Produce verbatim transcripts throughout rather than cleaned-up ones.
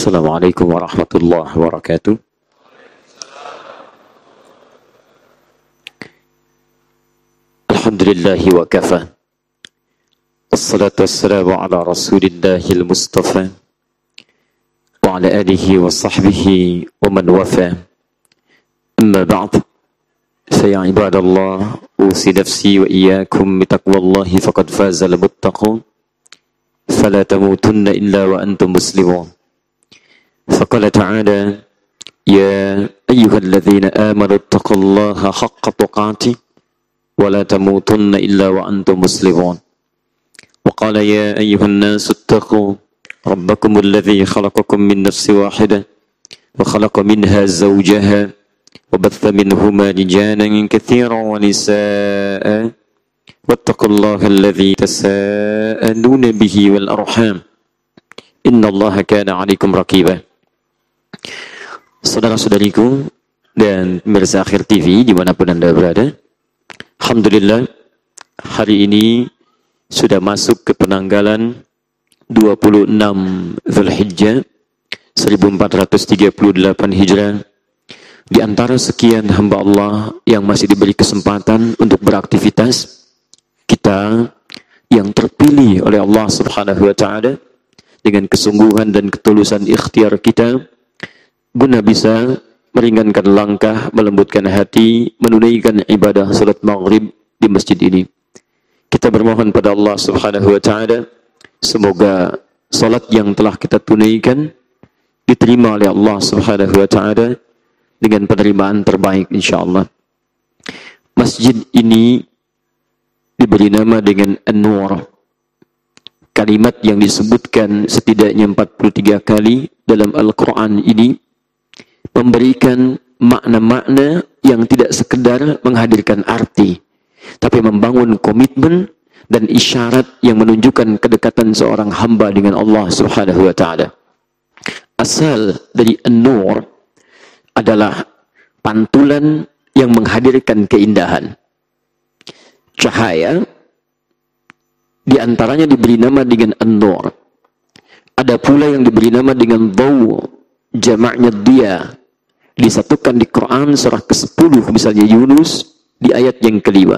Assalamualaikum warahmatullahi wabarakatuh. Alhamdulillahi wa kafa. Assalatu wassalamu ala rasulillahil mustafa wa ala alihi wa sahbihi wa man wafa. Amma ba'd. Faya ibadallah, usi nafsi wa iyyakum bitaqwallahi faqad fazal muttaqun. Fala tamutunna illa wa antum muslimun. فقال تعالى يا أيها الذين آمنوا اتقوا الله حق تقاته ولا تموتن إلا وأنتم مسلمون وقال يا أيها الناس اتقوا ربكم الذي خلقكم من نفس واحدة وخلق منها زوجها وبث منهما رجالا كثيرا ونساء واتقوا الله الذي تساءلون به والأرحام إن الله كان عليكم رقيبا. Saudara-saudariku dan pemirsa Akhir T V dimanapun Anda berada, alhamdulillah hari ini sudah masuk ke penanggalan dua puluh enam Zulhijjah seribu empat ratus tiga puluh delapan Hijrah. Di antara sekian hamba Allah yang masih diberi kesempatan untuk beraktivitas, kita yang terpilih oleh Allah Subhanahu wa taala dengan kesungguhan dan ketulusan ikhtiar kita guna bisa meringankan langkah, melembutkan hati, menunaikan ibadah salat maghrib di masjid ini. Kita bermohon pada Allah Subhanahu wa taala semoga salat yang telah kita tunaikan diterima oleh Allah Subhanahu wa taala dengan penerimaan terbaik insyaallah. Masjid ini diberi nama dengan An-Nur. Kalimat yang disebutkan setidaknya empat puluh tiga kali dalam Al-Quran ini memberikan makna-makna yang tidak sekedar menghadirkan arti, tapi membangun komitmen dan isyarat yang menunjukkan kedekatan seorang hamba dengan Allah Subhanahu wa taala. Asal dari An-Nur adalah pantulan yang menghadirkan keindahan. Cahaya di antaranya diberi nama dengan An-Nur. Ada pula yang diberi nama dengan Daw, jamaknya dia. Disatukan di Quran surah kesepuluh misalnya Yunus di ayat yang kelima.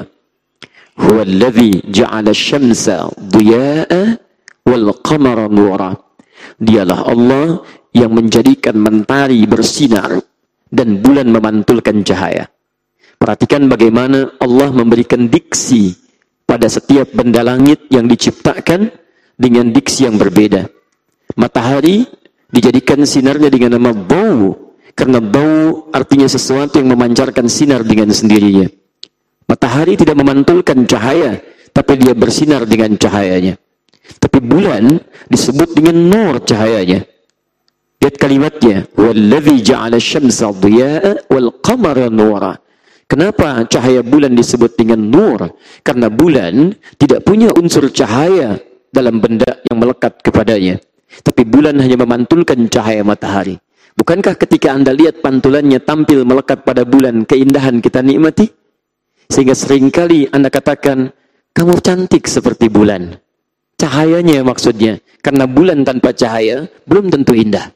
Huwallazi ja'ala syamsa diya'a wal qamara nura. Dialah Allah yang menjadikan mentari bersinar dan bulan memantulkan cahaya. Perhatikan bagaimana Allah memberikan diksi pada setiap benda langit yang diciptakan dengan diksi yang berbeda. Matahari dijadikan sinarnya dengan nama Daw, karena Daw artinya sesuatu yang memancarkan sinar dengan sendirinya. Matahari tidak memantulkan cahaya, tapi dia bersinar dengan cahayanya. Tapi bulan disebut dengan nur cahayanya. Lihat kalimatnya, wallazi ja'ala syamsa diya'a wal qamara nura. Kenapa cahaya bulan disebut dengan nur? Karena bulan tidak punya unsur cahaya dalam benda yang melekat kepadanya. Tapi bulan hanya memantulkan cahaya matahari. Bukankah ketika Anda lihat pantulannya tampil melekat pada bulan, keindahan kita nikmati? Sehingga seringkali Anda katakan, kamu cantik seperti bulan. Cahayanya maksudnya. Karena bulan tanpa cahaya belum tentu indah.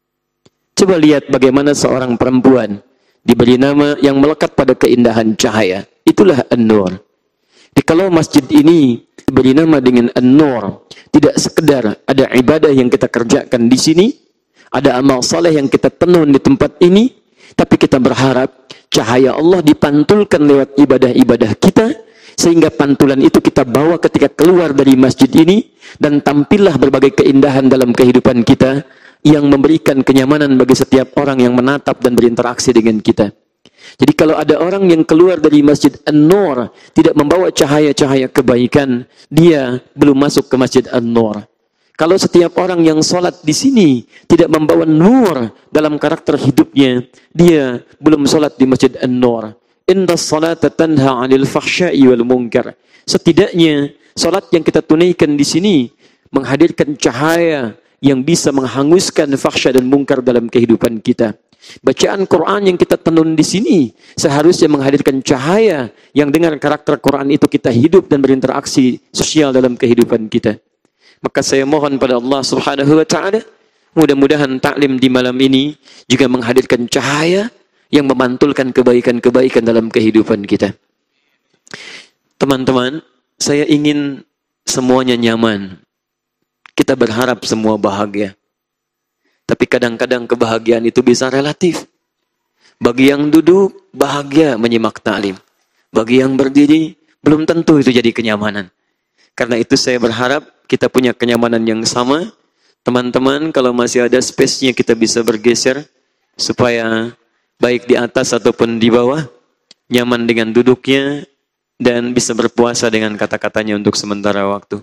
Coba lihat bagaimana seorang perempuan diberi nama yang melekat pada keindahan cahaya. Itulah An-Nur. Di kalau masjid ini diberi nama dengan An-Nur, tidak sekedar ada ibadah yang kita kerjakan di sini, ada amal saleh yang kita tenun di tempat ini, tapi kita berharap cahaya Allah dipantulkan lewat ibadah-ibadah kita, sehingga pantulan itu kita bawa ketika keluar dari masjid ini, dan tampillah berbagai keindahan dalam kehidupan kita, yang memberikan kenyamanan bagi setiap orang yang menatap dan berinteraksi dengan kita. Jadi kalau ada orang yang keluar dari Masjid An-Nur tidak membawa cahaya-cahaya kebaikan, dia belum masuk ke Masjid An-Nur. Kalau setiap orang yang sholat di sini tidak membawa nur dalam karakter hidupnya, dia belum sholat di Masjid An-Nur. Inna salata tanha 'anil fahsya'i wal munkar. Setidaknya sholat yang kita tunaikan di sini menghadirkan cahaya yang bisa menghanguskan fahsya dan mungkar dalam kehidupan kita. Bacaan Quran yang kita tenun di sini seharusnya menghadirkan cahaya yang dengan karakter Quran itu kita hidup dan berinteraksi sosial dalam kehidupan kita. Maka saya mohon pada Allah Subhanahu wa taala Mudah-mudahan taklim di malam ini juga menghadirkan cahaya yang memantulkan kebaikan-kebaikan dalam kehidupan kita. Teman-teman, saya ingin semuanya nyaman. Kita berharap semua bahagia. Tapi kadang-kadang kebahagiaan itu bisa relatif. Bagi yang duduk, bahagia menyimak taklim. Bagi yang berdiri, belum tentu itu jadi kenyamanan. Karena itu saya berharap kita punya kenyamanan yang sama. Teman-teman, kalau masih ada space-nya kita bisa bergeser. Supaya baik di atas ataupun di bawah, nyaman dengan duduknya, dan bisa berpuasa dengan kata-katanya untuk sementara waktu.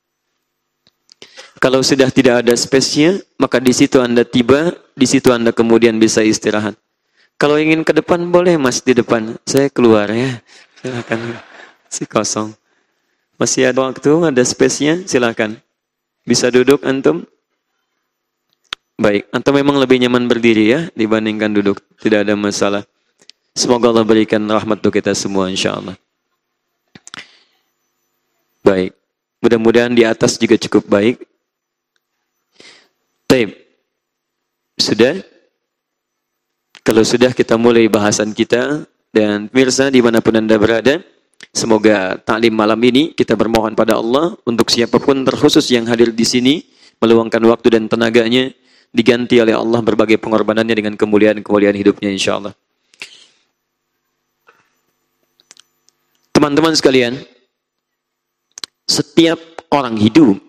Kalau sudah tidak ada space-nya, maka di situ Anda tiba, di situ Anda kemudian bisa istirahat. Kalau ingin ke depan, boleh Mas di depan. Saya keluar ya. Silakan. Si kosong. Masih ada waktu, ada space-nya, silakan. Bisa duduk antum? Baik, antum memang lebih nyaman berdiri ya dibandingkan duduk. Tidak ada masalah. Semoga Allah berikan rahmat untuk kita semua insyaAllah. Baik. Mudah-mudahan di atas juga cukup baik. Taib. Sudah? Kalau sudah, kita mulai bahasan kita. Dan pemirsa dimanapun Anda berada, semoga taklim malam ini kita bermohon pada Allah untuk siapapun terkhusus yang hadir di sini, meluangkan waktu dan tenaganya, diganti oleh Allah berbagai pengorbanannya dengan kemuliaan-kemuliaan hidupnya insyaAllah. Teman-teman sekalian, setiap orang hidup,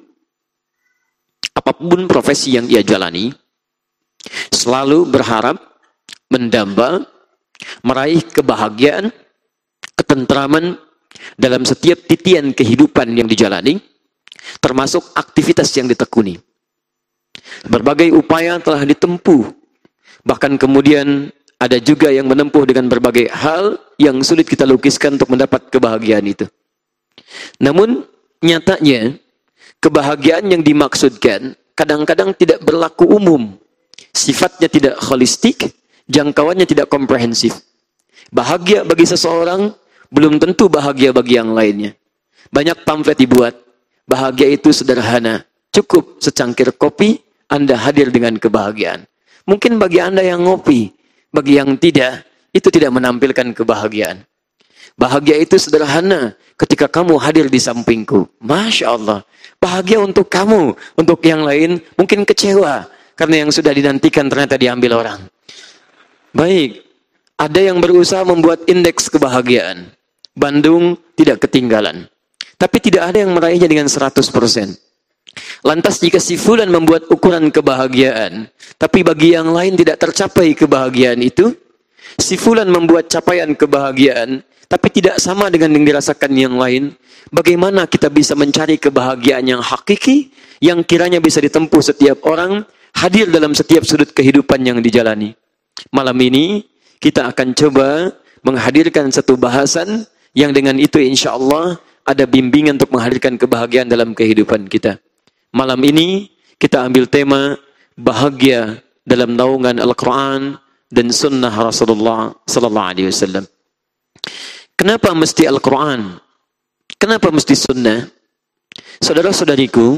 apapun profesi yang ia jalani, selalu berharap, mendamba, meraih kebahagiaan, ketentraman dalam setiap titian kehidupan yang dijalani, termasuk aktivitas yang ditekuni. Berbagai upaya telah ditempuh, bahkan kemudian ada juga yang menempuh dengan berbagai hal yang sulit kita lukiskan untuk mendapat kebahagiaan itu. Namun, nyatanya, kebahagiaan yang dimaksudkan kadang-kadang tidak berlaku umum. Sifatnya tidak holistik, jangkauannya tidak komprehensif. Bahagia bagi seseorang belum tentu bahagia bagi yang lainnya. Banyak pamflet dibuat, bahagia itu sederhana. Cukup secangkir kopi, Anda hadir dengan kebahagiaan. Mungkin bagi Anda yang ngopi, bagi yang tidak, itu tidak menampilkan kebahagiaan. Bahagia itu sederhana ketika kamu hadir di sampingku. Masya Allah. Bahagia untuk kamu, untuk yang lain mungkin kecewa. Karena yang sudah dinantikan ternyata diambil orang. Baik, ada yang berusaha membuat indeks kebahagiaan. Bandung tidak ketinggalan. Tapi tidak ada yang meraihnya dengan seratus persen. Lantas jika si fulan membuat ukuran kebahagiaan, tapi bagi yang lain tidak tercapai kebahagiaan itu, si fulan membuat capaian kebahagiaan, tapi tidak sama dengan yang dirasakan yang lain, bagaimana kita bisa mencari kebahagiaan yang hakiki, yang kiranya bisa ditempuh setiap orang, hadir dalam setiap sudut kehidupan yang dijalani. Malam ini, kita akan coba menghadirkan satu bahasan, yang dengan itu insya Allah ada bimbingan untuk menghadirkan kebahagiaan dalam kehidupan kita. Malam ini, kita ambil tema bahagia dalam naungan Al-Quran dan Sunnah Rasulullah Sallallahu Alaihi Wasallam. Kenapa mesti Al-Quran? Kenapa mesti Sunnah? Saudara-saudariku,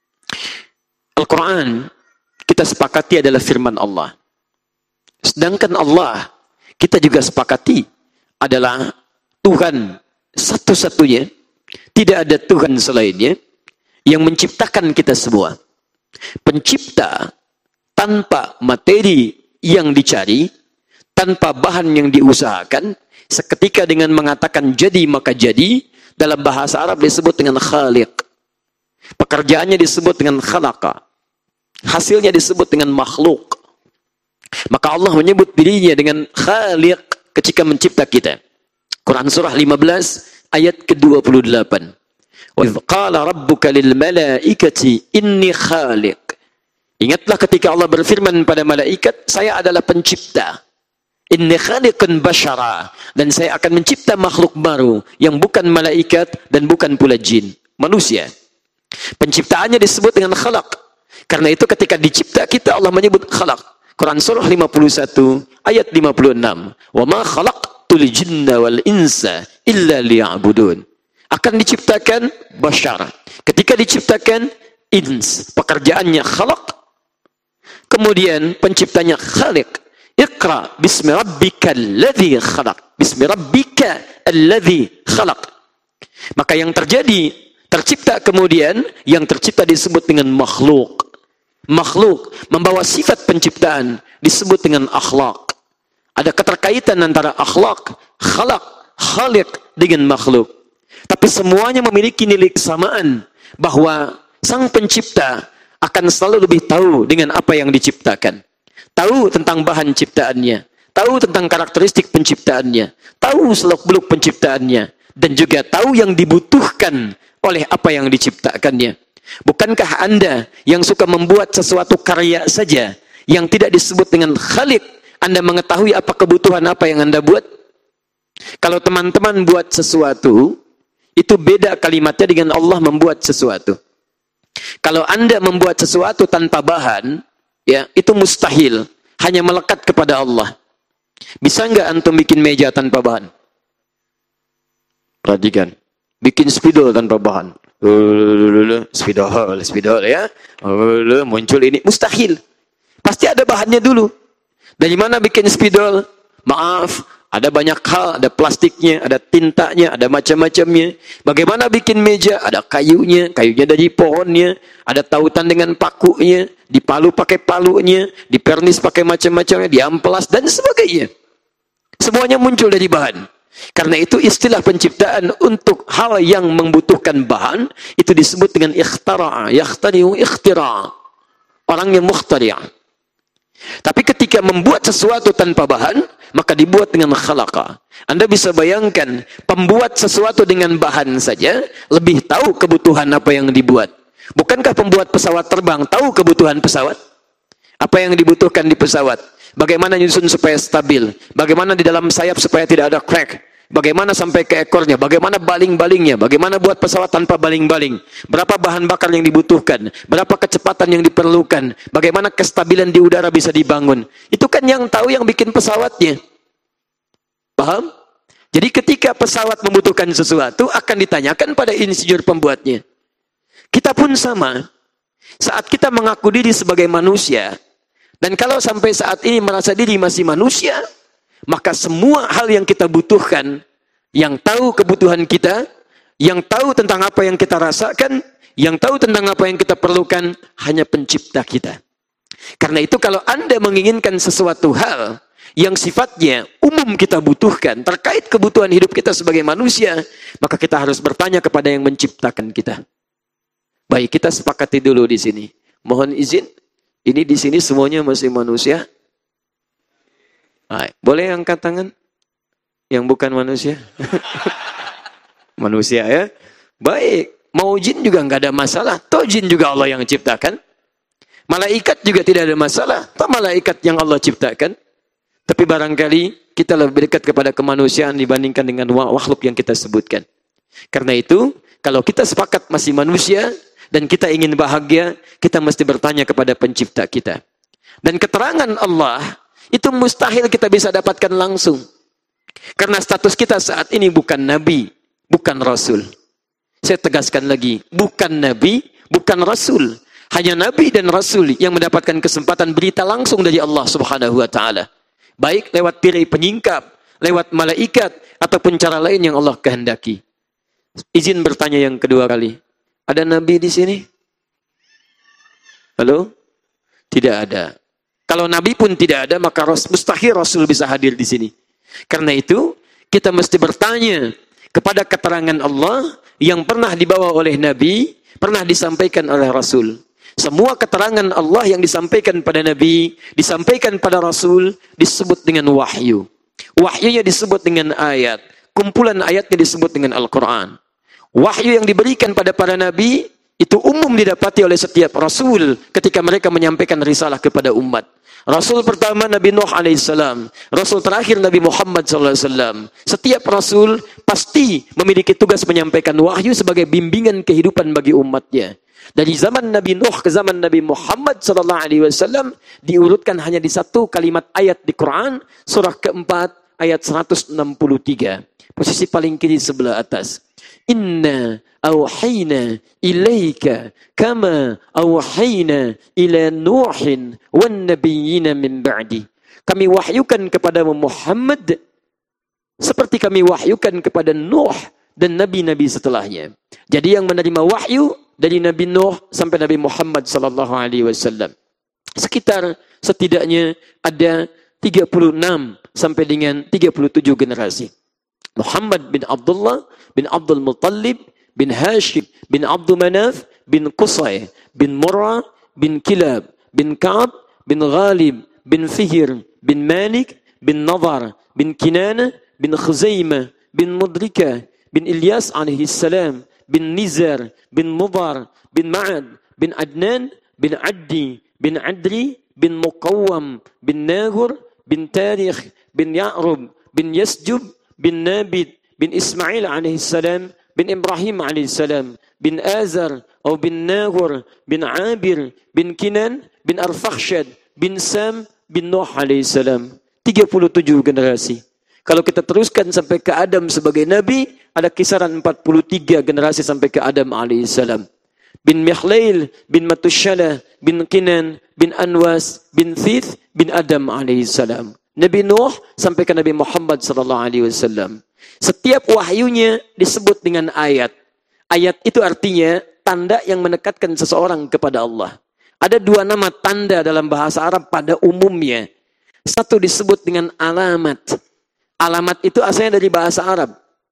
Al-Quran kita sepakati adalah firman Allah. Sedangkan Allah kita juga sepakati adalah Tuhan satu-satunya, tidak ada Tuhan selainnya yang menciptakan kita semua. Pencipta tanpa materi yang dicari, tanpa bahan yang diusahakan, seketika dengan mengatakan jadi maka jadi, dalam bahasa Arab disebut dengan khaliq. Pekerjaannya disebut dengan khalaqa. Hasilnya disebut dengan makhluk. Maka Allah menyebut dirinya dengan khaliq ketika mencipta kita. Quran surah lima belas ayat ke dua puluh delapan. Wa idz qala rabbuka lil malaikati inni khaliq. Ingatlah ketika Allah berfirman pada malaikat, saya adalah pencipta. Inni khaliqun basyara, dan saya akan mencipta makhluk baru yang bukan malaikat dan bukan pula jin, manusia. Penciptaannya disebut dengan khalaq. Karena itu ketika dicipta kita Allah menyebut khalaq. Quran surah lima puluh satu ayat lima puluh enam. Wa ma khalaqtul jinna wal insa illa liya'budun. Akan diciptakan basyara. Ketika diciptakan ins, pekerjaannya khalaq, kemudian penciptanya Khaliq. Iqra bismi rabbikal ladzi khalaq. Bismi rabbika alladzi khalaq. Maka yang terjadi, tercipta kemudian, yang tercipta disebut dengan makhluk. Makhluk membawa sifat penciptaan disebut dengan akhlak. Ada keterkaitan antara akhlak, khalaq, khaliq dengan makhluk. Tapi semuanya memiliki nilai kesamaan, bahwa sang pencipta akan selalu lebih tahu dengan apa yang diciptakan. Tahu tentang bahan ciptaannya, tahu tentang karakteristik penciptaannya, tahu seluk-beluk penciptaannya, dan juga tahu yang dibutuhkan oleh apa yang diciptakannya. Bukankah Anda yang suka membuat sesuatu karya saja yang tidak disebut dengan khaliq, Anda mengetahui apa kebutuhan apa yang Anda buat? Kalau teman-teman buat sesuatu, itu beda kalimatnya dengan Allah membuat sesuatu. Kalau Anda membuat sesuatu tanpa bahan, ya, itu mustahil, hanya melekat kepada Allah. Bisa nggak antum bikin meja tanpa bahan? Perhatikan, bikin spidol tanpa bahan. Spidol, spidol ya. Muncul ini, mustahil. Pasti ada bahannya dulu. Dari mana bikin spidol? Maaf, ada banyak hal, ada plastiknya, ada tintanya, ada macam-macamnya. Bagaimana bikin meja? Ada kayunya, kayunya dari pohonnya, ada tautan dengan pakunya, dipalu pakai palunya, dipernis pakai macam-macamnya, diamplas dan sebagainya. Semuanya muncul dari bahan. Karena itu istilah penciptaan untuk hal yang membutuhkan bahan itu disebut dengan ikhtara'a, yakhtari'u ikhtira'. Orang yang mukhtari'. Tapi ketika membuat sesuatu tanpa bahan, maka dibuat dengan khalaqa. Anda bisa bayangkan, pembuat sesuatu dengan bahan saja lebih tahu kebutuhan apa yang dibuat. Bukankah pembuat pesawat terbang tahu kebutuhan pesawat? Apa yang dibutuhkan di pesawat? Bagaimana nyusun supaya stabil? Bagaimana di dalam sayap supaya tidak ada crack? Bagaimana sampai ke ekornya? Bagaimana baling-balingnya? Bagaimana buat pesawat tanpa baling-baling? Berapa bahan bakar yang dibutuhkan? Berapa kecepatan yang diperlukan? Bagaimana kestabilan di udara bisa dibangun? Itu kan yang tahu yang bikin pesawatnya. Paham? Jadi ketika pesawat membutuhkan sesuatu, akan ditanyakan pada insinyur pembuatnya. Kita pun sama. Saat kita mengaku diri sebagai manusia, dan kalau sampai saat ini merasa diri masih manusia, maka semua hal yang kita butuhkan, yang tahu kebutuhan kita, yang tahu tentang apa yang kita rasakan, yang tahu tentang apa yang kita perlukan, hanya pencipta kita. Karena itu kalau Anda menginginkan sesuatu hal yang sifatnya umum kita butuhkan, terkait kebutuhan hidup kita sebagai manusia, maka kita harus bertanya kepada yang menciptakan kita. Baik, kita sepakati dulu di sini. Mohon izin, ini di sini semuanya masih manusia. Hai, boleh angkat tangan? Yang bukan manusia? Manusia ya? Baik, mau jin juga nggak ada masalah. Toh jin juga Allah yang ciptakan. Malaikat juga tidak ada masalah. Toh malaikat yang Allah ciptakan. Tapi barangkali kita lebih dekat kepada kemanusiaan dibandingkan dengan makhluk yang kita sebutkan. Karena itu, kalau kita sepakat masih manusia dan kita ingin bahagia, kita mesti bertanya kepada pencipta kita. Dan keterangan Allah itu mustahil kita bisa dapatkan langsung. Karena status kita saat ini bukan nabi, bukan rasul. Saya tegaskan lagi, bukan nabi, bukan rasul. Hanya nabi dan rasul yang mendapatkan kesempatan berita langsung dari Allah Subhanahu wa taala. Baik lewat pirai penyingkap, lewat malaikat, ataupun cara lain yang Allah kehendaki. Izin bertanya yang kedua kali. Ada nabi di sini? Halo? Tidak ada. Kalau nabi pun tidak ada, maka mustahil rasul bisa hadir di sini. Karena itu, kita mesti bertanya kepada keterangan Allah yang pernah dibawa oleh nabi, pernah disampaikan oleh rasul. Semua keterangan Allah yang disampaikan pada nabi, disampaikan pada rasul, disebut dengan wahyu. Wahyunya disebut dengan ayat. Kumpulan ayatnya disebut dengan Al-Quran. Wahyu yang diberikan pada para nabi, itu umum didapati oleh setiap rasul ketika mereka menyampaikan risalah kepada umat. Rasul pertama Nabi Nuh alaihissalam, Rasul terakhir Nabi Muhammad sallallahu alaihi wasallam. Setiap rasul pasti memiliki tugas menyampaikan wahyu sebagai bimbingan kehidupan bagi umatnya. Dari zaman Nabi Nuh ke zaman Nabi Muhammad sallallahu alaihi wasallam diurutkan hanya di satu kalimat ayat di Quran, surah keempat ayat seratus enam puluh tiga. posisi paling kiri sebelah atas. Inna awhayna ilaika kama awhayna ila Nuhin wan nabiyyina min ba'di. Kami wahyukan kepada Muhammad seperti kami wahyukan kepada Nuh dan nabi-nabi setelahnya. Jadi yang menerima wahyu dari Nabi Nuh sampai Nabi Muhammad sallallahu alaihi wasallam sekitar setidaknya ada tiga puluh enam sampai dengan tiga puluh tujuh generasi. Muhammad bin Abdullah bin Abdul Muttalib bin Hashim bin Abdul Manaf bin Qusay bin Murrah bin Kilab bin Ka'ab bin Ghalib bin Fihr bin Malik bin Nadhar bin Kinana bin Khuzaimah bin Mudrika bin Ilyas alaihi salam bin Nizar bin Mudar bin Ma'ad bin Adnan bin Addi bin Adri bin Muqawwam bin Nagur bin Tarikh bin Ya'rub bin Yasjub bin Nabid bin Ismail alaihi salam bin Ibrahim alaihi salam bin Azar atau bin Nagur bin Abir bin Kinan bin Arfakhshad bin Sam bin Nuh alaihi salam. tiga puluh tujuh generasi. Kalau kita teruskan sampai ke Adam sebagai nabi, ada kisaran empat puluh tiga generasi sampai ke Adam alaihi salam. Bin Mikhlail bin Matushalah bin Kinan bin Anwas bin Thith bin Adam alaihi salam. Nabi Nuh sampai ke Nabi Muhammad sallallahu alaihi wasallam. Setiap wahyunya disebut dengan ayat. Ayat itu artinya tanda yang mendekatkan seseorang kepada Allah. Ada dua nama tanda dalam bahasa Arab pada umumnya. Satu disebut dengan alamat. Alamat itu asalnya dari bahasa Arab.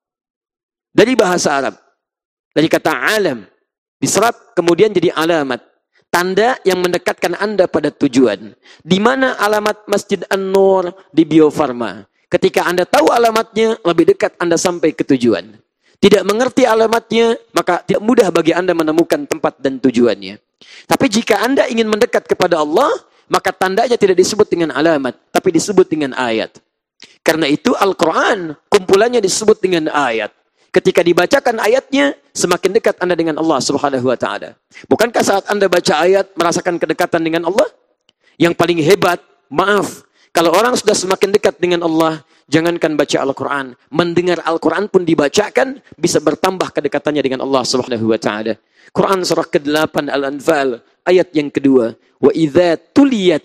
Dari bahasa Arab. Dari kata alam. Diserap kemudian jadi alamat. Tanda yang mendekatkan Anda pada tujuan. Di mana alamat Masjid An-Nur? Di Bio Farma. Ketika Anda tahu alamatnya, lebih dekat Anda sampai ke tujuan. Tidak mengerti alamatnya, maka tidak mudah bagi Anda menemukan tempat dan tujuannya. Tapi jika Anda ingin mendekat kepada Allah, maka tandanya tidak disebut dengan alamat, tapi disebut dengan ayat. Karena itu Al-Quran, kumpulannya disebut dengan ayat. Ketika dibacakan ayatnya, semakin dekat Anda dengan Allah subhanahu wa ta'ala. Bukankah saat Anda baca ayat, merasakan kedekatan dengan Allah? Yang paling hebat, maaf, kalau orang sudah semakin dekat dengan Allah, jangankan baca Al-Quran, mendengar Al-Quran pun dibacakan, bisa bertambah kedekatannya dengan Allah subhanahu wa ta'ala. Quran surah kedelapan Al-Anfal, ayat yang kedua. Wa idza tuliyat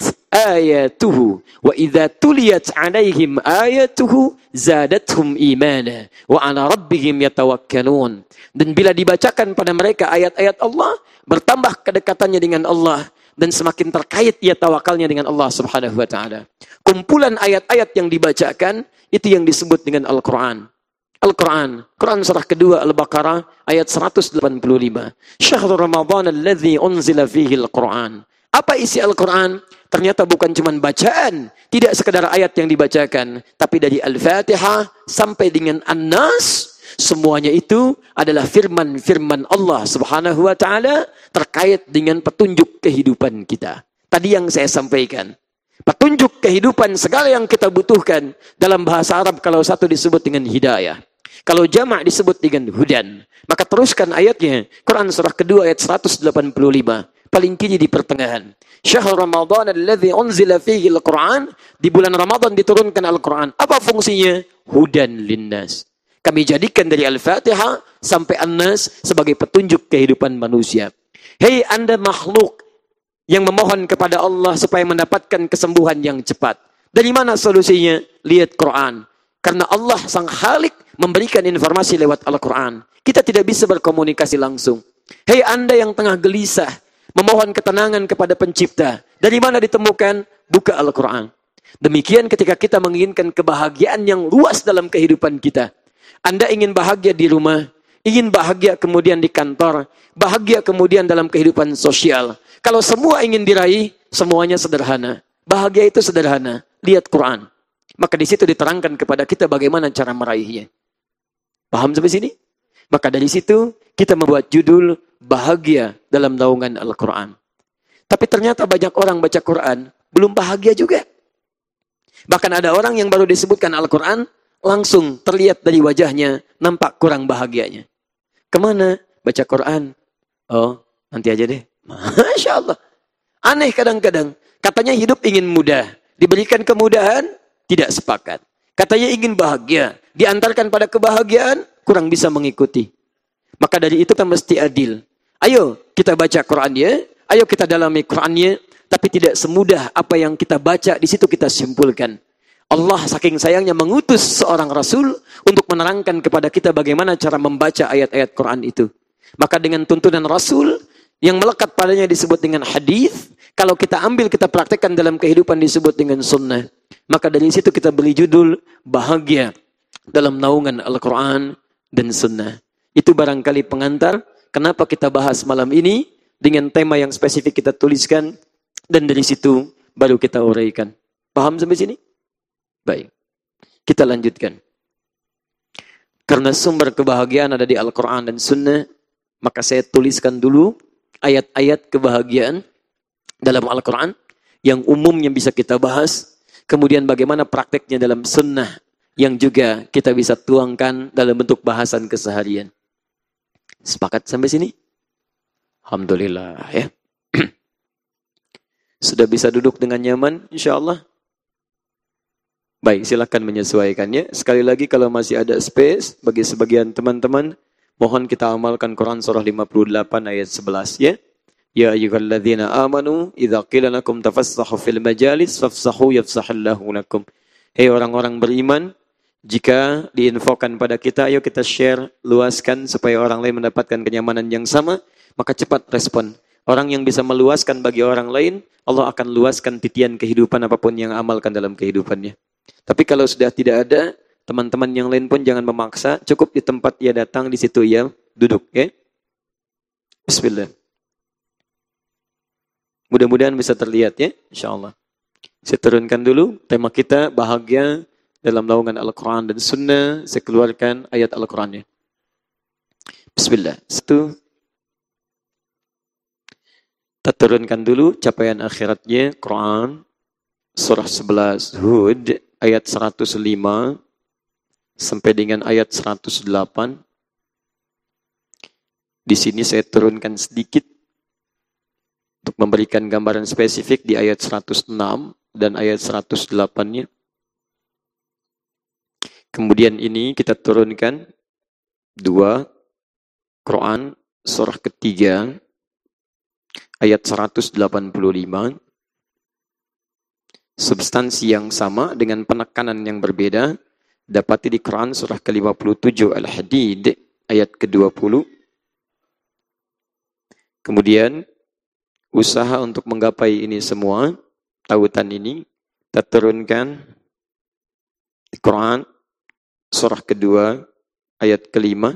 ayatuhu wa idza tuliyat alaihim ayatuhu zadatuhum imana wa ala rabbihim yatawakkalun. Dan bila dibacakan pada mereka ayat-ayat Allah, bertambah kedekatannya dengan Allah dan semakin terkait ia tawakalnya dengan Allah Subhanahu wa taala. Kumpulan ayat-ayat yang dibacakan itu yang disebut dengan Al-Qur'an. Al-Quran, Quran surah kedua Al-Baqarah ayat seratus delapan puluh lima. Syahrul Ramadan alladzi unzila fihi Al-Quran. Apa isi Al-Quran? Ternyata bukan cuma bacaan, tidak sekedar ayat yang dibacakan, tapi dari Al-Fatihah sampai dengan An-Nas, semuanya itu adalah firman-firman Allah Subhanahu wa taala terkait dengan petunjuk kehidupan kita. Tadi yang saya sampaikan. Petunjuk kehidupan segala yang kita butuhkan dalam bahasa Arab kalau satu disebut dengan hidayah. Kalau jamak disebut dengan hudan. Maka teruskan ayatnya. Quran surah kedua ayat seratus delapan puluh lima. Paling kiri di pertengahan. Syahrul Ramadan alladzi unzila fihi al-Quran. Di bulan Ramadan diturunkan Al-Quran. Apa fungsinya? Hudan linnas. Kami jadikan dari Al-Fatihah sampai An-Nas sebagai petunjuk kehidupan manusia. Hei Anda makhluk yang memohon kepada Allah supaya mendapatkan kesembuhan yang cepat. Dari mana solusinya? Lihat Quran. Karena Allah sang Khalik memberikan informasi lewat Al-Quran. Kita tidak bisa berkomunikasi langsung. Hei Anda yang tengah gelisah, memohon ketenangan kepada pencipta. Dari mana ditemukan? Buka Al-Quran. Demikian ketika kita menginginkan kebahagiaan yang luas dalam kehidupan kita. Anda ingin bahagia di rumah, ingin bahagia kemudian di kantor, bahagia kemudian dalam kehidupan sosial. Kalau semua ingin diraih, semuanya sederhana. Bahagia itu sederhana. Lihat Quran. Maka di situ diterangkan kepada kita bagaimana cara meraihnya. Paham sampai sini? Maka dari situ kita membuat judul bahagia dalam naungan Al-Quran. Tapi ternyata banyak orang baca Quran belum bahagia juga. Bahkan ada orang yang baru disebutkan Al-Quran, langsung terlihat dari wajahnya nampak kurang bahagianya. Kemana? Baca Quran. Oh, nanti aja deh. Masya Allah. Aneh kadang-kadang. Katanya hidup ingin mudah. Diberikan kemudahan, tidak sepakat. Katanya ingin bahagia, diantarkan pada kebahagiaan, kurang bisa mengikuti. Maka dari itu kita mesti adil. Ayo kita baca Qurannya, ayo kita dalami Qurannya, tapi tidak semudah apa yang kita baca, di situ kita simpulkan. Allah saking sayangnya mengutus seorang Rasul untuk menerangkan kepada kita bagaimana cara membaca ayat-ayat Quran itu. Maka dengan tuntunan Rasul, yang melekat padanya disebut dengan hadis. Kalau kita ambil, kita praktekkan dalam kehidupan disebut dengan sunnah. Maka dari situ kita beri judul bahagia dalam naungan Al-Quran dan sunnah. Itu barangkali pengantar kenapa kita bahas malam ini dengan tema yang spesifik kita tuliskan. Dan dari situ baru kita uraikan. Paham sampai sini? Baik. Kita lanjutkan. Karena sumber kebahagiaan ada di Al-Quran dan sunnah, maka saya tuliskan dulu ayat-ayat kebahagiaan dalam Al-Quran yang umumnya bisa kita bahas. Kemudian bagaimana prakteknya dalam sunnah yang juga kita bisa tuangkan dalam bentuk bahasan keseharian. Sepakat sampai sini? Alhamdulillah ya. Sudah bisa duduk dengan nyaman insyaAllah? Baik, silakan menyesuaikannya. Sekali lagi kalau masih ada space bagi sebagian teman-teman, mohon kita amalkan Quran surah lima puluh delapan ayat sebelas ya. Ya ayyuhalladzina amanu idza qila lakum tafassahu fil majalis fafsahu yafsahillahu lakum. Hei orang-orang beriman, jika diinfokan pada kita, ayo kita share, luaskan supaya orang lain mendapatkan kenyamanan yang sama, maka cepat respon. Orang yang bisa meluaskan bagi orang lain, Allah akan luaskan titian kehidupan apapun yang amalkan dalam kehidupannya. Tapi kalau sudah tidak ada, teman-teman yang lain pun jangan memaksa, cukup di tempat ia datang, di situ ia duduk. Ya? Bismillah. Mudah-mudahan bisa terlihat ya, insyaAllah. Saya turunkan dulu tema kita bahagia dalam naungan Al-Quran dan Sunnah. Saya keluarkan ayat Al-Qurannya. Bismillah. Satu. Kita turunkan dulu capaian akhiratnya, Quran, surah sebelas, Hud, ayat seratus lima, sampai dengan ayat seratus delapan. Di sini saya turunkan sedikit untuk memberikan gambaran spesifik di ayat seratus enam dan ayat seratus delapan-nya. Kemudian ini kita turunkan dua, Quran surah ketiga ayat seratus delapan puluh lima. Substansi yang sama dengan penekanan yang berbeda dapati di Quran surah ke lima puluh tujuh Al-Hadid ayat ke dua puluh. Kemudian usaha untuk menggapai ini semua, tautan ini, kita turunkan di Quran surah kedua ayat kelima.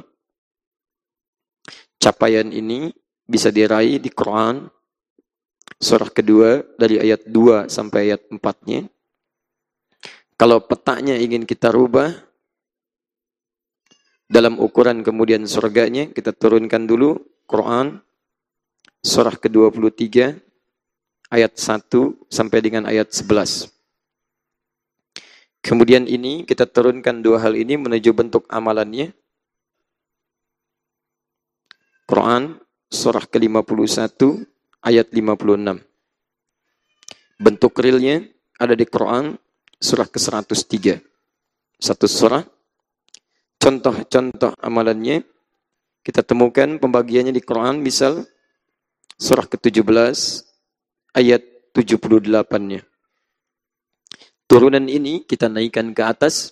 Capaian ini bisa diraih di Quran surah kedua dari ayat dua sampai ayat empat-nya. Kalau petanya ingin kita rubah dalam ukuran kemudian surganya, kita turunkan dulu Quran surah ke dua puluh tiga ayat satu sampai dengan ayat sebelas. Kemudian ini kita turunkan dua hal ini menuju bentuk amalannya. Quran surah ke lima puluh satu ayat lima puluh enam. Bentuk realnya ada di Quran surah ke seratus tiga. Satu surah. Contoh-contoh amalannya kita temukan pembagiannya di Quran, misal surah ke tujuh belas ayat tujuh puluh delapan-nya. Turunan ini kita naikkan ke atas.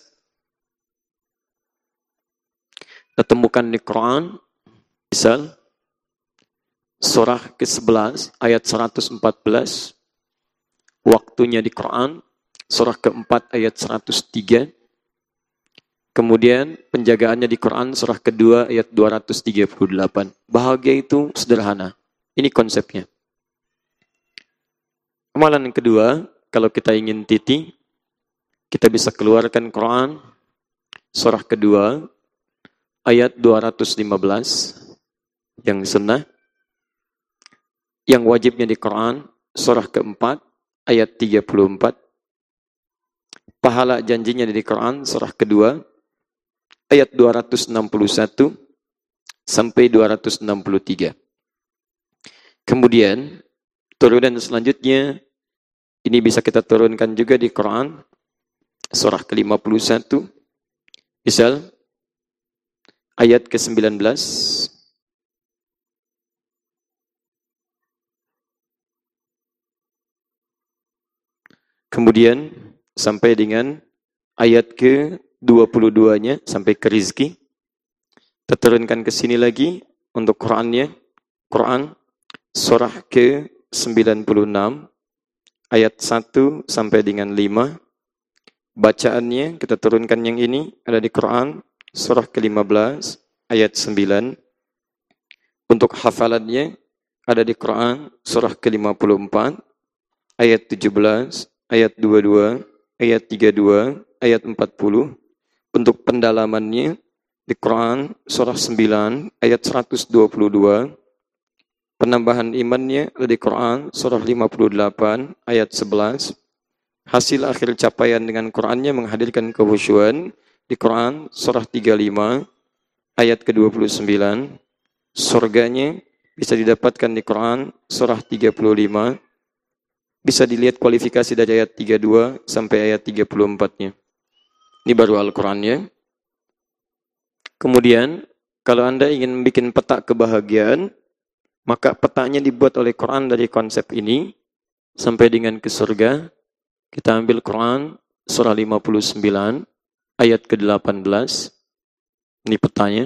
Kita temukan di Quran, misal surah ke sebelas ayat seratus empat belas. Waktunya di Quran surah keempat ayat seratus tiga. Kemudian penjagaannya di Quran surah kedua ayat dua ratus tiga puluh delapan. Bahagia itu sederhana. Ini konsepnya. Amalan yang kedua, kalau kita ingin titi, kita bisa keluarkan Quran surah kedua ayat dua ratus lima belas yang sunnah. Yang wajibnya di Quran surah keempat ayat tiga puluh empat. Pahala janjinya di Quran surah kedua ayat dua ratus enam puluh satu sampai dua ratus enam puluh tiga. Kemudian turunan selanjutnya ini bisa kita turunkan juga di Quran surah ke lima puluh satu. Misal ayat ke sembilan belas. Kemudian sampai dengan ayat ke dua puluh dua-nya sampai ke rizki. Kita turunkan ke sini lagi untuk Qur'annya. Quran surah ke sembilan puluh enam ayat satu sampai dengan lima. Bacaannya kita turunkan yang ini ada di Quran surah ke lima belas ayat sembilan. Untuk hafalannya ada di Quran surah ke lima puluh empat ayat tujuh belas, ayat dua puluh dua, ayat tiga puluh dua, ayat empat puluh. Untuk pendalamannya di Quran surah sembilan ayat seratus dua puluh dua. Penambahan imannya ada di Quran surah lima puluh delapan ayat sebelas. Hasil akhir capaian dengan Qurannya menghadirkan kehusyuan di Quran surah tiga puluh lima ayat ke dua puluh sembilan. Surganya bisa didapatkan di Quran surah tiga puluh lima. Bisa dilihat kualifikasi dari ayat tiga puluh dua sampai ayat tiga puluh empat-nya. Ini baru Al-Qurannya. Kemudian, kalau Anda ingin bikin peta kebahagiaan, maka petanya dibuat oleh Quran dari konsep ini sampai dengan ke surga. Kita ambil Quran surah lima puluh sembilan ayat ke delapan belas. Ini petanya.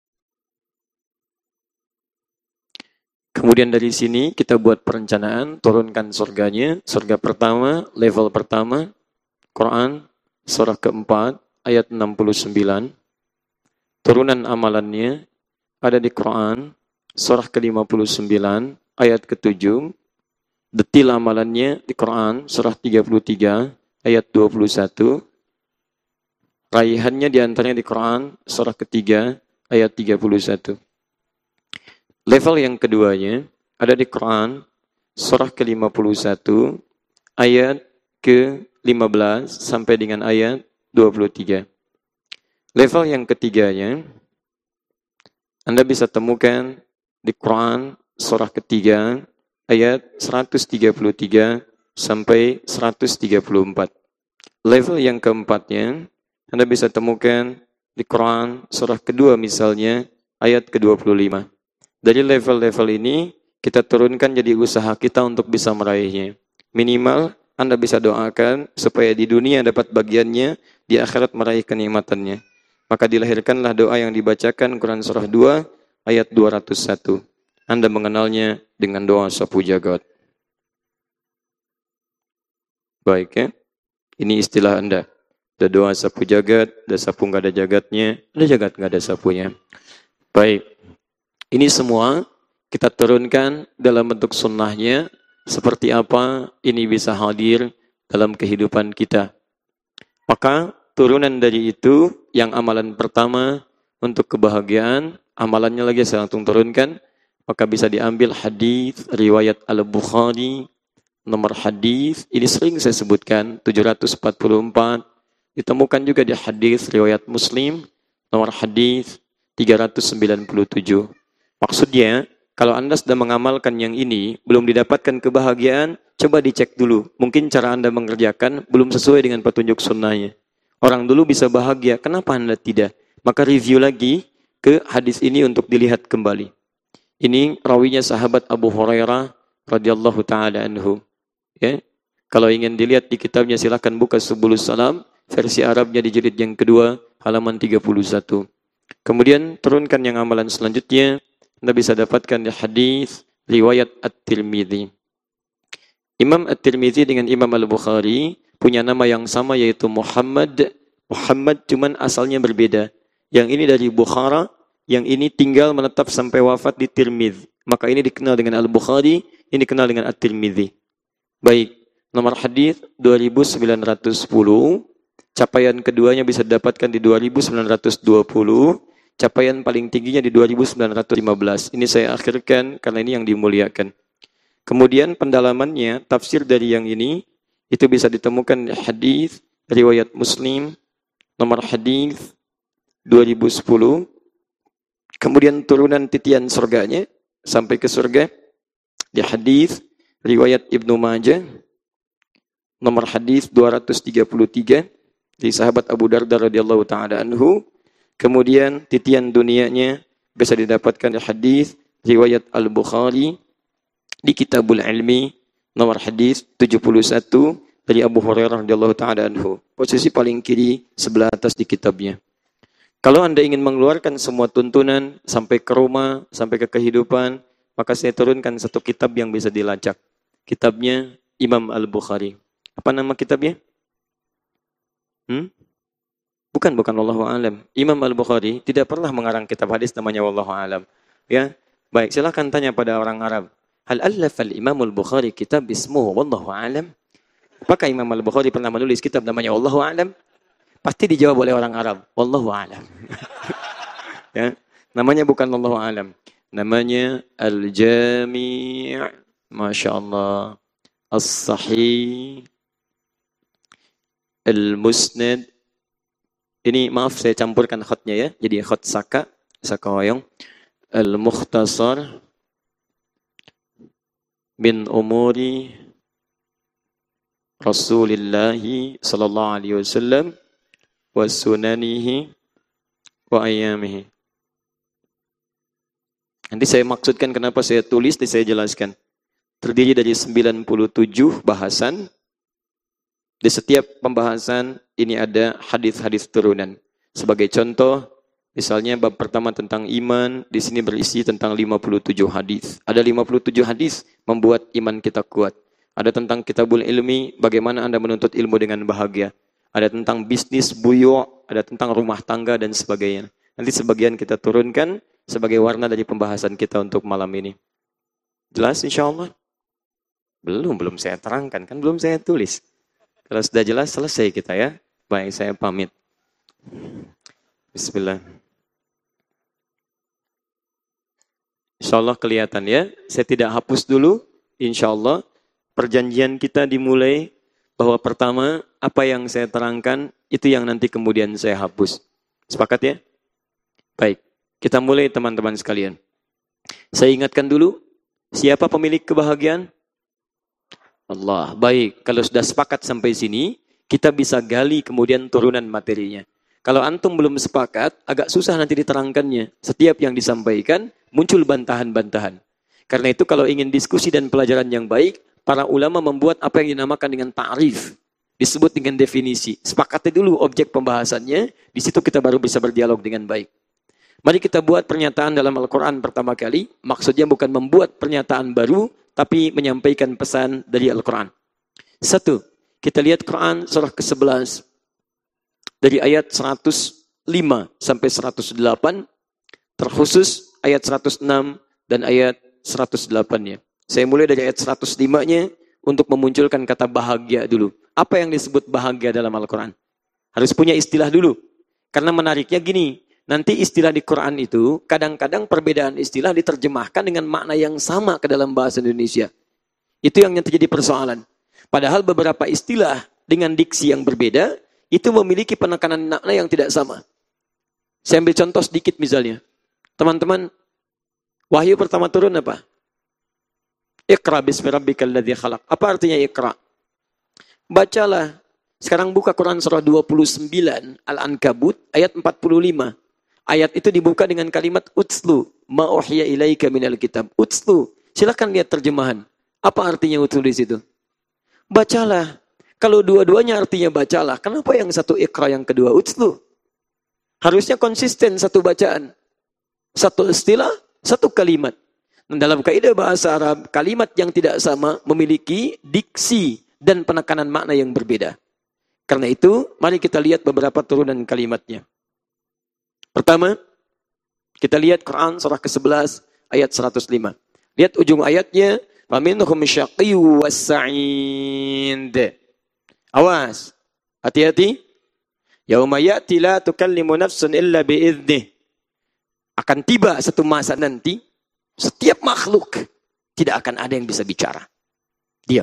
Kemudian dari sini kita buat perencanaan, turunkan surganya. Surga pertama, level pertama, Quran surah keempat ayat enam puluh sembilan. Turunan amalannya ada di Quran surah ke lima puluh sembilan ayat ke tujuh. Detil amalannya di Quran surah tiga puluh tiga ayat dua puluh satu. Raihannya diantaranya di Quran surah ketiga ayat tiga puluh satu. Level yang keduanya ada di Quran surah ke lima puluh satu ayat ke lima belas sampai dengan ayat dua puluh tiga. Level yang ketiganya Anda bisa temukan di Quran surah ketiga ayat seratus tiga puluh tiga sampai seratus tiga puluh empat. Level yang keempatnya Anda bisa temukan di Quran surah kedua misalnya ayat ke dua puluh lima. Dari level-level ini kita turunkan jadi usaha kita untuk bisa meraihnya. Minimal Anda bisa doakan supaya di dunia dapat bagiannya, di akhirat meraih kenikmatannya. Maka dilahirkanlah doa yang dibacakan Quran surah dua ayat dua ratus satu. Anda mengenalnya dengan doa sapu jagat. Baik ya. Ini istilah Anda. Ada doa sapu jagat, ada sapu nggak ada jagatnya, ada jagat nggak ada sapunya. Baik. Ini semua kita turunkan dalam bentuk sunnahnya. Seperti apa ini bisa hadir dalam kehidupan kita. Maka turunan dari itu, yang amalan pertama untuk kebahagiaan, amalannya lagi saya langsung turunkan, maka bisa diambil hadis riwayat Al-Bukhari, nomor hadis ini sering saya sebutkan tujuh ratus empat puluh empat, ditemukan juga di hadis riwayat Muslim, nomor hadis tiga ratus sembilan puluh tujuh. Maksudnya, kalau Anda sedang mengamalkan yang ini, belum didapatkan kebahagiaan, coba dicek dulu. Mungkin cara Anda mengerjakan belum sesuai dengan petunjuk sunnahnya. Orang dulu bisa bahagia, kenapa Anda tidak? Maka review lagi ke hadis ini untuk dilihat kembali. Ini rawinya sahabat Abu Hurairah radhiyallahu taala anhu. Ya. Kalau ingin dilihat di kitabnya silakan buka Subulus Salam, versi Arabnya di jilid yang kedua, halaman tiga puluh satu. Kemudian turunkan yang amalan selanjutnya, Anda bisa dapatkan di hadis riwayat At-Tirmidzi. Imam At-Tirmidzi dengan Imam Al-Bukhari punya nama yang sama yaitu Muhammad. Muhammad cuman asalnya berbeda. Yang ini dari Bukhara, yang ini tinggal menetap sampai wafat di Tirmidz. Maka ini dikenal dengan Al-Bukhari, ini dikenal dengan At-Tirmidzi. Baik, nomor hadis dua ribu sembilan ratus sepuluh. Capaian keduanya bisa didapatkan di dua ribu sembilan ratus dua puluh. Capaian paling tingginya di dua ribu sembilan ratus lima belas. Ini saya akhirkan karena ini yang dimuliakan. Kemudian pendalamannya, tafsir dari yang ini, itu bisa ditemukan di hadis riwayat Muslim, nomor hadis dua ribu sepuluh. Kemudian turunan titian surganya, sampai ke surga, di hadis riwayat Ibnu Majah, nomor hadis dua ratus tiga puluh tiga. Di sahabat Abu Darda radhiyallahu taala anhu, kemudian titian dunianya bisa didapatkan di hadis riwayat Al-Bukhari di Kitabul Ilmi nomor hadis tujuh puluh satu dari Abu Hurairah radhiyallahu taala anhu. Posisi paling kiri sebelah atas di kitabnya. Kalau Anda ingin mengeluarkan semua tuntunan sampai ke rumah, sampai ke kehidupan, maka saya turunkan satu kitab yang bisa dilacak. Kitabnya Imam Al-Bukhari. Apa nama kitabnya? Hmm? Bukan, bukan wallahu alam. Imam Al-Bukhari tidak pernah mengarang kitab hadis namanya wallahu alam. Ya, baik, silakan tanya pada orang Arab. Hal allafa al-Imam Al-Bukhari kitab ismuhu wallahu alam? Apakah Imam Al-Bukhari pernah menulis kitab namanya wallahu alam? Pasti dijawab oleh orang Arab, wallahu alam. Ya, namanya bukan wallahu alam. Namanya Al-Jami', Masya Allah, As-Sahih, Al-Musnad. Ini maaf saya campurkan khotnya ya. Jadi khot Saka, Saka Hoyong. Al-Mukhtasar min umuri Rasulillahi sallallahu alaihi wasallam wa sunanihi wa ayyamihi. Nanti saya maksudkan kenapa saya tulis, nanti saya jelaskan. Terdiri dari sembilan puluh tujuh bahasan. Di setiap pembahasan ini ada hadis-hadis turunan. Sebagai contoh, misalnya bab pertama tentang iman, di sini berisi tentang lima puluh tujuh hadis. Ada lima puluh tujuh hadis membuat iman kita kuat. Ada tentang kitabul ilmi, bagaimana Anda menuntut ilmu dengan bahagia. Ada tentang bisnis, buyu', ada tentang rumah tangga dan sebagainya. Nanti sebagian kita turunkan sebagai warna dari pembahasan kita untuk malam ini. Jelas insya Allah? Belum, belum saya terangkan, kan belum saya tulis. Kalau sudah jelas, selesai kita ya. Baik, saya pamit. Bismillah. Insya Allah kelihatan ya. Saya tidak hapus dulu. Insya Allah perjanjian kita dimulai bahwa pertama, apa yang saya terangkan, itu yang nanti kemudian saya hapus. Sepakat ya? Baik, kita mulai teman-teman sekalian. Saya ingatkan dulu, siapa pemilik kebahagiaan? Allah. Baik, kalau sudah sepakat sampai sini, kita bisa gali kemudian turunan materinya. Kalau antum belum sepakat, agak susah nanti diterangkannya. Setiap yang disampaikan, muncul bantahan-bantahan. Karena itu kalau ingin diskusi dan pelajaran yang baik, para ulama membuat apa yang dinamakan dengan ta'rif. Disebut dengan definisi. Sepakati dulu objek pembahasannya, di situ kita baru bisa berdialog dengan baik. Mari kita buat pernyataan dalam Al-Quran pertama kali. Maksudnya bukan membuat pernyataan baru, tapi menyampaikan pesan dari Al-Quran. Satu, kita lihat Quran surah ke sebelas. Dari ayat seratus lima sampai seratus delapan, terkhusus ayat seratus enam dan ayat seratus delapan-nya. Saya mulai dari ayat seratus lima-nya untuk memunculkan kata bahagia dulu. Apa yang disebut bahagia dalam Al-Quran? Harus punya istilah dulu. Karena menariknya gini, nanti istilah di Quran itu, kadang-kadang perbedaan istilah diterjemahkan dengan makna yang sama ke dalam bahasa Indonesia. Itu yang terjadi persoalan. Padahal beberapa istilah dengan diksi yang berbeda, itu memiliki penekanan makna yang tidak sama. Saya ambil contoh sedikit misalnya. Teman-teman, wahyu pertama turun apa? Iqra bismi rabbikal ladzi khalaq. Apa artinya Iqra? Bacalah. Sekarang buka Quran surah dua puluh sembilan Al-Ankabut ayat empat puluh lima. Ayat itu dibuka dengan kalimat utslu ma uhiya ilaika minal kitab. Utslu. Silakan lihat terjemahan. Apa artinya utslu di situ? Bacalah. Kalau dua-duanya artinya bacalah, kenapa yang satu Iqra yang kedua utslu? Harusnya konsisten satu bacaan. Satu istilah, satu kalimat. Dalam kaidah bahasa Arab, kalimat yang tidak sama memiliki diksi dan penekanan makna yang berbeda. Karena itu, mari kita lihat beberapa turunan kalimatnya. Pertama, kita lihat Quran surah ke sebelas ayat seratus lima. Lihat ujung ayatnya, "Faminhum syaqiyyu was-sa'id." Awas, hati-hati. Yauma ya'ti la tukallimu nafsun illa bi'idnih. Akan tiba satu masa nanti, setiap makhluk tidak akan ada yang bisa bicara. Diam.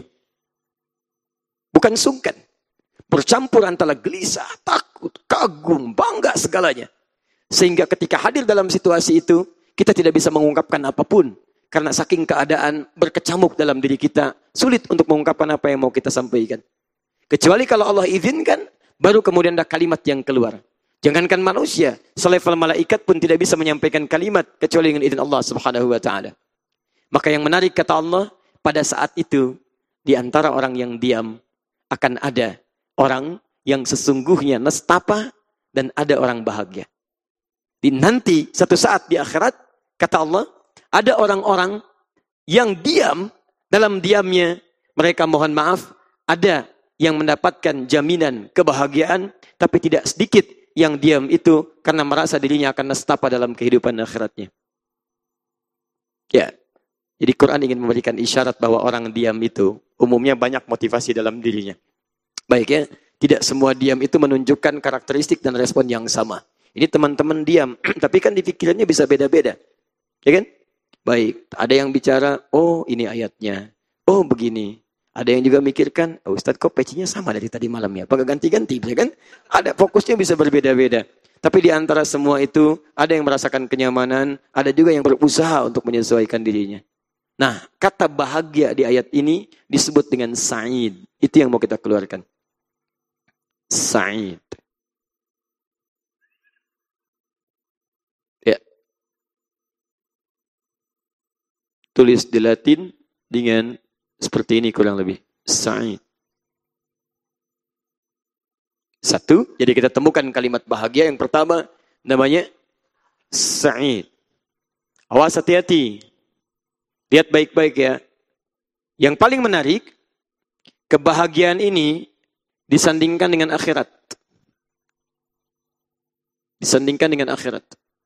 Bukan sungkan. Bercampur antara gelisah, takut, kagum, bangga segalanya. Sehingga ketika hadir dalam situasi itu, kita tidak bisa mengungkapkan apapun. Karena saking keadaan berkecamuk dalam diri kita, sulit untuk mengungkapkan apa yang mau kita sampaikan. Kecuali kalau Allah izinkan, baru kemudian ada kalimat yang keluar. Jangankan manusia, selevel malaikat pun tidak bisa menyampaikan kalimat kecuali dengan izin Allah Subhanahu wa taala. Maka yang menarik kata Allah, pada saat itu di antara orang yang diam akan ada orang yang sesungguhnya nestapa dan ada orang bahagia. Di nanti satu saat di akhirat, kata Allah, ada orang-orang yang diam, dalam diamnya mereka mohon maaf, ada yang mendapatkan jaminan kebahagiaan, tapi tidak sedikit yang diam itu karena merasa dirinya akan nestapa dalam kehidupan akhiratnya. Ya, jadi Quran ingin memberikan isyarat bahwa orang diam itu umumnya banyak motivasi dalam dirinya. Baik ya, tidak semua diam itu menunjukkan karakteristik dan respon yang sama. Ini teman-teman diam, tapi kan di pikirannya bisa beda-beda. Ya kan? Baik, ada yang bicara, oh ini ayatnya, oh begini. Ada yang juga mikirkan, oh, Ustadz kok pecinya sama dari tadi malam ya? Apa ganti-ganti, ya kan? Ada fokusnya bisa berbeda-beda. Tapi di antara semua itu, ada yang merasakan kenyamanan, ada juga yang berusaha untuk menyesuaikan dirinya. Nah, kata bahagia di ayat ini disebut dengan sa'id. Itu yang mau kita keluarkan. Sa'id. Ya. Tulis di Latin dengan seperti ini kurang lebih. Sa'id. Satu, jadi kita temukan kalimat bahagia. Yang pertama, namanya Sa'id. Awas hati-hati. Lihat baik-baik ya. Yang paling menarik, kebahagiaan ini disandingkan dengan akhirat. Disandingkan dengan akhirat.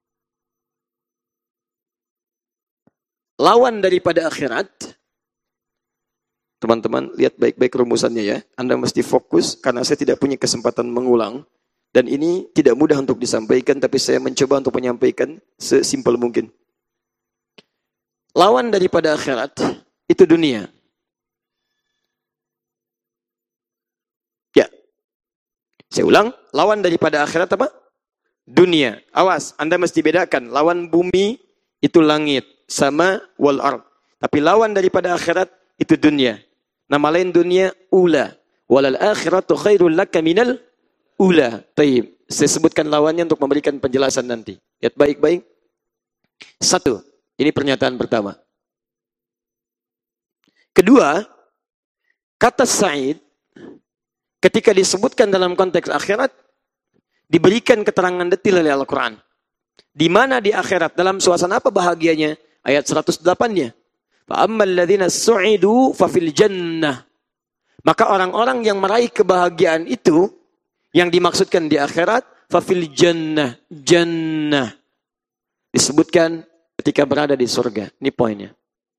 Lawan daripada akhirat, teman-teman, lihat baik-baik rumusannya ya. Anda mesti fokus karena saya tidak punya kesempatan mengulang. Dan ini tidak mudah untuk disampaikan, tapi saya mencoba untuk menyampaikan sesimpel mungkin. Lawan daripada akhirat, itu dunia. Ya. Saya ulang, lawan daripada akhirat apa? Dunia. Awas, Anda mesti bedakan. Lawan bumi, itu langit. Sama wal ard. Tapi lawan daripada akhirat, itu dunia. Nama lain dunia, ula. Walal akhiratu khairul laka minal ula. Taib. Saya sebutkan lawannya untuk memberikan penjelasan nanti. Lihat baik-baik. Satu. Ini pernyataan pertama. Kedua, kata Sa'id, ketika disebutkan dalam konteks akhirat, diberikan keterangan detail oleh Al-Quran. Di mana di akhirat, dalam suasana apa bahagianya? Ayat seratus delapan-nya. فَأَمَّا الَّذِينَ سُعِدُوا فَفِي الْجَنَّةِ. Maka orang-orang yang meraih kebahagiaan itu, yang dimaksudkan di akhirat, فَفِي الْجَنَّةِ. Jannah. Disebutkan ketika berada di surga. Ini poinnya.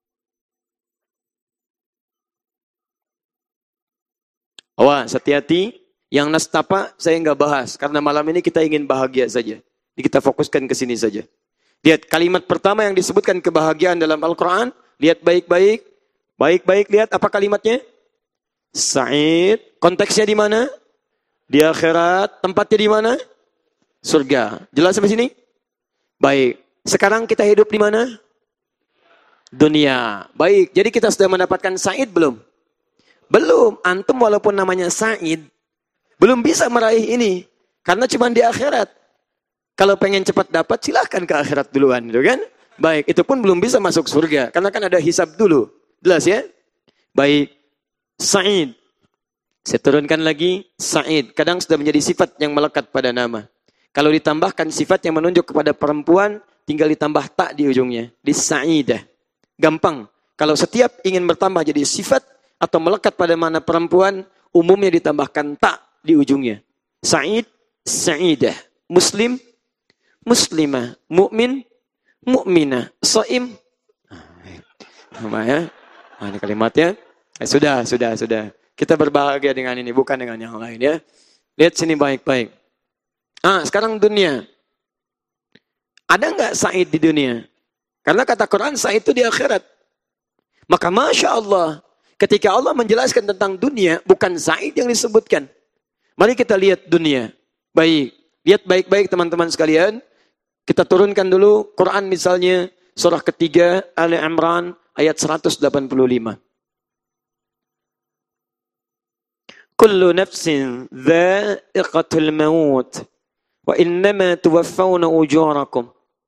Awas, hati-hati. Yang nastapa saya nggak bahas. Karena malam ini kita ingin bahagia saja. Jadi kita fokuskan ke sini saja. Lihat kalimat pertama yang disebutkan kebahagiaan dalam Al-Quran. Lihat baik-baik. Baik-baik lihat apa kalimatnya? Sa'id. Konteksnya di mana? Di akhirat. Tempatnya di mana? Surga. Jelas sampai sini? Baik. Sekarang kita hidup di mana? Dunia. Baik. Jadi kita sudah mendapatkan Sa'id belum? Belum. Antum walaupun namanya Sa'id, belum bisa meraih ini. Karena cuma di akhirat. Kalau pengen cepat dapat, silahkan ke akhirat duluan. Gitu kan? Baik. Itu pun belum bisa masuk surga. Karena kan ada hisab dulu. Jelas ya? Baik. Sa'id. Saya turunkan lagi. Sa'id. Kadang sudah menjadi sifat yang melekat pada nama. Kalau ditambahkan sifat yang menunjuk kepada perempuan, tinggal ditambah tak di ujungnya. Di Sa'idah. Gampang. Kalau setiap ingin bertambah jadi sifat atau melekat pada mana perempuan, umumnya ditambahkan tak di ujungnya. Sa'id, Sa'idah. Muslim, Muslimah. Mu'min, Mu'minah. Sha'im. Nah, ya. Nah, ini kalimatnya. Eh, sudah, sudah, sudah. Kita berbahagia dengan ini, bukan dengan yang lain ya. Lihat sini baik-baik. Ah, sekarang dunia. Ada nggak Sa'id di dunia? Karena kata Quran Sa'id itu di akhirat. Maka Masya Allah, ketika Allah menjelaskan tentang dunia, bukan Sa'id yang disebutkan. Mari kita lihat dunia. Baik, lihat baik-baik teman-teman sekalian. Kita turunkan dulu Quran misalnya, surah ketiga, Ali Imran, ayat seratus delapan puluh lima. kullu nafsin dha'iqatul maut wa innama tuwaffawna ujurakum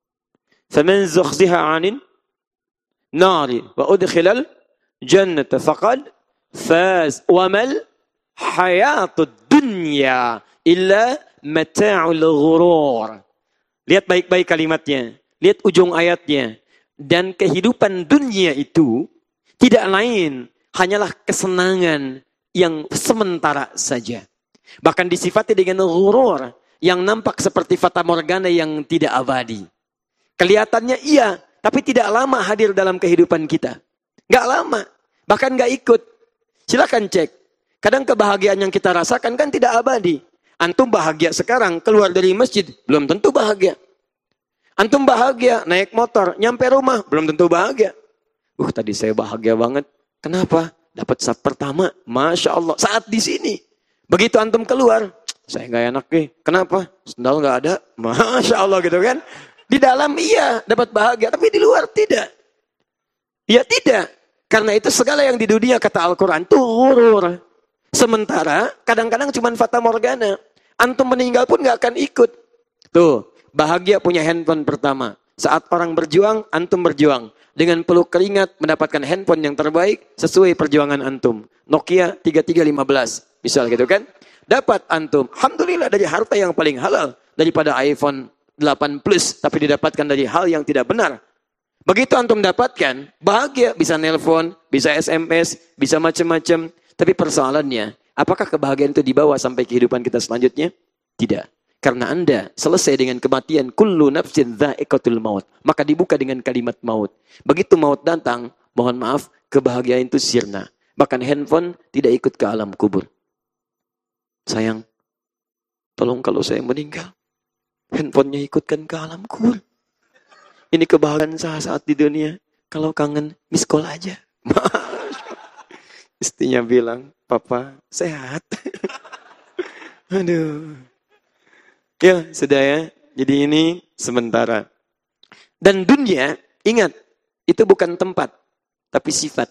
faman zukhziha 'anil nari wa udkhilal jannata faqad faz wa mal hayatud dunya illa mata'ul ghurur. Lihat baik-baik kalimatnya, lihat ujung ayatnya. Dan kehidupan dunia itu tidak lain hanyalah kesenangan yang sementara saja. Bahkan disifati dengan ghurur yang nampak seperti fata morgana yang tidak abadi. Kelihatannya iya, tapi tidak lama hadir dalam kehidupan kita. Gak lama, bahkan gak ikut. Silakan cek. Kadang kebahagiaan yang kita rasakan kan tidak abadi. Antum bahagia sekarang, keluar dari masjid, belum tentu bahagia. Antum bahagia, naik motor, nyampe rumah, belum tentu bahagia. Uh, tadi saya bahagia banget. Kenapa? Dapat saf pertama, Masya Allah, saat di sini. Begitu antum keluar, saya gak enak nih. Kenapa? Sendal gak ada, Masya Allah gitu kan. Di dalam iya, dapat bahagia, tapi di luar tidak. Ya tidak. Karena itu segala yang di dunia, kata Al-Quran, itu ghurur. Sementara, kadang-kadang cuma fata morgana. Antum meninggal pun gak akan ikut. Tuh, bahagia punya handphone pertama. Saat orang berjuang, antum berjuang. Dengan peluk keringat, mendapatkan handphone yang terbaik, sesuai perjuangan antum. Nokia tiga tiga lima belas. Misal gitu kan. Dapat antum, alhamdulillah dari harta yang paling halal. Daripada iPhone delapan plus, tapi didapatkan dari hal yang tidak benar. Begitu antum dapatkan, bahagia. Bisa nelpon, bisa S M S, bisa macam-macam. Tapi persoalannya, apakah kebahagiaan itu dibawa sampai kehidupan kita selanjutnya? Tidak. Karena Anda selesai dengan kematian, kullu nafsin dha'iqatul maut. Maka dibuka dengan kalimat maut. Begitu maut datang, mohon maaf, kebahagiaan itu sirna. Bahkan handphone tidak ikut ke alam kubur. Sayang, tolong kalau saya meninggal, handphonenya ikutkan ke alam kubur. Ini kebahagiaan saya saat di dunia. Kalau kangen, miss call aja. Istrinya bilang, Papa sehat. Aduh. Ya, sudah ya. Jadi ini sementara. Dan dunia, ingat, itu bukan tempat, tapi sifat.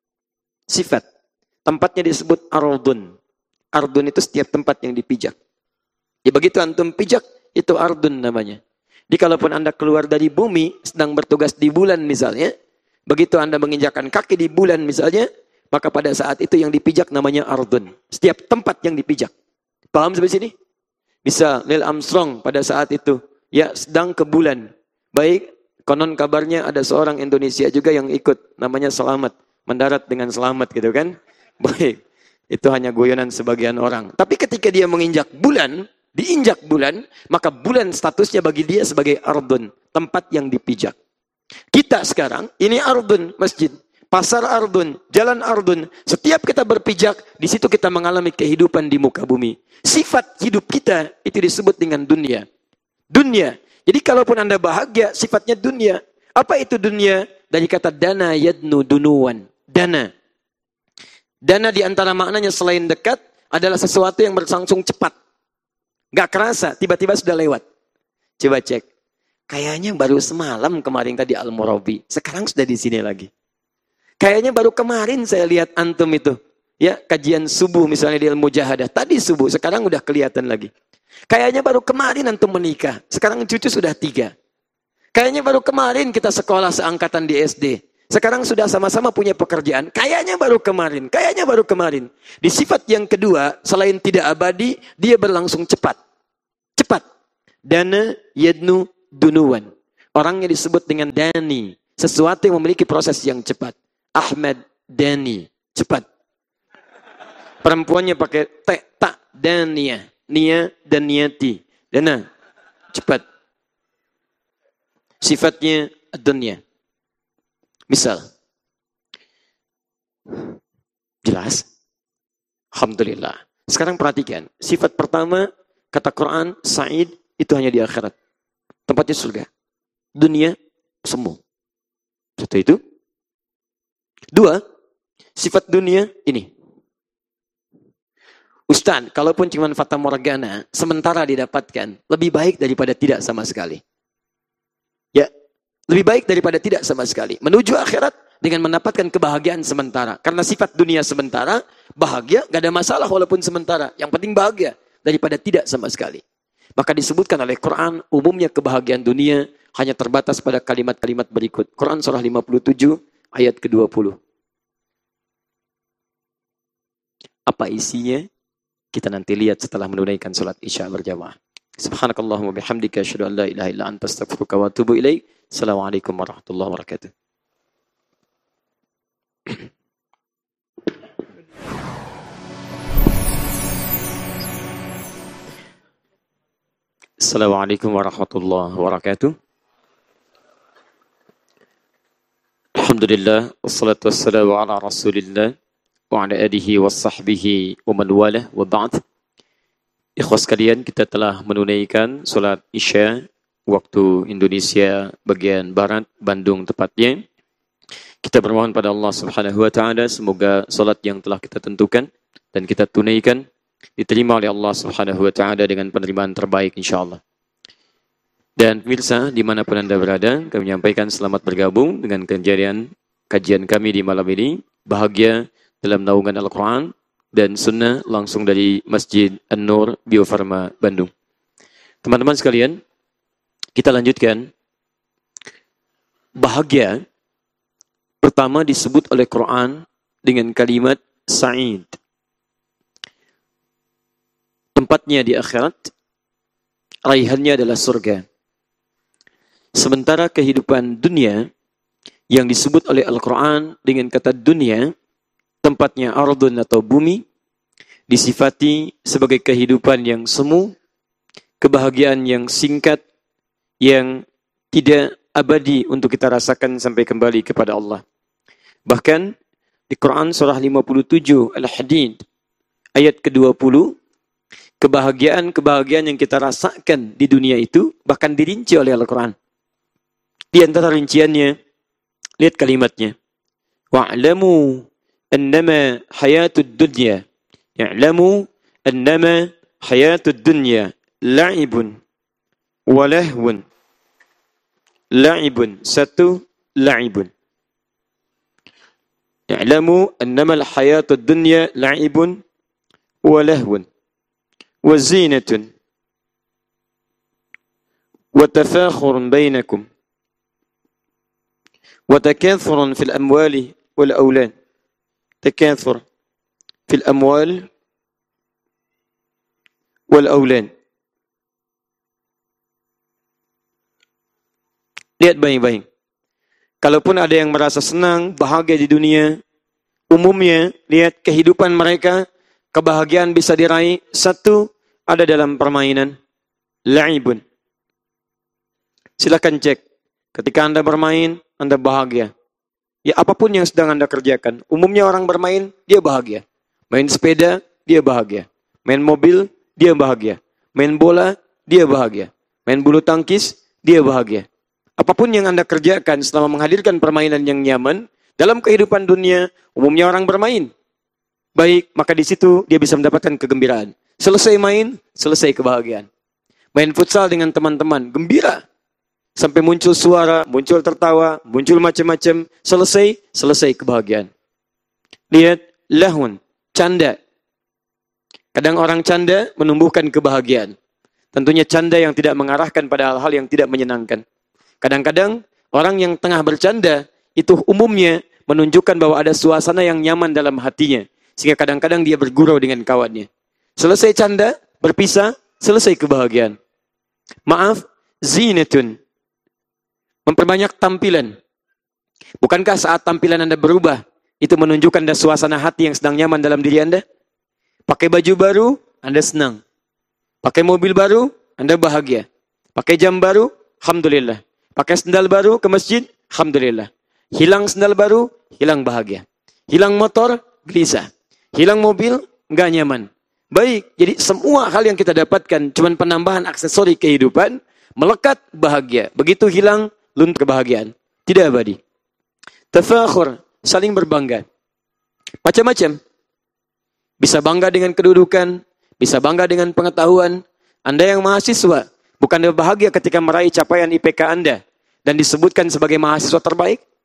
Sifat. Tempatnya disebut ardun. Ardun itu setiap tempat yang dipijak. Ya begitu antum pijak, itu ardun namanya. Jadi kalaupun Anda keluar dari bumi, sedang bertugas di bulan misalnya, begitu Anda menginjakkan kaki di bulan misalnya, maka pada saat itu yang dipijak namanya ardun. Setiap tempat yang dipijak. Paham sampai sini? Bisa Neil Armstrong pada saat itu, ya sedang ke bulan. Baik, konon kabarnya ada seorang Indonesia juga yang ikut, namanya Selamat. Mendarat dengan selamat gitu kan. Baik, itu hanya guyonan sebagian orang. Tapi ketika dia menginjak bulan, diinjak bulan, maka bulan statusnya bagi dia sebagai ardun. Tempat yang dipijak. Kita sekarang, ini ardun, masjid. Pasar ardun, jalan ardun. Setiap kita berpijak, di situ kita mengalami kehidupan di muka bumi. Sifat hidup kita itu disebut dengan dunia. Dunia. Jadi kalaupun Anda bahagia, sifatnya dunia. Apa itu dunia? Dari kata dana yadnu dunuan. Dana. Dana di antara maknanya selain dekat, adalah sesuatu yang berlangsung cepat. Gak kerasa, tiba-tiba sudah lewat. Coba cek. Kayaknya baru semalam kemarin tadi Al-Murabi. Sekarang sudah di sini lagi. Kayaknya baru kemarin saya lihat antum itu. Ya, kajian subuh misalnya di Al-Mujahadah. Tadi subuh, sekarang udah kelihatan lagi. Kayaknya baru kemarin antum menikah. Sekarang cucu sudah tiga. Kayaknya baru kemarin kita sekolah seangkatan di S D. Sekarang sudah sama-sama punya pekerjaan. Kayaknya baru kemarin. Kayaknya baru kemarin. Di sifat yang kedua, selain tidak abadi, dia berlangsung cepat. Cepat. Dana yadnu dunuan. Orangnya disebut dengan dani. Sesuatu yang memiliki proses yang cepat. Ahmad Dani, cepat. Perempuannya pakai te, ta, dania, nia, dan niati. Dana, cepat. Sifatnya dunia. Misal. Jelas? Alhamdulillah. Sekarang perhatikan. Sifat pertama, kata Quran, Sa'id, itu hanya di akhirat. Tempatnya surga. Dunia, semu. Satu itu. Dua, sifat dunia ini. Ustaz, kalaupun cuma fata morgana, sementara didapatkan, lebih baik daripada tidak sama sekali. Ya, lebih baik daripada tidak sama sekali. Menuju akhirat, dengan mendapatkan kebahagiaan sementara. Karena sifat dunia sementara, bahagia gak ada masalah walaupun sementara. Yang penting bahagia daripada tidak sama sekali. Maka disebutkan oleh Quran, umumnya kebahagiaan dunia hanya terbatas pada kalimat-kalimat berikut. Quran surah lima puluh tujuh ayat ke dua puluh. Apa isinya? Kita nanti lihat setelah menunaikan salat Isya berjamaah. Subhanakallahumma bihamdika asyhadu an la ilaha illa anta astaghfiruka wa atubu ilaik. Assalamualaikum warahmatullahi wabarakatuh. Assalamualaikum warahmatullahi wabarakatuh. Alhamdulillah, wassalatu wassalamu ala Rasulillah wa ala alihi wa sahbihi wa man walah wa ba'd. Ikhwas sekalian, kita telah menunaikan salat Isya waktu Indonesia bagian barat, Bandung tepatnya. Kita bermohon pada Allah Subhanahu wa taala semoga salat yang telah kita tentukan dan kita tunaikan diterima oleh Allah Subhanahu wa taala dengan penerimaan terbaik insyaallah. Dan pemirsa dimanapun Anda berada, kami menyampaikan selamat bergabung dengan kejadian kajian kami di malam ini. Bahagia dalam naungan Al-Quran dan Sunnah langsung dari Masjid An-Nur Bio Farma Bandung. Teman-teman sekalian, kita lanjutkan. Bahagia pertama disebut oleh Quran dengan kalimat Sa'id. Tempatnya di akhirat, raihannya adalah surga. Sementara kehidupan dunia yang disebut oleh Al-Quran dengan kata dunia, tempatnya ardun atau bumi, disifati sebagai kehidupan yang semu, kebahagiaan yang singkat, yang tidak abadi untuk kita rasakan sampai kembali kepada Allah. Bahkan di Quran surah lima puluh tujuh Al-Hadid ayat ke dua puluh, kebahagiaan-kebahagiaan yang kita rasakan di dunia itu bahkan dirinci oleh Al-Quran. Di antara rinciannya, lihat kalimatnya. Wa'lamu annama hayatud dunya. Ya'lamu annama hayatud dunya la'ibun wa lahwun. La'ibun. Satu, la'ibun. Ya'lamu annama hayatud dunya la'ibun wa lahwun. Wa zinatun. Wa tafakhurun bainakum. وتكاثر في الأموال والأولاد تكاثر في الأموال والأولاد. Lihat baik-baik. Kalaupun ada yang merasa senang, bahagia di dunia, umumnya lihat kehidupan mereka, kebahagiaan bisa diraih. Satu, ada dalam permainan. La'ibun. Silakan cek. Ketika Anda bermain, Anda bahagia. Ya apapun yang sedang Anda kerjakan. Umumnya orang bermain, dia bahagia. Main sepeda, dia bahagia. Main mobil, dia bahagia. Main bola, dia bahagia. Main bulu tangkis, dia bahagia. Apapun yang Anda kerjakan selama menghadirkan permainan yang nyaman, dalam kehidupan dunia, umumnya orang bermain. Baik, maka di situ dia bisa mendapatkan kegembiraan. Selesai main, selesai kebahagiaan. Main futsal dengan teman-teman, gembira. Sampai muncul suara, muncul tertawa, muncul macam-macam. Selesai, selesai kebahagiaan. Lihat, lahun, canda. Kadang orang canda menumbuhkan kebahagiaan. Tentunya canda yang tidak mengarahkan pada hal-hal yang tidak menyenangkan. Kadang-kadang orang yang tengah bercanda, itu umumnya menunjukkan bahwa ada suasana yang nyaman dalam hatinya. Sehingga kadang-kadang dia bergurau dengan kawannya. Selesai canda, berpisah, selesai kebahagiaan. Maaf, zinatun. Memperbanyak tampilan. Bukankah saat tampilan Anda berubah, itu menunjukkan ada suasana hati yang sedang nyaman dalam diri Anda? Pakai baju baru, Anda senang. Pakai mobil baru, Anda bahagia. Pakai jam baru, alhamdulillah. Pakai sendal baru ke masjid, alhamdulillah. Hilang sendal baru, hilang bahagia. Hilang motor, gelisah. Hilang mobil, nggak nyaman. Baik, jadi semua hal yang kita dapatkan cuma penambahan aksesori kehidupan, melekat bahagia. Begitu hilang, luntur kebahagiaan. Tidak abadi. Tafakhur, saling berbangga. Macam-macam. Bisa bangga dengan kedudukan, bisa bangga dengan pengetahuan. Anda yang mahasiswa, bukan bahagia ketika meraih capaian I P K Anda dan disebutkan sebagai mahasiswa terbaik?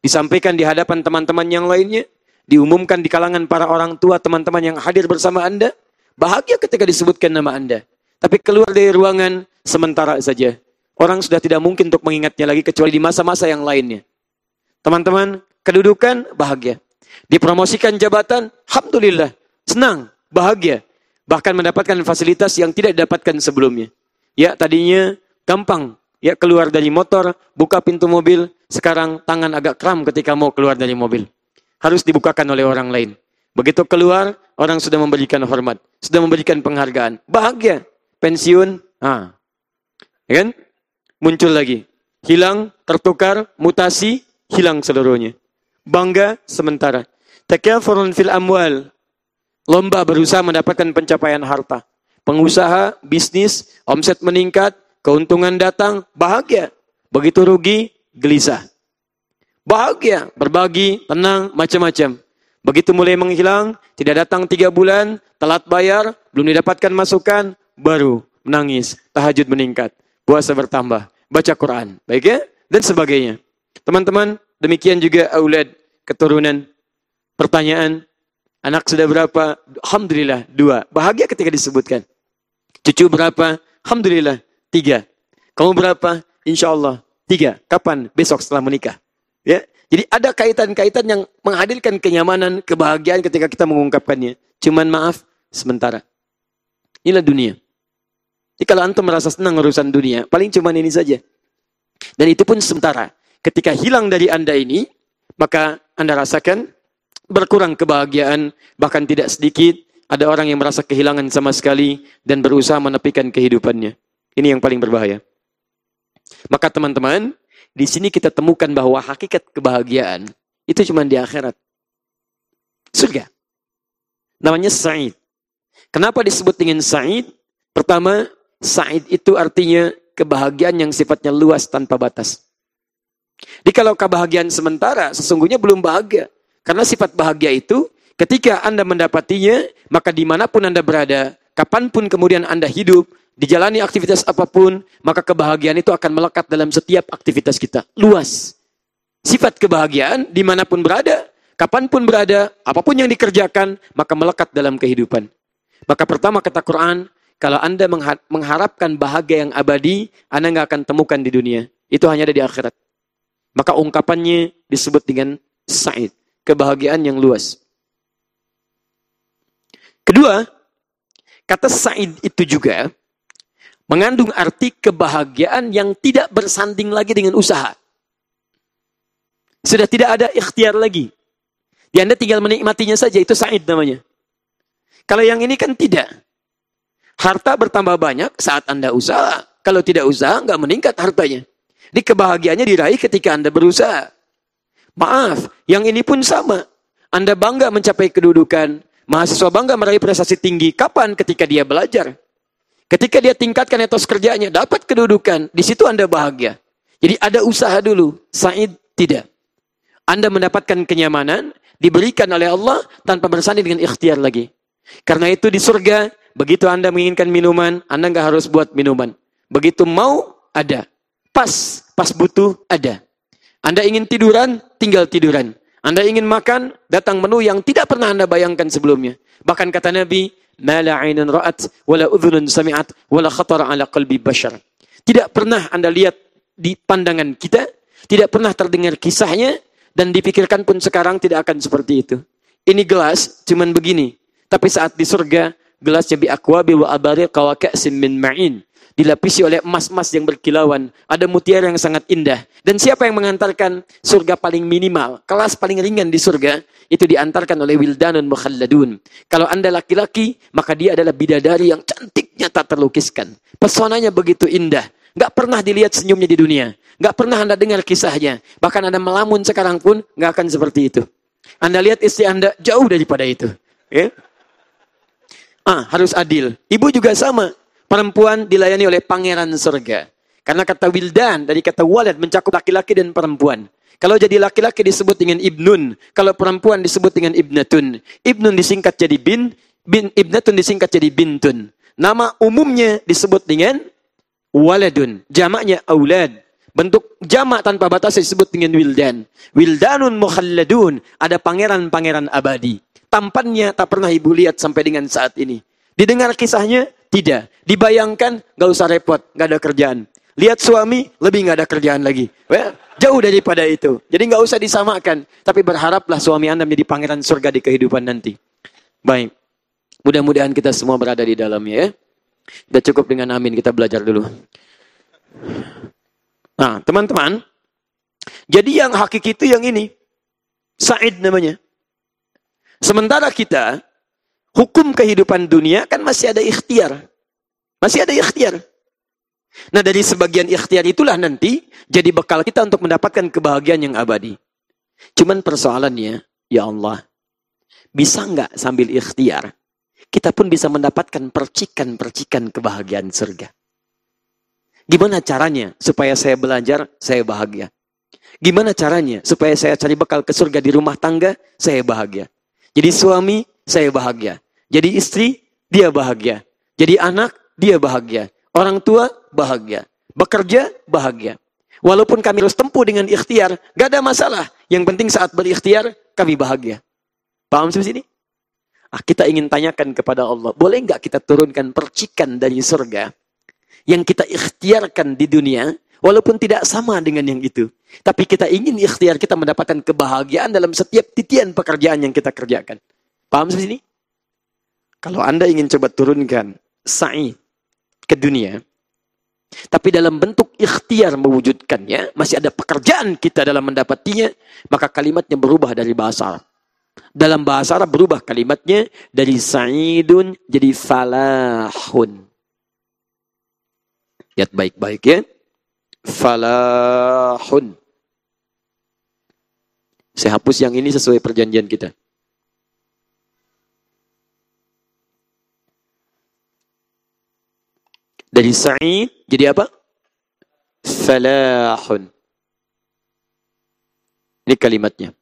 disampaikan di hadapan teman-teman yang lainnya, diumumkan di kalangan para orang tua teman-teman yang hadir bersama Anda, bahagia ketika disebutkan nama Anda. Tapi keluar dari ruangan sementara saja. Orang sudah tidak mungkin untuk mengingatnya lagi kecuali di masa-masa yang lainnya. Teman-teman, kedudukan bahagia. Dipromosikan jabatan, alhamdulillah, senang, bahagia. Bahkan mendapatkan fasilitas yang tidak didapatkan sebelumnya. Ya, tadinya gampang. Ya, keluar dari motor, buka pintu mobil. Sekarang tangan agak kram ketika mau keluar dari mobil. Harus dibukakan oleh orang lain. Begitu keluar, orang sudah memberikan hormat. Sudah memberikan penghargaan. Bahagia. Pensiun, ah, ya kan? Muncul lagi. Hilang, tertukar, mutasi, hilang seluruhnya. Bangga sementara. Takathurun fil amwal. Lomba berusaha mendapatkan pencapaian harta. Pengusaha, bisnis, omset meningkat, keuntungan datang, bahagia. Begitu rugi, gelisah. Bahagia, berbagi, tenang, macam-macam. Begitu mulai menghilang, tidak datang tiga bulan, telat bayar, belum didapatkan masukan, baru menangis, tahajud meningkat, puasa bertambah, baca Quran, baik ya, dan sebagainya. Teman-teman, demikian juga aulad, keturunan. Pertanyaan, anak sudah berapa? Alhamdulillah, dua. Bahagia ketika disebutkan. Cucu berapa? Alhamdulillah, tiga. Kamu berapa? Insya Allah, tiga. Kapan? Besok setelah menikah. Ya, jadi ada kaitan-kaitan yang menghadirkan kenyamanan, kebahagiaan ketika kita mengungkapkannya. Cuman maaf, sementara. Inilah dunia. Jadi kalau antum merasa senang urusan dunia, paling cuma ini saja. Dan itu pun sementara. Ketika hilang dari Anda ini, maka Anda rasakan berkurang kebahagiaan, bahkan tidak sedikit. Ada orang yang merasa kehilangan sama sekali dan berusaha menepikan kehidupannya. Ini yang paling berbahaya. Maka teman-teman, di sini kita temukan bahwa hakikat kebahagiaan itu cuma di akhirat. Surga. Namanya Sa'id. Kenapa disebut dengan Sa'id? Pertama, Sa'id itu artinya kebahagiaan yang sifatnya luas tanpa batas. Jadi kalau kebahagiaan sementara, sesungguhnya belum bahagia. Karena sifat bahagia itu, ketika Anda mendapatinya, maka dimanapun Anda berada, kapanpun kemudian Anda hidup, dijalani aktivitas apapun, maka kebahagiaan itu akan melekat dalam setiap aktivitas kita. Luas. Sifat kebahagiaan dimanapun berada, kapanpun berada, apapun yang dikerjakan, maka melekat dalam kehidupan. Maka pertama kata Quran, kalau Anda mengharapkan bahagia yang abadi, Anda nggak akan temukan di dunia. Itu hanya ada di akhirat. Maka ungkapannya disebut dengan Sa'id. Kebahagiaan yang luas. Kedua, kata Sa'id itu juga mengandung arti kebahagiaan yang tidak bersanding lagi dengan usaha. Sudah tidak ada ikhtiar lagi. Ya Anda tinggal menikmatinya saja, itu Sa'id namanya. Kalau yang ini kan tidak. Harta bertambah banyak saat Anda usaha. Kalau tidak usaha, nggak meningkat hartanya. Jadi kebahagiaannya diraih ketika Anda berusaha. Maaf, yang ini pun sama. Anda bangga mencapai kedudukan. Mahasiswa bangga meraih prestasi tinggi. Kapan? Ketika dia belajar. Ketika dia tingkatkan etos kerjanya, dapat kedudukan. Di situ Anda bahagia. Jadi ada usaha dulu. Sa'id tidak. Anda mendapatkan kenyamanan, diberikan oleh Allah, tanpa bersanding dengan ikhtiar lagi. Karena itu di surga, begitu Anda menginginkan minuman, Anda nggak harus buat minuman. Begitu mau, ada. Pas, pas butuh, ada. Anda ingin tiduran, tinggal tiduran. Anda ingin makan, datang menu yang tidak pernah Anda bayangkan sebelumnya. Bahkan kata Nabi, "Ma la 'ainun ra'at, wa la udhunun sami'at, wa la khatara 'ala qalbi bashar." Tidak pernah Anda lihat di pandangan kita, tidak pernah terdengar kisahnya, dan dipikirkan pun sekarang tidak akan seperti itu. Ini gelas, cuman begini. Tapi saat di surga, gelasnya bi akwabi wa abariqa wa ka'sin min ma'in. Dilapisi oleh emas-emas yang berkilauan. Ada mutiara yang sangat indah. Dan siapa yang mengantarkan surga paling minimal, kelas paling ringan di surga, itu diantarkan oleh wildanun mukhalladun. Kalau Anda laki-laki, maka dia adalah bidadari yang cantiknya tak terlukiskan. Pesonanya begitu indah. Nggak pernah dilihat senyumnya di dunia. Nggak pernah Anda dengar kisahnya. Bahkan Anda melamun sekarang pun, nggak akan seperti itu. Anda lihat istri Anda jauh daripada itu. Ya? Ah, harus adil. Ibu juga sama. Perempuan dilayani oleh pangeran surga. Karena kata wildan, dari kata walad, mencakup laki-laki dan perempuan. Kalau jadi laki-laki disebut dengan ibnun. Kalau perempuan disebut dengan ibnatun. Ibnun disingkat jadi bin, bin ibnatun disingkat jadi bintun. Nama umumnya disebut dengan waladun. Jamaknya aulad. Bentuk jamak tanpa batas disebut dengan wildan. Wildanun mukhalladun. Ada pangeran-pangeran abadi. Tampannya tak pernah ibu lihat sampai dengan saat ini. Didengar kisahnya? Tidak. Dibayangkan? Gak usah repot. Gak ada kerjaan. Lihat suami? Lebih gak ada kerjaan lagi. Well, jauh daripada itu. Jadi gak usah disamakan. Tapi berharaplah suami Anda menjadi pangeran surga di kehidupan nanti. Baik. Mudah-mudahan kita semua berada di dalamnya ya. Sudah cukup dengan amin. Kita belajar dulu. Nah, teman-teman, jadi yang hakiki itu yang ini. Sa'id namanya. Sementara kita, hukum kehidupan dunia kan masih ada ikhtiar. Masih ada ikhtiar. Nah, dari sebagian ikhtiar itulah nanti jadi bekal kita untuk mendapatkan kebahagiaan yang abadi. Cuman persoalannya, ya Allah, bisa nggak sambil ikhtiar, kita pun bisa mendapatkan percikan-percikan kebahagiaan surga. Gimana caranya supaya saya belajar, saya bahagia? Gimana caranya supaya saya cari bekal ke surga di rumah tangga, saya bahagia? Jadi suami, saya bahagia. Jadi istri, dia bahagia. Jadi anak, dia bahagia. Orang tua, bahagia. Bekerja, bahagia. Walaupun kami harus tempuh dengan ikhtiar, gak ada masalah. Yang penting saat berikhtiar, kami bahagia. Paham sampai sini? Ah, kita ingin tanyakan kepada Allah, boleh nggak kita turunkan percikan dari surga yang kita ikhtiarkan di dunia, walaupun tidak sama dengan yang itu. Tapi kita ingin ikhtiar kita mendapatkan kebahagiaan dalam setiap titian pekerjaan yang kita kerjakan. Paham sampai sini? Kalau Anda ingin coba turunkan sa'i ke dunia, tapi dalam bentuk ikhtiar mewujudkannya, masih ada pekerjaan kita dalam mendapatinya, maka kalimatnya berubah dari bahasa Arab. Dalam bahasa Arab berubah kalimatnya dari sa'idun jadi falahun. Lihat baik-baik ya. Falahun. Saya hapus yang ini sesuai perjanjian kita. Dari sa'id jadi apa? Falahun. Ini kalimatnya.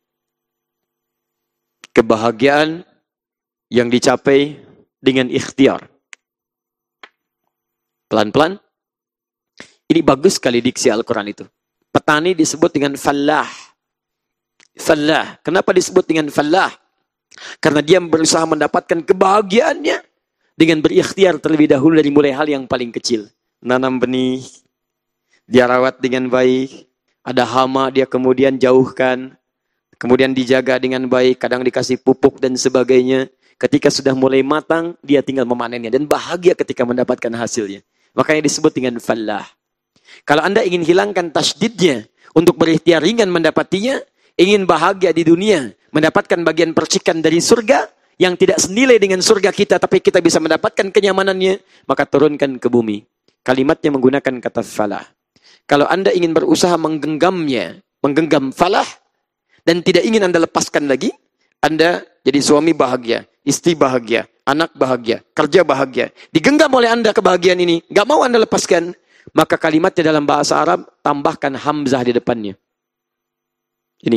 Kebahagiaan yang dicapai dengan ikhtiar. Pelan-pelan. Ini bagus sekali diksi Al-Quran itu. Petani disebut dengan fallah. Fallah. Kenapa disebut dengan fallah? Karena dia berusaha mendapatkan kebahagiaannya dengan berikhtiar terlebih dahulu dari mulai hal yang paling kecil. Nanam benih, dia rawat dengan baik. Ada hama, dia kemudian jauhkan. Kemudian dijaga dengan baik, kadang dikasih pupuk dan sebagainya. Ketika sudah mulai matang, dia tinggal memanennya. Dan bahagia ketika mendapatkan hasilnya. Makanya disebut dengan fallah. Kalau Anda ingin hilangkan tasydidnya untuk berikhtiar ringan mendapatinya, ingin bahagia di dunia, mendapatkan bagian percikan dari surga yang tidak senilai dengan surga kita, tapi kita bisa mendapatkan kenyamanannya, maka turunkan ke bumi. Kalimatnya menggunakan kata falah. Kalau Anda ingin berusaha menggenggamnya, menggenggam falah, dan tidak ingin Anda lepaskan lagi, Anda jadi suami bahagia, istri bahagia, anak bahagia, kerja bahagia. Digenggam oleh Anda kebahagiaan ini, gak mau Anda lepaskan, maka kalimatnya dalam bahasa Arab, tambahkan hamzah di depannya. Ini.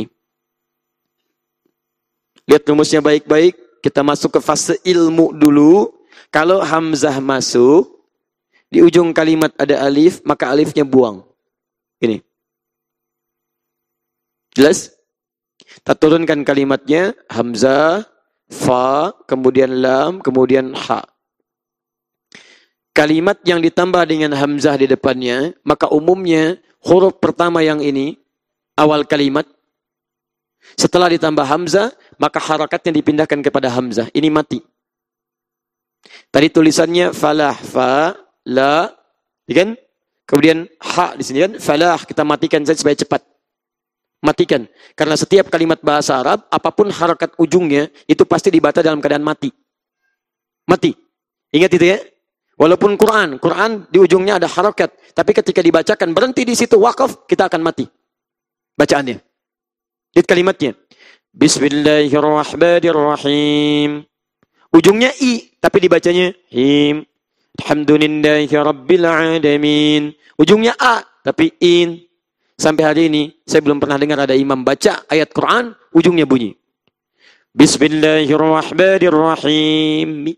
Lihat rumusnya baik-baik. Kita masuk ke fase ilmu dulu. Kalau hamzah masuk, di ujung kalimat ada alif, maka alifnya buang. Ini. Jelas? Kita turunkan kalimatnya, hamzah, fa, kemudian lam, kemudian ha. Kalimat yang ditambah dengan hamzah di depannya, maka umumnya huruf pertama yang ini, awal kalimat, setelah ditambah hamzah, maka harakatnya dipindahkan kepada hamzah. Ini mati. Tadi tulisannya falah, fa, la, kan? Kemudian ha di sini kan, falah, kita matikan saja supaya cepat. Matikan. Karena setiap kalimat bahasa Arab, apapun harakat ujungnya, itu pasti dibaca dalam keadaan mati. Mati. Ingat itu ya? Walaupun Quran, Quran di ujungnya ada harakat. Tapi ketika dibacakan, berhenti di situ, wakaf, kita akan mati. Bacaannya. Lihat kalimatnya. Bismillahirrahmanirrahim. Ujungnya i, tapi dibacanya him. Alhamdulillahi rabbil alamin. Ujungnya a, tapi in. Sampai hari ini, saya belum pernah dengar ada imam baca ayat Quran, ujungnya bunyi. Bismillahirrahmanirrahim.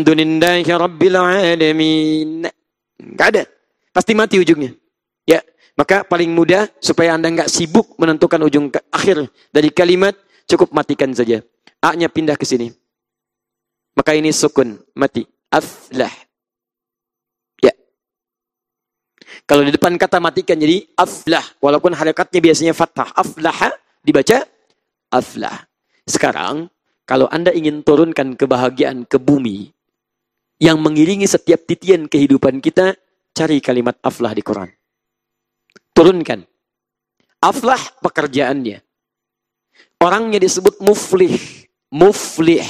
Alhamdulillahi rabbil alamin. Enggak ada. Pasti mati ujungnya. Ya, Maka paling mudah supaya Anda nggak sibuk menentukan ujung ke akhir dari kalimat, cukup matikan saja. A-nya pindah ke sini. Maka ini sukun, mati. Aflah. Ya. Kalau di depan kata matikan jadi aflah. Walaupun harakatnya biasanya fathah. Aflah dibaca aflah. Sekarang, kalau Anda ingin turunkan kebahagiaan ke bumi, yang mengiringi setiap titian kehidupan kita, cari kalimat aflah di Quran. Turunkan. Aflah pekerjaannya. Orangnya disebut muflih. Muflih.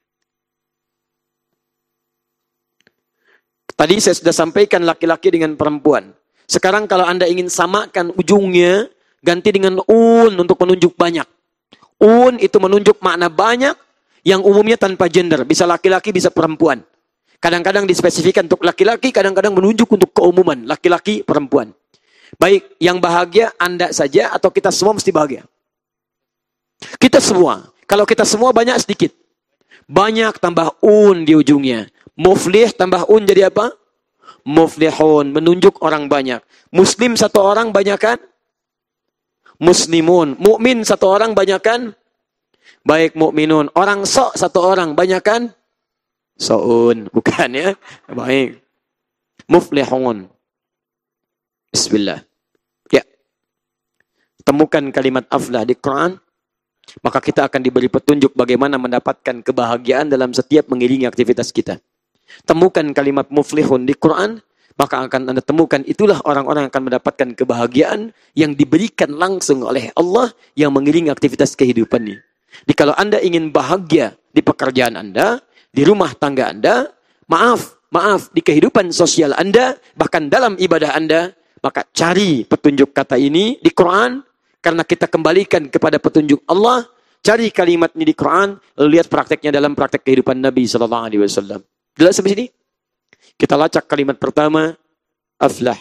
Tadi saya sudah sampaikan laki-laki dengan perempuan. Sekarang kalau Anda ingin samakan ujungnya, ganti dengan un untuk menunjuk banyak. Un itu menunjuk makna banyak yang umumnya tanpa gender. Bisa laki-laki, bisa perempuan. Kadang-kadang dispesifikan untuk laki-laki, kadang-kadang menunjuk untuk keumuman. Laki-laki, perempuan. Baik, yang bahagia Anda saja atau kita semua mesti bahagia? Kita semua. Kalau kita semua banyak sedikit. Banyak tambah un di ujungnya. Muflih tambah un jadi apa? Muflihun, menunjuk orang banyak. Muslim satu orang banyakan? Muslimun. Mukmin satu orang banyakan? Baik, mukminun. Orang sok satu orang banyakan? So'un. Bukan ya? Baik. Muflihun. Bismillah. Ya. Temukan kalimat aflah di Quran, maka kita akan diberi petunjuk bagaimana mendapatkan kebahagiaan dalam setiap mengiringi aktivitas kita. Temukan kalimat muflihun di Quran, maka akan Anda temukan itulah orang-orang yang akan mendapatkan kebahagiaan yang diberikan langsung oleh Allah yang mengiringi aktivitas kehidupan ini. Jadi kalau Anda ingin bahagia di pekerjaan Anda, di rumah tangga Anda, maaf, maaf, di kehidupan sosial Anda, bahkan dalam ibadah Anda, maka cari petunjuk kata ini di Quran, karena kita kembalikan kepada petunjuk Allah, cari kalimat ini di Quran, lalu lihat prakteknya dalam praktek kehidupan Nabi Sallallahu Alaihi Wasallam. Jelas sampai sini? Kita lacak kalimat pertama, aflah.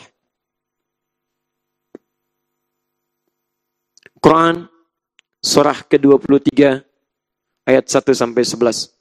Quran, surah ke dua puluh tiga, ayat satu sampai sebelas.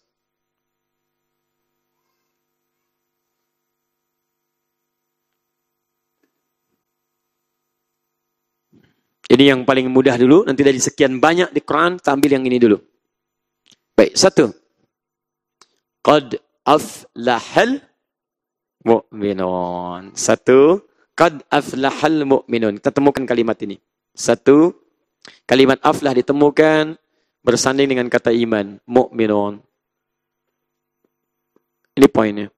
Ini yang paling mudah dulu, nanti dari sekian banyak di Quran, kita ambil yang ini dulu. Baik, satu. Qad aflahal mu'minun. Satu. Qad aflahal mu'minun. Kita temukan kalimat ini. Satu. Kalimat aflah ditemukan bersanding dengan kata iman. Mu'minun. Ini poinnya.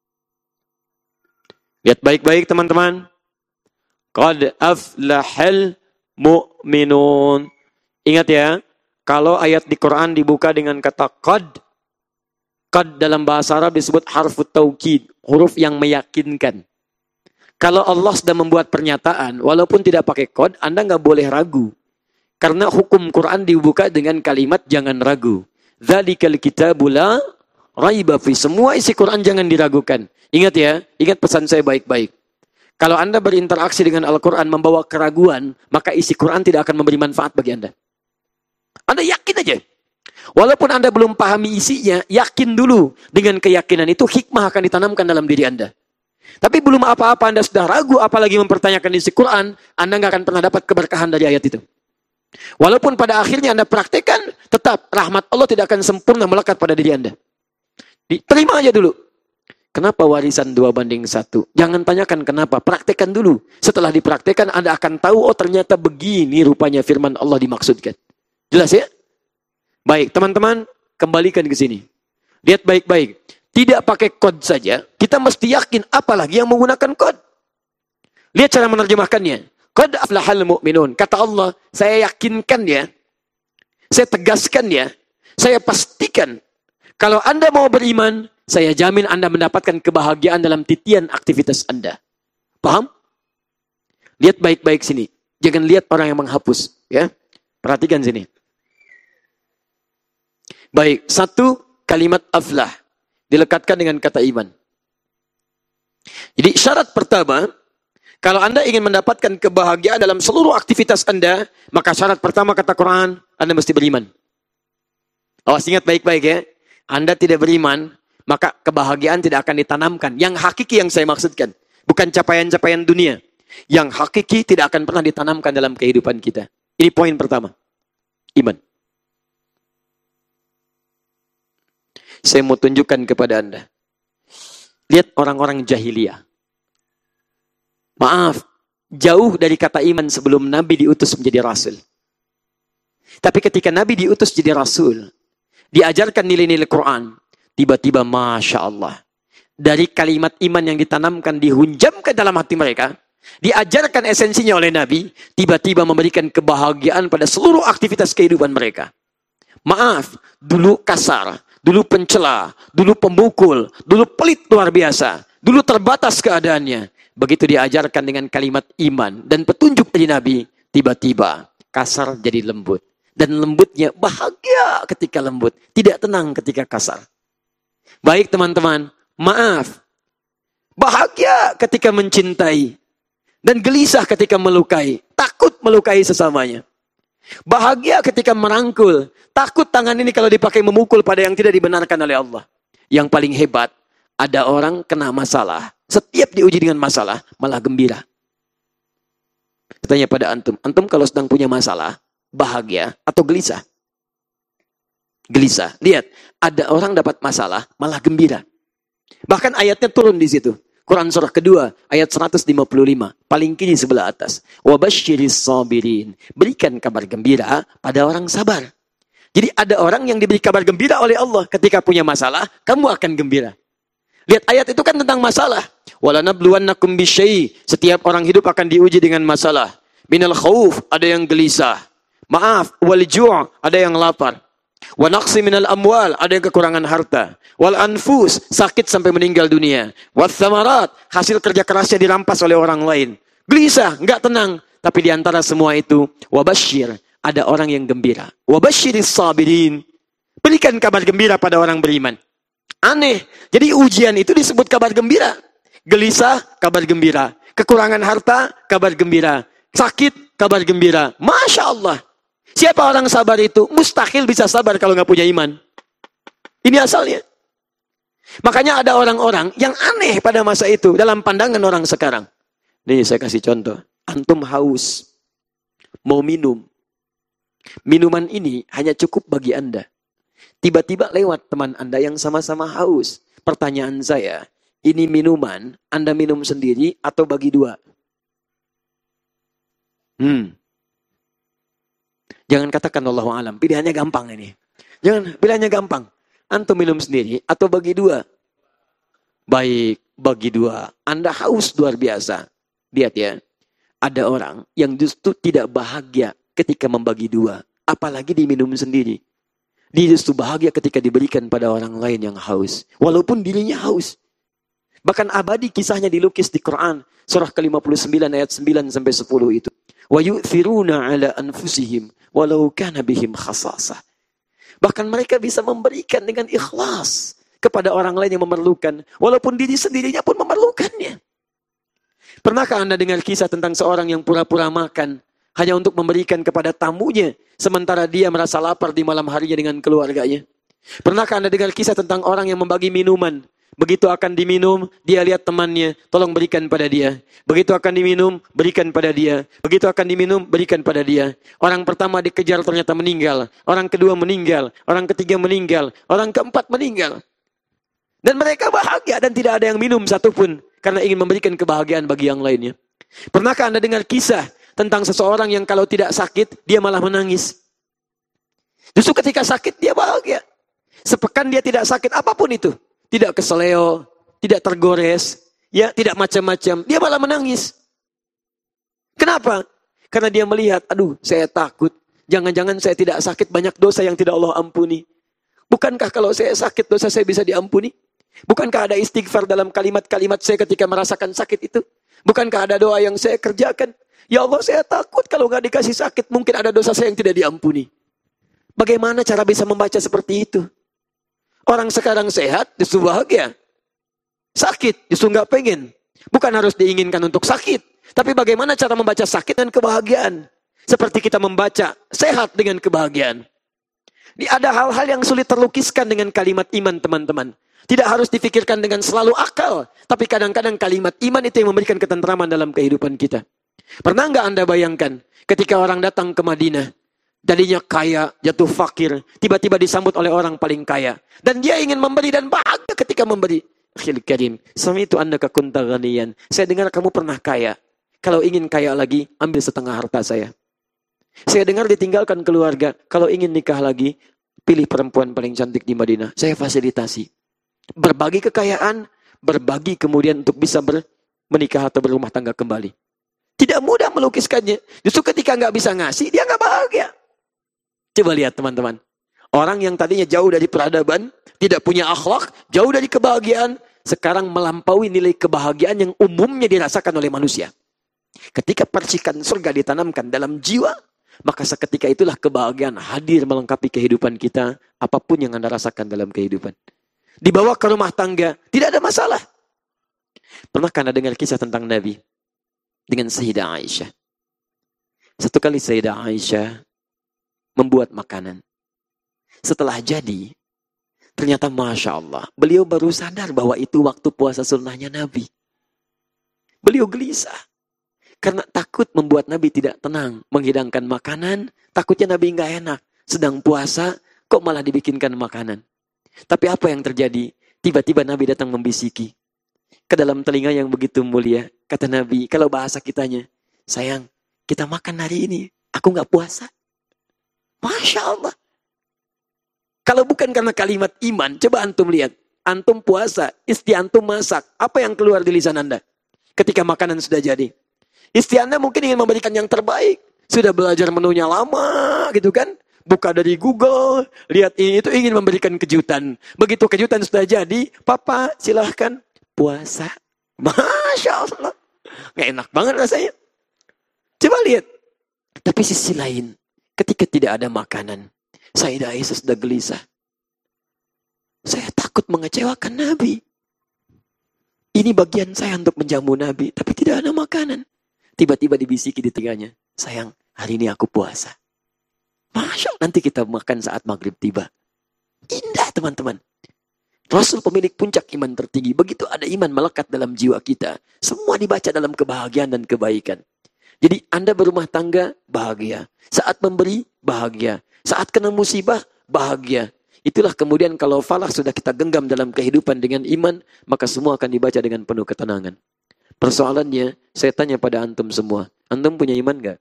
Lihat baik-baik teman-teman. Qad aflahal mu'minun. Ingat ya, kalau ayat di Quran dibuka dengan kata qad, qad dalam bahasa Arab disebut harfut taukid, huruf yang meyakinkan. Kalau Allah sudah membuat pernyataan, walaupun tidak pakai qad, Anda nggak boleh ragu. Karena hukum Quran dibuka dengan kalimat jangan ragu. Dzalikal kitabu la raiba fi. Semua isi Quran jangan diragukan. Ingat ya, ingat pesan saya baik-baik. Kalau Anda berinteraksi dengan Al-Quran membawa keraguan, maka isi Quran tidak akan memberi manfaat bagi Anda. Anda yakin aja. Walaupun Anda belum pahami isinya, yakin dulu. Dengan keyakinan itu hikmah akan ditanamkan dalam diri Anda. Tapi belum apa-apa Anda sudah ragu, apalagi mempertanyakan isi Quran, Anda nggak akan pernah dapat keberkahan dari ayat itu. Walaupun pada akhirnya Anda praktekkan, tetap rahmat Allah tidak akan sempurna melekat pada diri Anda. Diterima aja dulu. Kenapa warisan dua banding satu? Jangan tanyakan kenapa, praktekkan dulu. Setelah dipraktekkan, Anda akan tahu, oh ternyata begini rupanya firman Allah dimaksudkan. Jelas ya? Baik, teman-teman, kembalikan ke sini. Lihat baik-baik. Tidak pakai kod saja, kita mesti yakin apalagi yang menggunakan kod. Lihat cara menerjemahkannya. Qad aflahal mu'minun. Kata Allah, saya yakinkan ya, saya tegaskan ya, saya pastikan, kalau Anda mau beriman, saya jamin Anda mendapatkan kebahagiaan dalam titian aktivitas Anda. Paham? Lihat baik-baik sini. Jangan lihat orang yang menghapus. Ya, perhatikan sini. Baik, satu kalimat aflah. Dilekatkan dengan kata iman. Jadi syarat pertama, kalau Anda ingin mendapatkan kebahagiaan dalam seluruh aktivitas Anda, maka syarat pertama kata Quran, Anda mesti beriman. Awas ingat baik-baik ya. Anda tidak beriman, maka kebahagiaan tidak akan ditanamkan. Yang hakiki yang saya maksudkan. Bukan capaian-capaian dunia. yang hakiki tidak akan pernah ditanamkan dalam kehidupan kita. Ini poin pertama. Iman. Saya mau tunjukkan kepada Anda. Lihat orang-orang jahiliyah. Maaf, jauh dari kata iman sebelum Nabi diutus menjadi Rasul. Tapi ketika Nabi diutus jadi Rasul, diajarkan nilai-nilai Quran, tiba-tiba Masya Allah. Dari kalimat iman yang ditanamkan, dihunjamkan dalam hati mereka, diajarkan esensinya oleh Nabi, tiba-tiba memberikan kebahagiaan pada seluruh aktivitas kehidupan mereka. Maaf, dulu kasar, dulu pencela, dulu pemukul, dulu pelit luar biasa, dulu terbatas keadaannya. Begitu diajarkan dengan kalimat iman dan petunjuk dari Nabi, tiba-tiba kasar jadi lembut. Dan lembutnya bahagia ketika lembut, tidak tenang ketika kasar. Baik teman-teman, maaf, bahagia ketika mencintai, dan gelisah ketika melukai, takut melukai sesamanya. Bahagia ketika merangkul, takut tangan ini kalau dipakai memukul pada yang tidak dibenarkan oleh Allah. Yang paling hebat, ada orang kena masalah, setiap diuji dengan masalah, malah gembira. Tanya pada antum, antum kalau sedang punya masalah, bahagia atau gelisah? Gelisah. Lihat, ada orang dapat masalah, malah gembira. Bahkan ayatnya turun di situ. Quran surah kedua, ayat seratus lima puluh lima. Paling kiri sebelah atas. Wabasyiris sabirin. Berikan kabar gembira pada orang sabar. Jadi ada orang yang diberi kabar gembira oleh Allah. Ketika punya masalah, kamu akan gembira. Lihat, ayat itu kan tentang masalah. Walanabluwannakum bisyai. Setiap orang hidup akan diuji dengan masalah. Minal khauf, ada yang gelisah. Maaf, wal ju', ada yang lapar. Wa naqsi minal amwal, ada yang kekurangan harta. Wal anfus, sakit sampai meninggal dunia. Wath thamarat, hasil kerja kerasnya dirampas oleh orang lain. Gelisah, enggak tenang. Tapi di antara semua itu, wabasyir, ada orang yang gembira. Wabasyiris sabirin, berikan kabar gembira pada orang beriman. Aneh, jadi ujian itu disebut kabar gembira. Gelisah, kabar gembira. Kekurangan harta, kabar gembira. Sakit, kabar gembira. Masya Allah. Siapa orang sabar itu? Mustahil bisa sabar kalau nggak punya iman. Ini asalnya. Makanya ada orang-orang yang aneh pada masa itu dalam pandangan orang sekarang. Nih saya kasih contoh. Antum haus. Mau minum. Minuman ini hanya cukup bagi Anda. Tiba-tiba lewat teman Anda yang sama-sama haus. Pertanyaan saya, ini minuman Anda minum sendiri atau bagi dua? Hmm. Jangan katakan Allahu a'lam, pilihannya gampang ini. Jangan, pilihannya gampang. Antum minum sendiri atau bagi dua? Baik, bagi dua. Anda haus luar biasa. Lihat ya, ada orang yang justru tidak bahagia ketika membagi dua. Apalagi diminum sendiri. Dia justru bahagia ketika diberikan pada orang lain yang haus. Walaupun dirinya haus. Bahkan abadi kisahnya dilukis di Quran. Surah ke lima puluh sembilan ayat sembilan sampai sepuluh itu. Wa yu'thiruna ala anfusihim walau kana bihim khasasah. Bahkan mereka bisa memberikan dengan ikhlas kepada orang lain yang memerlukan. Walaupun diri sendirinya pun memerlukannya. Pernahkah Anda dengar kisah tentang seorang yang pura-pura makan hanya untuk memberikan kepada tamunya, sementara dia merasa lapar di malam harinya dengan keluarganya? Pernahkah Anda dengar kisah tentang orang yang membagi minuman? Begitu akan diminum, dia lihat temannya, tolong berikan pada dia. Begitu akan diminum, berikan pada dia. Begitu akan diminum, berikan pada dia. Orang pertama dikejar ternyata meninggal. Orang kedua meninggal. Orang ketiga meninggal. Orang keempat meninggal. Dan mereka bahagia dan tidak ada yang minum satupun. Karena ingin memberikan kebahagiaan bagi yang lainnya. Pernahkah Anda dengar kisah tentang seseorang yang kalau tidak sakit, dia malah menangis? Justru ketika sakit, dia bahagia. Sepekan dia tidak sakit, apapun itu. Tidak keseleo, tidak tergores, ya tidak macam-macam. Dia malah menangis. Kenapa? Karena dia melihat, aduh saya takut. Jangan-jangan saya tidak sakit, banyak dosa yang tidak Allah ampuni. Bukankah kalau saya sakit, dosa saya bisa diampuni? Bukankah ada istighfar dalam kalimat-kalimat saya ketika merasakan sakit itu? Bukankah ada doa yang saya kerjakan? Ya Allah, saya takut kalau nggak dikasih sakit, mungkin ada dosa saya yang tidak diampuni. Bagaimana cara bisa membaca seperti itu? Orang sekarang sehat, justru bahagia. Sakit, justru nggak pengen. Bukan harus diinginkan untuk sakit. Tapi bagaimana cara membaca sakit dan kebahagiaan? Seperti kita membaca sehat dengan kebahagiaan. Ini ada hal-hal yang sulit terlukiskan dengan kalimat iman, teman-teman. Tidak harus difikirkan dengan selalu akal. Tapi kadang-kadang kalimat iman itu yang memberikan ketentraman dalam kehidupan kita. Pernah nggak Anda bayangkan ketika orang datang ke Madinah, dadinya kaya, jatuh fakir, tiba-tiba disambut oleh orang paling kaya. Dan dia ingin memberi dan bahagia ketika memberi. Akhil karim, sami itu Anda kakunta ghaniyan. Saya dengar kamu pernah kaya. Kalau ingin kaya lagi, ambil setengah harta saya. Saya dengar ditinggalkan keluarga. Kalau ingin nikah lagi, pilih perempuan paling cantik di Madinah. Saya fasilitasi. Berbagi kekayaan, berbagi kemudian untuk bisa ber, menikah atau berumah tangga kembali. Tidak mudah melukiskannya. Justru ketika nggak bisa ngasih, dia nggak bahagia. Coba lihat teman-teman. Orang yang tadinya jauh dari peradaban, tidak punya akhlak, jauh dari kebahagiaan, sekarang melampaui nilai kebahagiaan yang umumnya dirasakan oleh manusia. Ketika percikan surga ditanamkan dalam jiwa, maka seketika itulah kebahagiaan hadir melengkapi kehidupan kita, apapun yang Anda rasakan dalam kehidupan. Dibawa ke rumah tangga, tidak ada masalah. Pernahkah Anda dengar kisah tentang Nabi dengan Sayyidah Aisyah? Satu kali Sayyidah Aisyah membuat makanan. Setelah jadi, ternyata Masya Allah, beliau baru sadar bahwa itu waktu puasa sunnahnya Nabi. Beliau gelisah. Karena takut membuat Nabi tidak tenang. Menghidangkan makanan, takutnya Nabi nggak enak. Sedang puasa, kok malah dibikinkan makanan. Tapi apa yang terjadi? Tiba-tiba Nabi datang membisiki. Ke dalam telinga yang begitu mulia. Kata Nabi, kalau bahasa kitanya, sayang, kita makan hari ini. Aku nggak puasa. Masya Allah. Kalau bukan karena kalimat iman, coba antum lihat. Antum puasa, istri antum masak. Apa yang keluar di lisan Anda? Ketika makanan sudah jadi. Istri Anda mungkin ingin memberikan yang terbaik. Sudah belajar menunya lama, gitu kan? Buka dari Google, lihat ini itu ingin memberikan kejutan. Begitu kejutan sudah jadi, Papa silahkan puasa. Masya Allah. Nggak enak banget rasanya. Coba lihat. Tapi sisi lain, ketika tidak ada makanan, Sayyidah Aisyah sudah gelisah. Saya takut mengecewakan Nabi. Ini bagian saya untuk menjamu Nabi, tapi tidak ada makanan. Tiba-tiba dibisiki di telinganya, sayang, hari ini aku puasa. Masya Allah, nanti kita makan saat maghrib tiba. Indah teman-teman. Rasul pemilik puncak iman tertinggi. Begitu ada iman melekat dalam jiwa kita. Semua dibaca dalam kebahagiaan dan kebaikan. Jadi Anda berumah tangga, bahagia. Saat memberi, bahagia. Saat kena musibah, bahagia. Itulah kemudian kalau falah sudah kita genggam dalam kehidupan dengan iman, maka semua akan dibaca dengan penuh ketenangan. Persoalannya, saya tanya pada antum semua. Antum punya iman gak?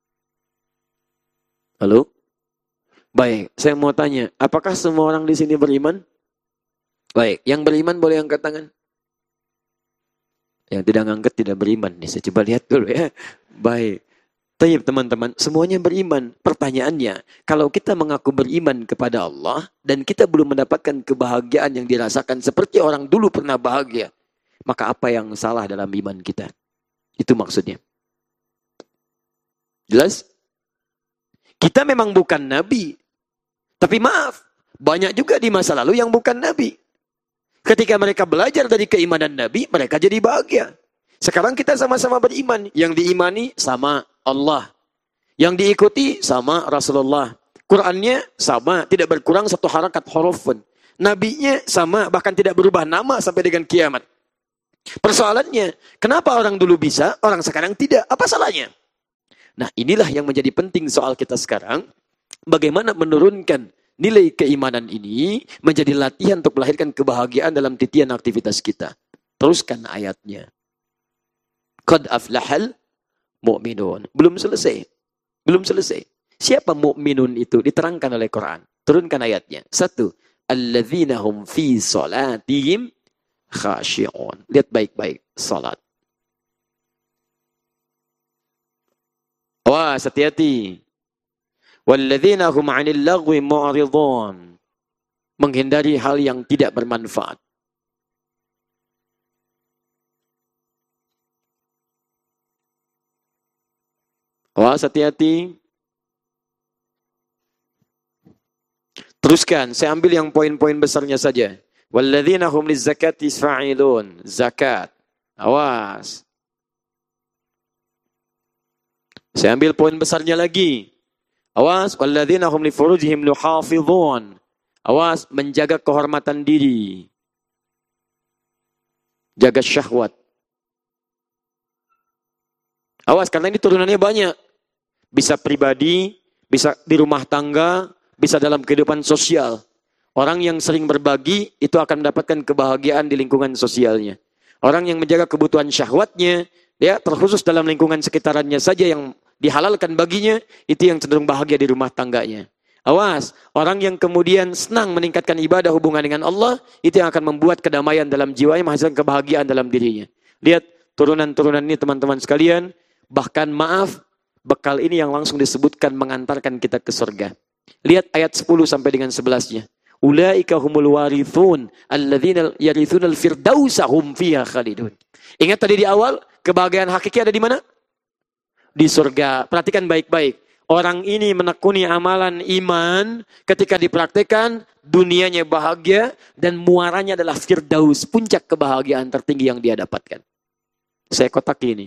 Halo? Baik, saya mau tanya. Apakah semua orang di sini beriman? Baik, yang beriman boleh angkat tangan. Yang tidak angkat tidak beriman. Nih, saya coba lihat dulu ya. Baik. Tayyib teman-teman, semuanya beriman. Pertanyaannya, kalau kita mengaku beriman kepada Allah, dan kita belum mendapatkan kebahagiaan yang dirasakan seperti orang dulu pernah bahagia, maka apa yang salah dalam iman kita? Itu maksudnya. Jelas? Kita memang bukan Nabi. Tapi maaf, banyak juga di masa lalu yang bukan Nabi. Ketika mereka belajar dari keimanan Nabi, mereka jadi bahagia. Sekarang kita sama-sama beriman. Yang diimani sama Allah. Yang diikuti sama Rasulullah. Qurannya sama, tidak berkurang satu harakat huruf pun. Nabinya sama, bahkan tidak berubah nama sampai dengan kiamat. Persoalannya, kenapa orang dulu bisa, orang sekarang tidak? Apa salahnya? Nah, inilah yang menjadi penting soal kita sekarang. Bagaimana menurunkan nilai keimanan ini menjadi latihan untuk melahirkan kebahagiaan dalam titian aktivitas kita. Teruskan ayatnya. Qad aflahal mu'minun. Belum selesai. Belum selesai. Siapa mu'minun itu? Diterangkan oleh Quran. Turunkan ayatnya. Satu. Alladzina hum fi salatihim khashi'un. Lihat baik-baik. Salat. Awas, hati-hati. Walladzina hum 'anil lagwi mu'ridun. Menghindari hal yang tidak bermanfaat. Awas, hati-hati. Teruskan, saya ambil yang poin-poin besarnya saja. Walladzina hum lizzakati fa'ilun. Zakat. Awas. Saya ambil poin besarnya lagi. Awas, walladzina hum li furujihim yuhafizun. Awas, menjaga kehormatan diri. Jaga syahwat. Awas, karena ini turunannya banyak. Bisa pribadi, bisa di rumah tangga, bisa dalam kehidupan sosial. Orang yang sering berbagi, itu akan mendapatkan kebahagiaan di lingkungan sosialnya. Orang yang menjaga kebutuhan syahwatnya, ya terkhusus dalam lingkungan sekitarannya saja yang dihalalkan baginya, itu yang cenderung bahagia di rumah tangganya. Awas, orang yang kemudian senang meningkatkan ibadah hubungan dengan Allah, itu yang akan membuat kedamaian dalam jiwanya, menghasilkan kebahagiaan dalam dirinya. Lihat turunan-turunan ini teman-teman sekalian, bahkan maaf, bekal ini yang langsung disebutkan mengantarkan kita ke surga. Lihat ayat sepuluh sampai dengan sebelas-nya. Ulaika humul warithun alladzina yarithuna al-firdausa hum fiha khalidun. Ingat tadi di awal, kebahagiaan hakiki ada di mana? Di surga. Perhatikan baik-baik. Orang ini menekuni amalan iman, ketika dipraktikkan, dunianya bahagia, dan muaranya adalah firdaus, puncak kebahagiaan tertinggi yang dia dapatkan. Saya kotak ini.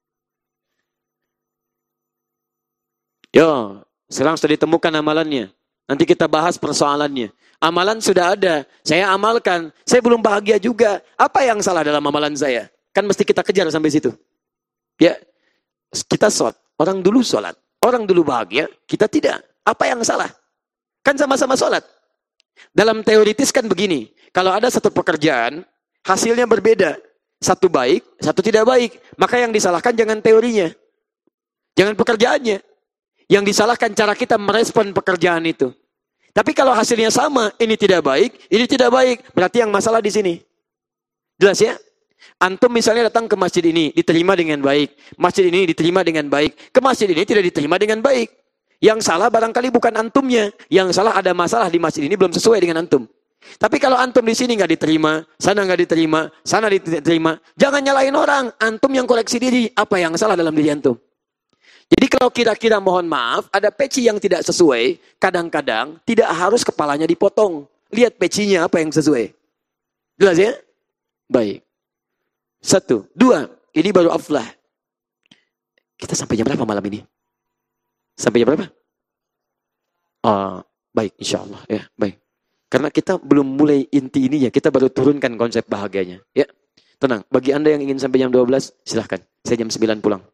Yo, sekarang sudah ditemukan amalannya. Nanti kita bahas persoalannya. Amalan sudah ada, saya amalkan, saya belum bahagia juga. Apa yang salah dalam amalan saya? Kan mesti kita kejar sampai situ. Ya, kita sholat, orang dulu sholat, orang dulu bahagia, kita tidak. Apa yang salah? Kan sama-sama sholat. Dalam teoritis kan begini, kalau ada satu pekerjaan, hasilnya berbeda. Satu baik, satu tidak baik. Maka yang disalahkan jangan teorinya. Jangan pekerjaannya. Yang disalahkan cara kita merespon pekerjaan itu. Tapi kalau hasilnya sama, ini tidak baik, ini tidak baik, berarti yang masalah di sini. Jelas ya? Antum misalnya datang ke masjid ini, diterima dengan baik. Masjid ini diterima dengan baik. Ke masjid ini tidak diterima dengan baik. Yang salah barangkali bukan antumnya. Yang salah ada masalah di masjid ini belum sesuai dengan antum. Tapi kalau antum di sini nggak diterima, sana nggak diterima, sana diterima, jangan nyalahin orang. Antum yang koreksi diri, apa yang salah dalam diri antum. Jadi kalau kira-kira mohon maaf, ada peci yang tidak sesuai, kadang-kadang tidak harus kepalanya dipotong. Lihat pecinya apa yang sesuai. Jelas ya? Baik. Satu. Dua. Ini baru aflah. Kita sampai jam berapa malam ini? Sampai jam berapa? Uh, baik, insya Allah. Ya, baik. Karena kita belum mulai inti ininya, kita baru turunkan konsep bahagianya. Ya, tenang. Bagi Anda yang ingin sampai jam dua belas, silahkan. Saya jam sembilan pulang.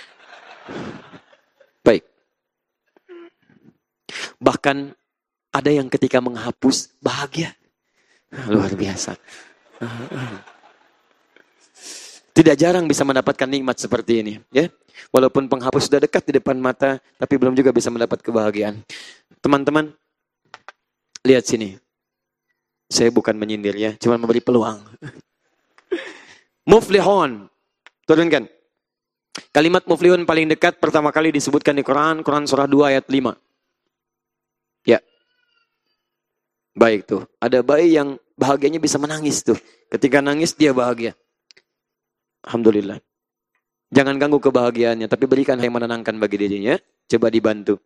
Baik. Bahkan ada yang ketika menghapus bahagia. Luar biasa. Tidak jarang bisa mendapatkan nikmat seperti ini, ya. Walaupun penghapus sudah dekat di depan mata, tapi belum juga bisa mendapat kebahagiaan. Teman-teman, lihat sini. Saya bukan menyindir ya, cuma memberi peluang. Muflihun. Turunkan. Kalimat muflihun paling dekat pertama kali disebutkan di Quran, Quran surah dua ayat lima. Ya. Baik tuh. Ada bayi yang bahagianya bisa menangis tuh. Ketika nangis dia bahagia. Alhamdulillah. Jangan ganggu kebahagiaannya, tapi berikan yang menenangkan bagi dirinya. Coba dibantu.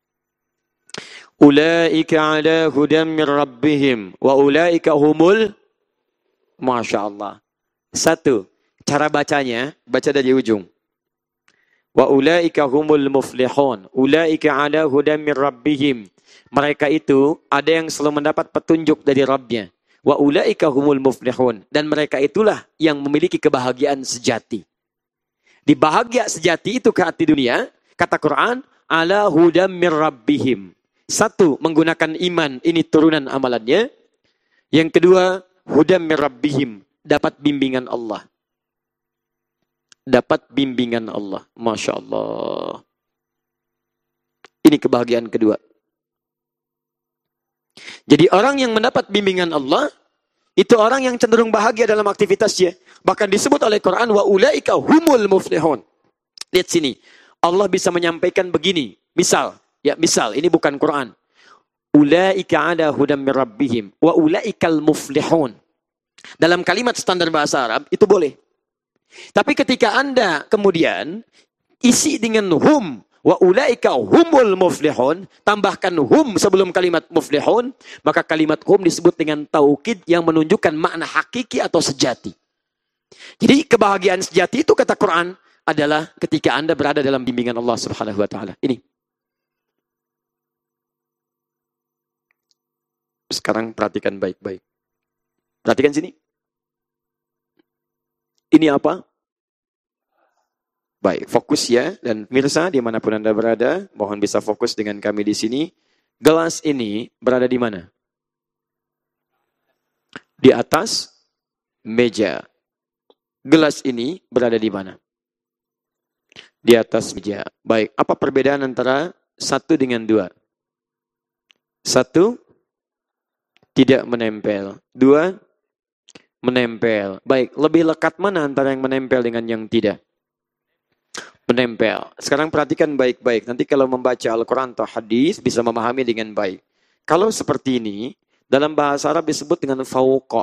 Ulaika ala hudam min rabbihim wa ulaika humul Masya Allah. Satu, cara bacanya, baca dari ujung. Wa ulaika humul muflihun. Ulaika ala hudam min rabbihim. Mereka itu ada yang selalu mendapat petunjuk dari Rabbnya. Wa ulaika humul muflihun. Dan mereka itulah yang memiliki kebahagiaan sejati. Di bahagia sejati itu ke hati dunia, kata Quran, ala hudam min rabbihim. Satu, menggunakan iman, ini turunan amalannya. Yang kedua, hudam min rabbihim, dapat bimbingan Allah. Dapat bimbingan Allah. Masya Allah. Ini kebahagiaan kedua. Jadi orang yang mendapat bimbingan Allah, itu orang yang cenderung bahagia dalam aktivitasnya. Bahkan disebut oleh Quran, wa ulaika humul muflihun. Lihat sini. Allah bisa menyampaikan begini. Misal, ya misal, ini bukan Quran. Ulaika ala hudam min rabbihim. Wa ulaikal muflihun. Dalam kalimat standar bahasa Arab, itu boleh. Tapi ketika Anda kemudian isi dengan hum, wa ulaika humul muflihun, tambahkan hum sebelum kalimat muflihun, maka kalimat hum disebut dengan taukid yang menunjukkan makna hakiki atau sejati. Jadi kebahagiaan sejati itu kata Quran adalah ketika Anda berada dalam bimbingan Allah Subhanahu wa taala. Ini. Sekarang perhatikan baik-baik. Perhatikan sini. Ini apa? Baik, fokus ya. Dan pemirsa dimanapun Anda berada, mohon bisa fokus dengan kami di sini. Gelas ini berada di mana? Di atas meja. Gelas ini berada di mana? Di atas meja. Baik, apa perbedaan antara satu dengan dua? Satu, tidak menempel. Dua, menempel. Baik, lebih lekat mana antara yang menempel dengan yang tidak? Menempel. Sekarang perhatikan baik-baik. Nanti kalau membaca Al-Quran atau hadis bisa memahami dengan baik. Kalau seperti ini, dalam bahasa Arab disebut dengan fauqa.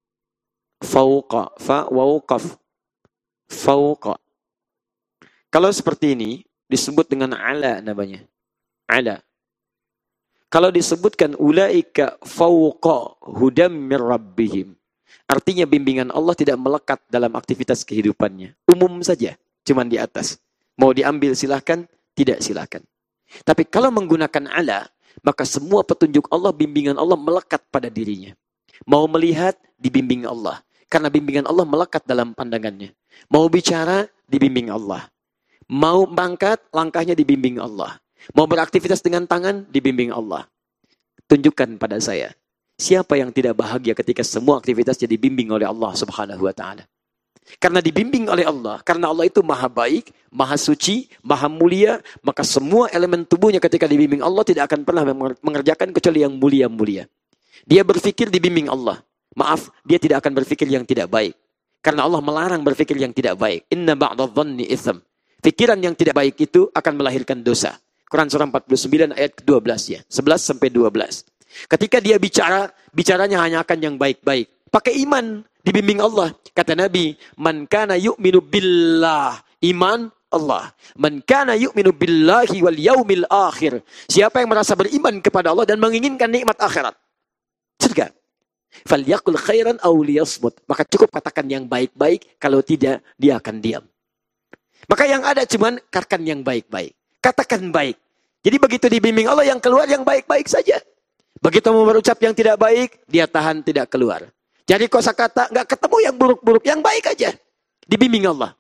Fauqa. Fa, waw, qaf. Fauqa. Kalau seperti ini, disebut dengan ala namanya. Ala. Kalau disebutkan ulaika fauqa hudam mir rabbihim. Artinya bimbingan Allah tidak melekat dalam aktivitas kehidupannya. Umum saja, cuman di atas. Mau diambil silahkan, tidak silahkan. Tapi kalau menggunakan ala, maka semua petunjuk Allah, bimbingan Allah melekat pada dirinya. Mau melihat, dibimbing Allah. Karena bimbingan Allah melekat dalam pandangannya. Mau bicara, dibimbing Allah. Mau bangkat, langkahnya dibimbing Allah. Mau beraktivitas dengan tangan, dibimbing Allah. Tunjukkan pada saya, siapa yang tidak bahagia ketika semua aktivitasnya dibimbing oleh Allah Subhanahu wa Ta'ala? Karena dibimbing oleh Allah, karena Allah itu maha baik, maha suci, maha mulia, maka semua elemen tubuhnya ketika dibimbing Allah tidak akan pernah mengerjakan kecuali yang mulia-mulia. Dia berpikir dibimbing Allah. Maaf, dia tidak akan berpikir yang tidak baik. Karena Allah melarang berpikir yang tidak baik. Inna ba'dadh-dhanni itsm. Pikiran yang tidak baik itu akan melahirkan dosa. Quran surah empat puluh sembilan ayat kedua belas ya. sebelas sampai dua belas. Ketika dia bicara, bicaranya hanya akan yang baik-baik. Pakai iman, dibimbing Allah. Kata Nabi, man kana yu'minu billah, iman Allah. Man kana yu'minu billahi wal yaumil akhir. Siapa yang merasa beriman kepada Allah dan menginginkan nikmat akhirat, surga. Falyaqul khairan aw liyasmut. Maka cukup katakan yang baik-baik, kalau tidak dia akan diam. Maka yang ada cuman katakan yang baik-baik. Katakan baik. Jadi begitu dibimbing Allah, yang keluar yang baik-baik saja. Begitu mau berucap yang tidak baik, dia tahan tidak keluar. Jadi kosakata nggak ketemu yang buruk-buruk, yang baik aja. Dibimbing Allah.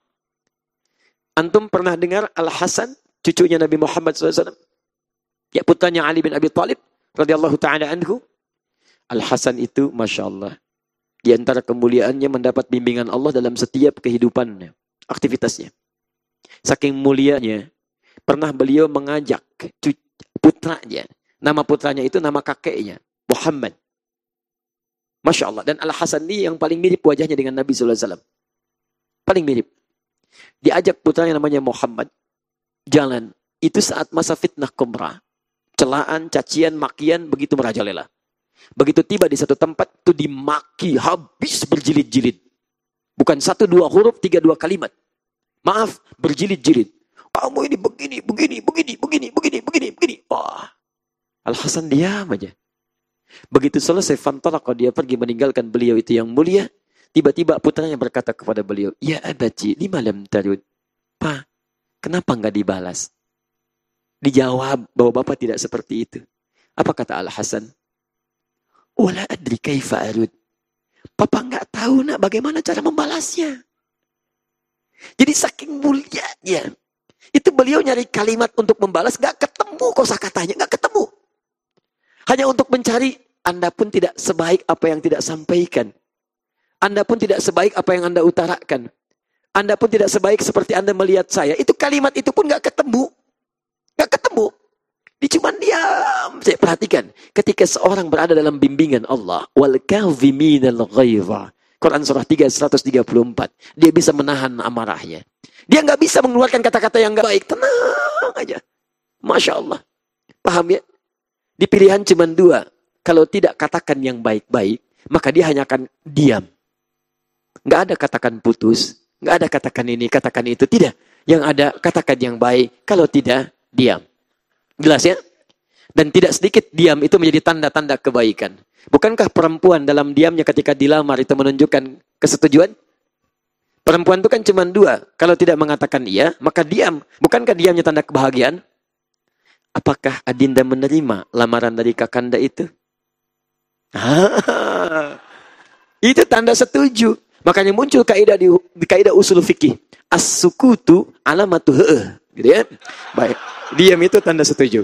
Antum pernah dengar Al-Hasan, cucunya Nabi Muhammad shallallahu alaihi wasallam? Ya, putranya Ali bin Abi Thalib radhiyallahu ta'ala anhu. Al-Hasan itu, Masya Allah, di antara kemuliaannya mendapat bimbingan Allah dalam setiap kehidupannya, aktivitasnya. Saking mulianya, pernah beliau mengajak putranya, nama putranya itu nama kakeknya, Muhammad. Masya Allah. Dan Al-Hasan ini yang paling mirip wajahnya dengan Nabi shallallahu alaihi wasallam. Paling mirip. Diajak putranya namanya Muhammad. Jalan. Itu saat masa fitnah Qumrah. Celaan, cacian, makian, begitu merajalela. Begitu tiba di satu tempat, itu dimaki habis berjilid-jilid. Bukan satu dua huruf, tiga dua kalimat. Maaf, berjilid-jilid. Kamu ini begini, begini, begini, begini, begini, begini, begini. Wah. Al-Hasan diam aja. Begitu selesai, fantalaqah, dia pergi meninggalkan beliau itu yang mulia. Tiba-tiba putranya berkata kepada beliau, ya abati, lima lam tarud. Pa, kenapa enggak dibalas? Dijawab bahwa bapak tidak seperti itu. Apa kata Al-Hasan? Wala adri kaifa arud. Papa enggak tahu nak bagaimana cara membalasnya. Jadi saking mulianya, itu beliau nyari kalimat untuk membalas, enggak ketemu kosakatanya, enggak ketemu. Hanya untuk mencari, Anda pun tidak sebaik apa yang tidak sampaikan. Anda pun tidak sebaik apa yang Anda utarakan. Anda pun tidak sebaik seperti Anda melihat saya. Itu kalimat itu pun gak ketemu. Gak ketemu. Dia cuma diam. Saya perhatikan. Ketika seorang berada dalam bimbingan Allah. Wal kadhiminal ghaidha. Quran surah tiga, seratus tiga puluh empat. Dia bisa menahan amarahnya. Dia gak bisa mengeluarkan kata-kata yang gak baik. Tenang aja. Masya Allah. Paham ya? Di pilihan cuma dua. Kalau tidak katakan yang baik-baik, maka dia hanya akan diam. Nggak ada katakan putus. Nggak ada katakan ini, katakan itu. Tidak. Yang ada katakan yang baik. Kalau tidak, diam. Jelas ya? Dan tidak sedikit diam itu menjadi tanda-tanda kebaikan. Bukankah perempuan dalam diamnya ketika dilamar itu menunjukkan kesetujuan? Perempuan itu kan cuma dua. Kalau tidak mengatakan iya, maka diam. Bukankah diamnya tanda kebahagiaan? Apakah Adinda menerima lamaran dari Kakanda itu? Ah, itu tanda setuju. Makanya muncul kaidah di, di kaidah usul fikih. As-sukutu alamatu he'eh. Gitu ya. Baik. Diam itu tanda setuju.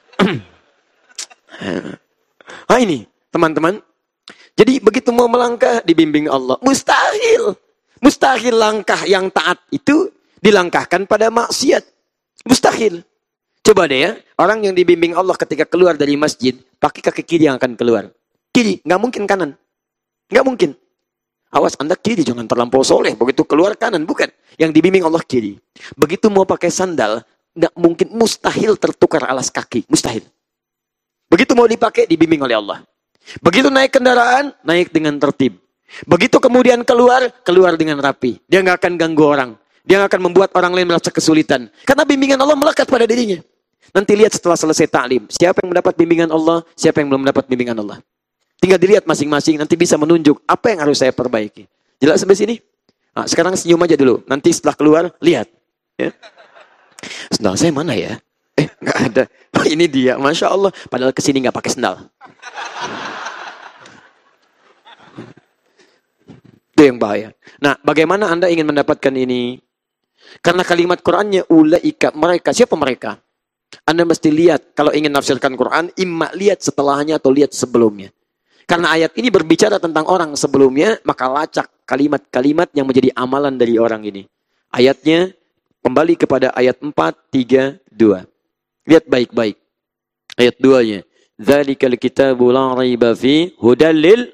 Nah ini, teman-teman. Jadi begitu mau melangkah, dibimbing Allah. Mustahil. Mustahil langkah yang taat itu dilangkahkan pada maksiat. Mustahil. Coba deh ya, orang yang dibimbing Allah ketika keluar dari masjid, pakai kaki kiri yang akan keluar. Kiri, nggak mungkin kanan. Nggak mungkin. Awas, Anda kiri, jangan terlampau soleh. Begitu keluar kanan, bukan. Yang dibimbing Allah kiri. Begitu mau pakai sandal, nggak mungkin, mustahil tertukar alas kaki. Mustahil. Begitu mau dipakai, dibimbing oleh Allah. Begitu naik kendaraan, naik dengan tertib. Begitu kemudian keluar, keluar dengan rapi. Dia nggak akan ganggu orang. Dia nggak akan membuat orang lain merasa kesulitan. Karena bimbingan Allah melekat pada dirinya. Nanti lihat setelah selesai ta'lim. Siapa yang mendapat bimbingan Allah, siapa yang belum mendapat bimbingan Allah. Tinggal dilihat masing-masing, nanti bisa menunjuk apa yang harus saya perbaiki. Jelas sampai sini? Nah, sekarang senyum aja dulu. Nanti setelah keluar, lihat. Ya. Sendal saya mana ya? Eh, nggak ada. Oh, ini dia, Masya Allah. Padahal kesini nggak pakai sendal. Itu yang bahaya. Nah, bagaimana Anda ingin mendapatkan ini? Karena kalimat Qur'annya ulaika, mereka. Siapa mereka? Anda mesti lihat, kalau ingin nafsirkan Quran, imma lihat setelahnya atau lihat sebelumnya. Karena ayat ini berbicara tentang orang sebelumnya, maka lacak kalimat-kalimat yang menjadi amalan dari orang ini. Ayatnya kembali kepada ayat empat, tiga, dua. Lihat baik-baik. Ayat dua-nya. Dzalikal kitabu la raiba fi hudal lil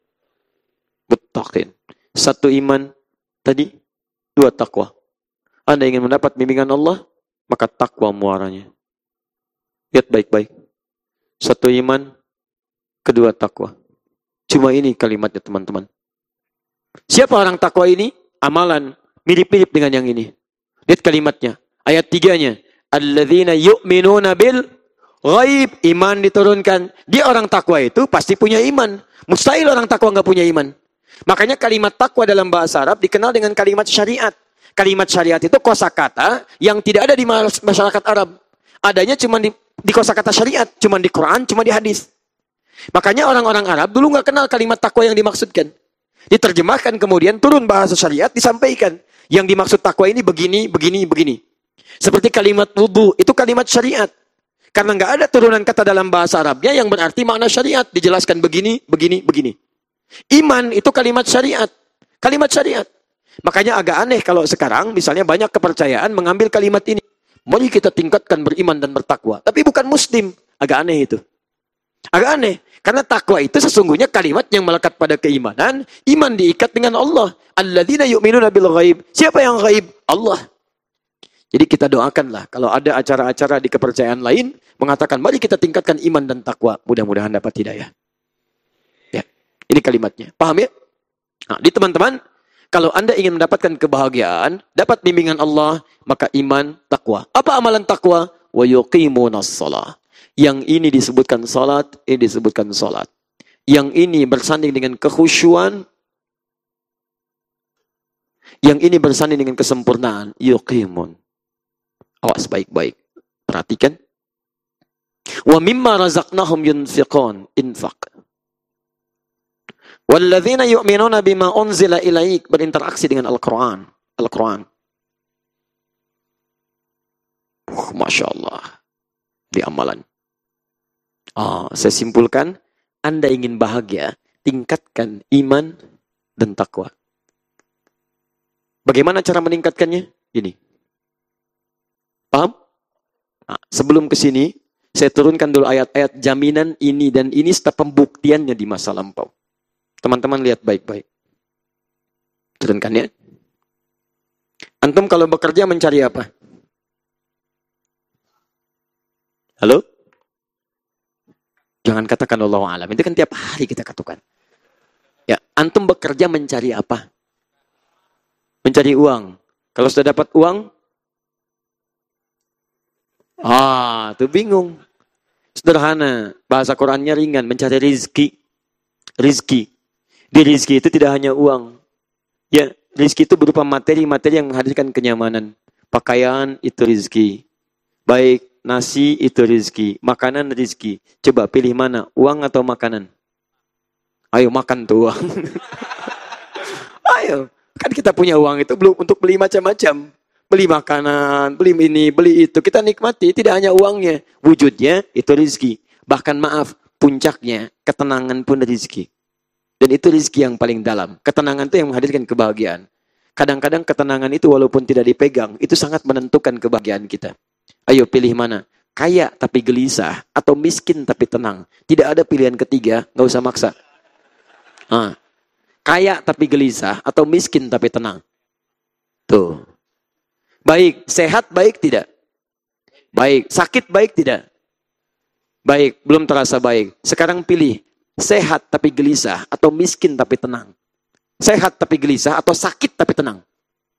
muttaqin. Satu iman tadi, dua takwa. Anda ingin mendapat bimbingan Allah, maka takwa muaranya. Lihat baik-baik. Satu iman, kedua takwa. Cuma ini kalimatnya teman-teman. Siapa orang takwa ini? Amalan. Mirip-mirip dengan yang ini. Lihat kalimatnya. Ayat tiganya. Alladzina yu'minuna bil ghaib. Iman diturunkan. Dia orang takwa itu pasti punya iman. Mustahil orang takwa nggak punya iman. Makanya kalimat takwa dalam bahasa Arab dikenal dengan kalimat syariat. Kalimat syariat itu kosakata yang tidak ada di masyarakat Arab. Adanya cuma di, di kosakata syariat, cuma di Quran, cuma di hadis. Makanya orang-orang Arab dulu nggak kenal kalimat takwa yang dimaksudkan. Diterjemahkan kemudian turun bahasa syariat disampaikan. Yang dimaksud takwa ini begini, begini, begini. Seperti kalimat wudu, itu kalimat syariat. Karena nggak ada turunan kata dalam bahasa Arabnya yang berarti makna syariat. Dijelaskan begini, begini, begini. Iman itu kalimat syariat. Kalimat syariat. Makanya agak aneh kalau sekarang misalnya banyak kepercayaan mengambil kalimat ini. Mari kita tingkatkan beriman dan bertakwa. Tapi bukan muslim. Agak aneh itu. Agak aneh. Karena takwa itu sesungguhnya kalimat yang melekat pada keimanan. Iman diikat dengan Allah. Alladzina yu'minuna bil ghaib. Siapa yang ghaib? Allah. Jadi kita doakanlah. Kalau ada acara-acara di kepercayaan lain. Mengatakan mari kita tingkatkan iman dan takwa. Mudah-mudahan dapat hidayah. Ya. Ini kalimatnya. Paham ya? Nah, di teman-teman. Kalau Anda ingin mendapatkan kebahagiaan, dapat bimbingan Allah, maka iman, takwa. Apa amalan takwa? Wa yuqimunas shalah. Yang ini disebutkan salat, ini disebutkan salat. Yang ini bersanding dengan kekhusyuan, yang ini bersanding dengan kesempurnaan. Yuqimun. Awas baik-baik. Perhatikan. Wa mimma razaqnahum yunfiqun. Infaq. Walladzina yu'minuna bima unzila ilaik, berinteraksi dengan Al-Quran. Al-Quran. Uh, Masya Allah. Di amalan. Oh, saya simpulkan, Anda ingin bahagia, tingkatkan iman dan takwa. Bagaimana cara meningkatkannya? Ini. Paham? Nah, sebelum ke sini, saya turunkan dulu ayat-ayat jaminan ini dan ini serta pembuktiannya di masa lampau. Teman-teman lihat baik-baik. Turunkan ya. Antum kalau bekerja mencari apa? Halo? Jangan katakan Allahu a'lam. Itu kan tiap hari kita katakan. Ya, antum bekerja mencari apa? Mencari uang. Kalau sudah dapat uang, ah, itu bingung. Sederhana. Bahasa Qurannya ringan. Mencari rizki. Rizki. Di rizki itu tidak hanya uang. Ya, rizki itu berupa materi-materi yang menghadirkan kenyamanan. Pakaian itu rizki. Baik, nasi itu rizki. Makanan rizki. Coba pilih mana? Uang atau makanan? Ayo makan tuh uang. Ayo, kan kita punya uang itu belum untuk beli macam-macam. Beli makanan, beli ini, beli itu. Kita nikmati, tidak hanya uangnya. Wujudnya itu rizki. Bahkan maaf, puncaknya ketenangan pun rizki. Dan itu rizki yang paling dalam. Ketenangan itu yang menghadirkan kebahagiaan. Kadang-kadang ketenangan itu walaupun tidak dipegang, itu sangat menentukan kebahagiaan kita. Ayo pilih mana? Kaya tapi gelisah, atau miskin tapi tenang. Tidak ada pilihan ketiga, nggak usah maksa. Nah, kaya tapi gelisah, atau miskin tapi tenang. Tuh. Baik, sehat baik tidak? Baik, sakit baik tidak? Baik, belum terasa baik. Sekarang pilih, sehat tapi gelisah, atau miskin tapi tenang. Sehat tapi gelisah, atau sakit tapi tenang.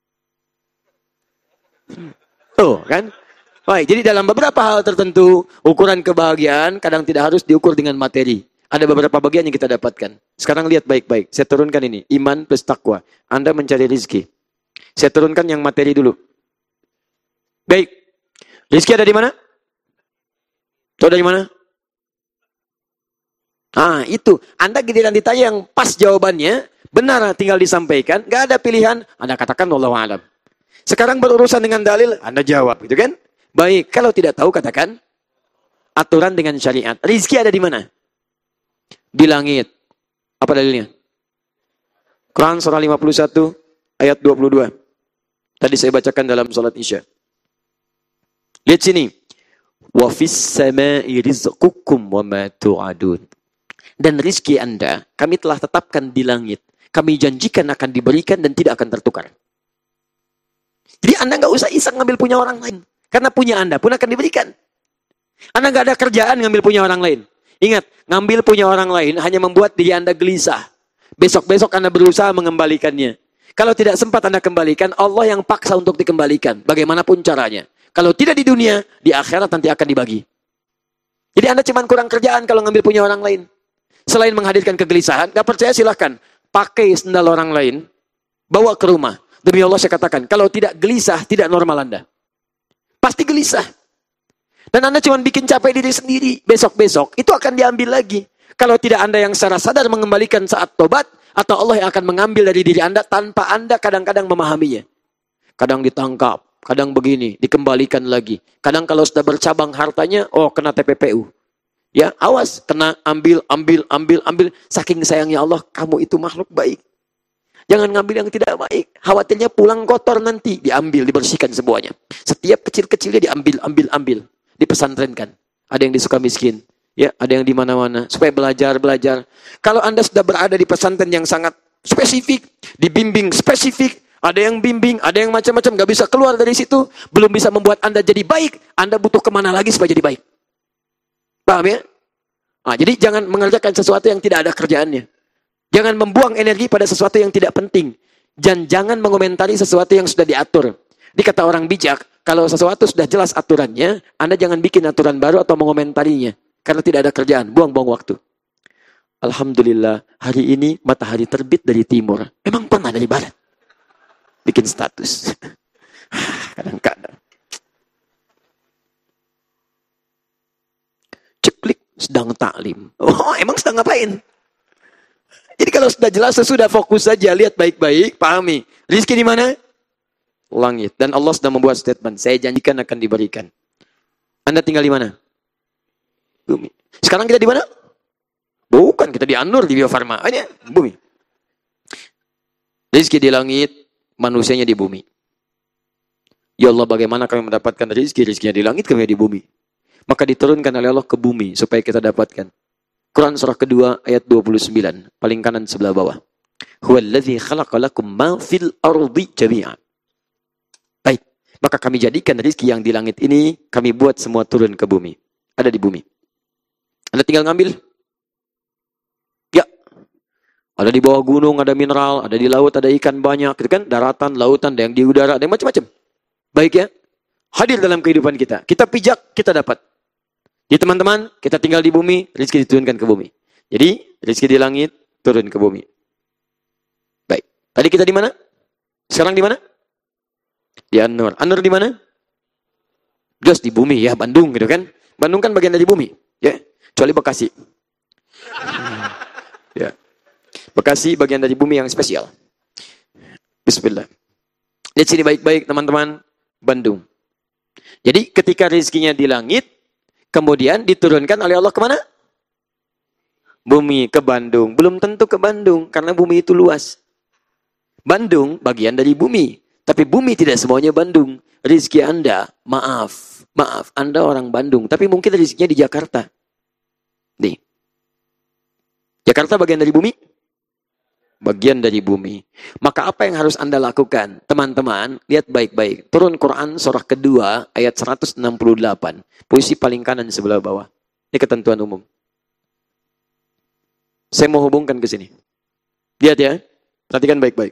Tuh, kan? Baik, jadi dalam beberapa hal tertentu, ukuran kebahagiaan kadang tidak harus diukur dengan materi. Ada beberapa bagian yang kita dapatkan. Sekarang lihat baik-baik. Saya turunkan ini, iman plus takwa. Anda mencari rizki. Saya turunkan yang materi dulu. Baik. Rizki ada di mana? Itu ada di mana? Ah, itu. Anda giliran ditanya yang pas jawabannya, benar tinggal disampaikan, nggak ada pilihan, Anda katakan wallahu a'lam. Sekarang berurusan dengan dalil, Anda jawab, gitu kan? Baik, kalau tidak tahu katakan aturan dengan syariat. Rizki ada di mana? Di langit. Apa dalilnya? Quran surah lima puluh satu ayat dua puluh dua. Tadi saya bacakan dalam salat Isya. Lihat sini. Wa fis sama'i rizqukum wa ma tu'adun. Dan rizki Anda kami telah tetapkan di langit. Kami janjikan akan diberikan dan tidak akan tertukar. Jadi Anda nggak usah iseng ngambil punya orang lain. Karena punya Anda pun akan diberikan. Anda nggak ada kerjaan ngambil punya orang lain. Ingat, ngambil punya orang lain hanya membuat diri Anda gelisah. Besok-besok Anda berusaha mengembalikannya. Kalau tidak sempat Anda kembalikan, Allah yang paksa untuk dikembalikan. Bagaimanapun caranya. Kalau tidak di dunia, di akhirat nanti akan dibagi. Jadi Anda cuma kurang kerjaan kalau ngambil punya orang lain. Selain menghadirkan kegelisahan, gak percaya silahkan. Pakai sendal orang lain, bawa ke rumah. Demi Allah saya katakan, kalau tidak gelisah, tidak normal Anda. Pasti gelisah. Dan Anda cuma bikin capek diri sendiri. Besok-besok, itu akan diambil lagi. Kalau tidak Anda yang secara sadar mengembalikan saat tobat, atau Allah yang akan mengambil dari diri Anda tanpa Anda kadang-kadang memahaminya. Kadang ditangkap. Kadang begini, dikembalikan lagi. Kadang kalau sudah bercabang hartanya, oh kena T P P U. Ya, awas, kena ambil, ambil, ambil, ambil. Saking sayangnya Allah, kamu itu makhluk baik. Jangan ngambil yang tidak baik. Khawatirnya pulang kotor nanti. Diambil, dibersihkan semuanya. Setiap kecil-kecilnya diambil, ambil, ambil. Dipesantrenkan. Ada yang di Sukamiskin. Ya, ada yang di mana-mana. Supaya belajar, belajar. Kalau Anda sudah berada di pesantren yang sangat spesifik, dibimbing spesifik, ada yang bimbing, ada yang macam-macam, gak bisa keluar dari situ, belum bisa membuat Anda jadi baik, Anda butuh kemana lagi supaya jadi baik. Paham ya? Nah, jadi jangan mengerjakan sesuatu yang tidak ada kerjaannya. Jangan membuang energi pada sesuatu yang tidak penting. Dan jangan mengomentari sesuatu yang sudah diatur. Ini kata orang bijak, kalau sesuatu sudah jelas aturannya, Anda jangan bikin aturan baru atau mengomentarinya. Karena tidak ada kerjaan, buang-buang waktu. Alhamdulillah, hari ini matahari terbit dari timur. Emang pernah dari barat? Bikin status. Kadang-kadang. Ceklik, sedang taklim. Oh, emang sedang ngapain? Jadi kalau sudah jelas, sudah fokus saja. Lihat baik-baik, pahami. Rizki di mana? Langit. Dan Allah sudah membuat statement. Saya janjikan akan diberikan. Anda tinggal di mana? Bumi. Sekarang kita di mana? Bukan, kita di An-Nur, di Bio Farma. Ini bumi. Rizki di langit. Manusianya di bumi. Ya Allah, bagaimana kami mendapatkan rezeki? Rezekinya di langit, kami di bumi. Maka diturunkan oleh Allah ke bumi supaya kita dapatkan. Quran surah kedua ayat dua puluh sembilan, paling kanan sebelah bawah. Huwallazi khalaqa lakum ma fil ardi jami'an. Baik, maka kami jadikan rezeki yang di langit ini, kami buat semua turun ke bumi. Ada di bumi. Anda tinggal ngambil. Ya. Ada di bawah gunung, ada mineral, ada di laut, ada ikan banyak, gitu kan? Daratan, lautan, ada yang di udara, ada yang macam-macam. Baik ya? Hadir dalam kehidupan kita. Kita pijak, kita dapat. Jadi teman-teman, kita tinggal di bumi, rezeki diturunkan ke bumi. Jadi, rezeki di langit, turun ke bumi. Baik. Tadi kita di mana? Sekarang di mana? Di An-Nur. An-Nur di mana? Jos di bumi ya, Bandung gitu kan? Bandung kan bagian dari bumi, ya. Kecuali Bekasi. Hmm. Ya. Bekasi bagian dari bumi yang spesial. Bismillah. Lihat sini baik-baik teman-teman. Bandung. Jadi ketika rezekinya di langit, kemudian diturunkan oleh Allah kemana? Bumi, ke Bandung. Belum tentu ke Bandung, karena bumi itu luas. Bandung bagian dari bumi. Tapi bumi tidak semuanya Bandung. Rezeki Anda, maaf. Maaf, Anda orang Bandung. Tapi mungkin rezekinya di Jakarta. Nih. Jakarta bagian dari bumi? Bagian dari bumi. Maka apa yang harus Anda lakukan? Teman-teman, lihat baik-baik. Turun Quran surah kedua ayat seratus enam puluh delapan. Posisi paling kanan sebelah bawah. Ini ketentuan umum. Saya mau hubungkan ke sini. Lihat ya. Perhatikan baik-baik.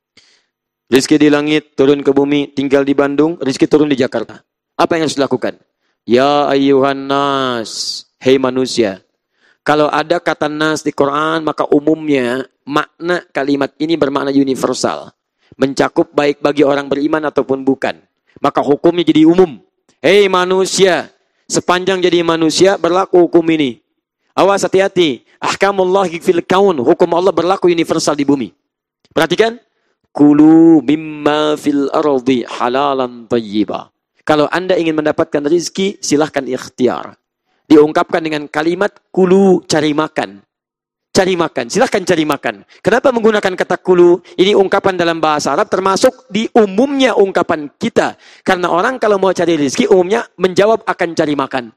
Rizki di langit, turun ke bumi, tinggal di Bandung, rizki turun di Jakarta. Apa yang harus dilakukan? Ya ayyuhan nas, hei manusia. Kalau ada kata nas di Quran, maka umumnya makna kalimat ini bermakna universal. Mencakup baik bagi orang beriman ataupun bukan. Maka hukumnya jadi umum. Hei manusia, sepanjang jadi manusia berlaku hukum ini. Awas hati-hati. Ahkamullahi fil kaun, hukum Allah berlaku universal di bumi. Perhatikan. Kulu mimma fil ardi halalan tayyiba. Kalau Anda ingin mendapatkan rezeki, silahkan ikhtiar. Diungkapkan dengan kalimat kulu, cari makan. Cari makan, silahkan cari makan. Kenapa menggunakan kata kulu? Ini ungkapan dalam bahasa Arab termasuk di umumnya ungkapan kita. Karena orang kalau mau cari rezeki umumnya menjawab akan cari makan.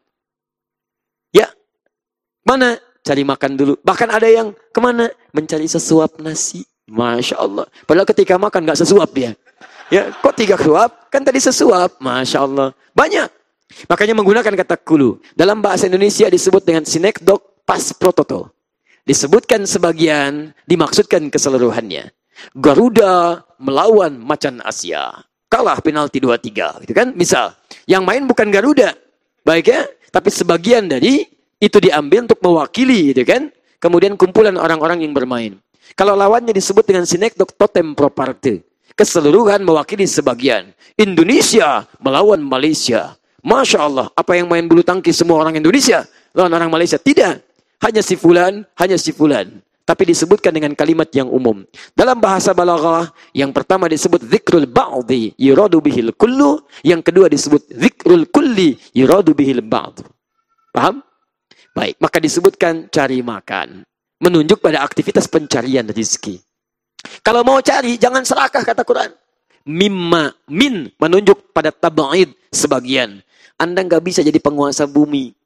Ya, mana? Cari makan dulu. Bahkan ada yang kemana? Mencari sesuap nasi. Masya Allah. Padahal ketika makan nggak sesuap dia. Ya, kok tiga suap? Kan tadi sesuap. Masya Allah. Banyak. Makanya menggunakan kata kulu. Dalam bahasa Indonesia disebut dengan sinekdok pas prototo. Disebutkan sebagian, dimaksudkan keseluruhannya. Garuda melawan macan Asia. Kalah penalti dua tiga. Gitu kan? Misal, yang main bukan Garuda. Baik ya? Tapi sebagian dari itu diambil untuk mewakili. Gitu kan? Kemudian kumpulan orang-orang yang bermain. Kalau lawannya disebut dengan sinekdok totem proparte. Keseluruhan mewakili sebagian. Indonesia melawan Malaysia. Masya Allah. Apa yang main bulu tangkis semua orang Indonesia? Lawan orang Malaysia? Tidak. Hanya si fulan, hanya si fulan. Tapi disebutkan dengan kalimat yang umum. Dalam bahasa balaghah, yang pertama disebut zikrul ba'di yuradu bihil kullu. Yang kedua disebut zikrul kulli yuradu bihil ba'd. Paham? Baik. Maka disebutkan cari makan. Menunjuk pada aktivitas pencarian rezeki. Kalau mau cari, jangan serakah kata Quran. Mimma, min, menunjuk pada tab'id, sebagian. Anda nggak bisa jadi penguasa bumi.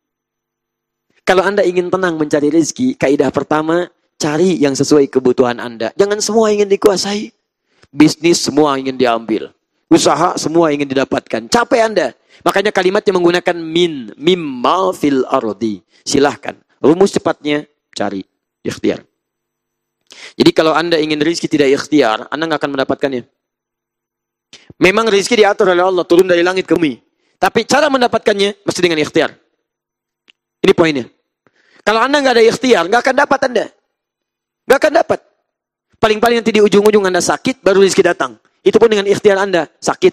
Kalau Anda ingin tenang mencari rezeki, kaidah pertama, cari yang sesuai kebutuhan Anda. Jangan semua ingin dikuasai. Bisnis semua ingin diambil. Usaha semua ingin didapatkan. Capek Anda. Makanya kalimatnya menggunakan min, mimma fil ardi. Silahkan. Rumus cepatnya, cari. Ikhtiar. Jadi kalau Anda ingin rezeki tidak ikhtiar, Anda nggak akan mendapatkannya. Memang rezeki diatur oleh Allah, turun dari langit ke bumi. Tapi cara mendapatkannya mesti dengan ikhtiar. Ini poinnya. Kalau Anda nggak ada ikhtiar, nggak akan dapat Anda. Nggak akan dapat. Paling-paling nanti di ujung-ujung Anda sakit, baru rezeki datang. Itu pun dengan ikhtiar Anda, sakit.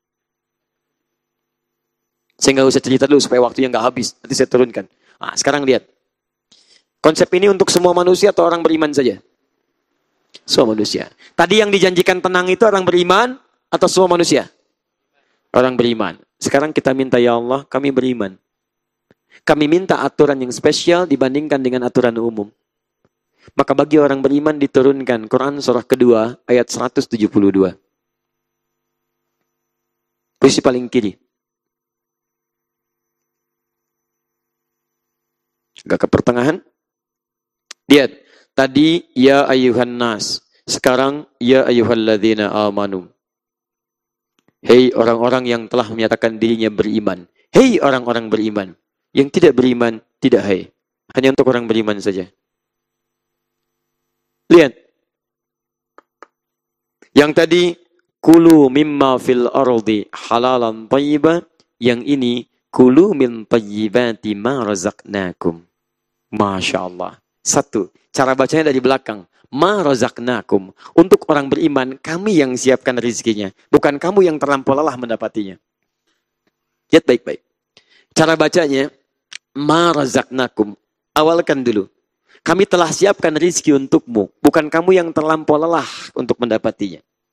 Saya nggak usah cerita dulu supaya waktunya nggak habis. Nanti saya turunkan. Nah, sekarang lihat. Konsep ini untuk semua manusia atau orang beriman saja? Semua manusia. Tadi yang dijanjikan tenang itu orang beriman atau semua manusia? Orang beriman. Sekarang kita minta, ya Allah, kami beriman. Kami minta aturan yang spesial dibandingkan dengan aturan umum. Maka bagi orang beriman diturunkan Quran surah kedua ayat seratus tujuh puluh dua. Posisi paling kiri. Agak ke pertengahan. Lihat, tadi ya ayyuhan nas, sekarang ya ayyuhalladzina amanu. Hei orang-orang yang telah menyatakan dirinya beriman. Hei orang-orang beriman. Yang tidak beriman, tidak hai. Hanya untuk orang beriman saja. Lihat. Yang tadi kulu mimma fil ardi halalan thayyiba, yang ini kulu min thayyibati ma razaqnakum. Masya Allah. Satu, cara bacanya dari belakang. Ma razaqnakum. Untuk orang beriman, kami yang siapkan rezekinya. Bukan kamu yang terlampau lelah mendapatinya. Lihat baik-baik. Cara bacanya, ma razaqnakum. Awalkan dulu. Kami telah siapkan rezeki untukmu. Bukan kamu yang terlampau lelah untuk mendapatinya.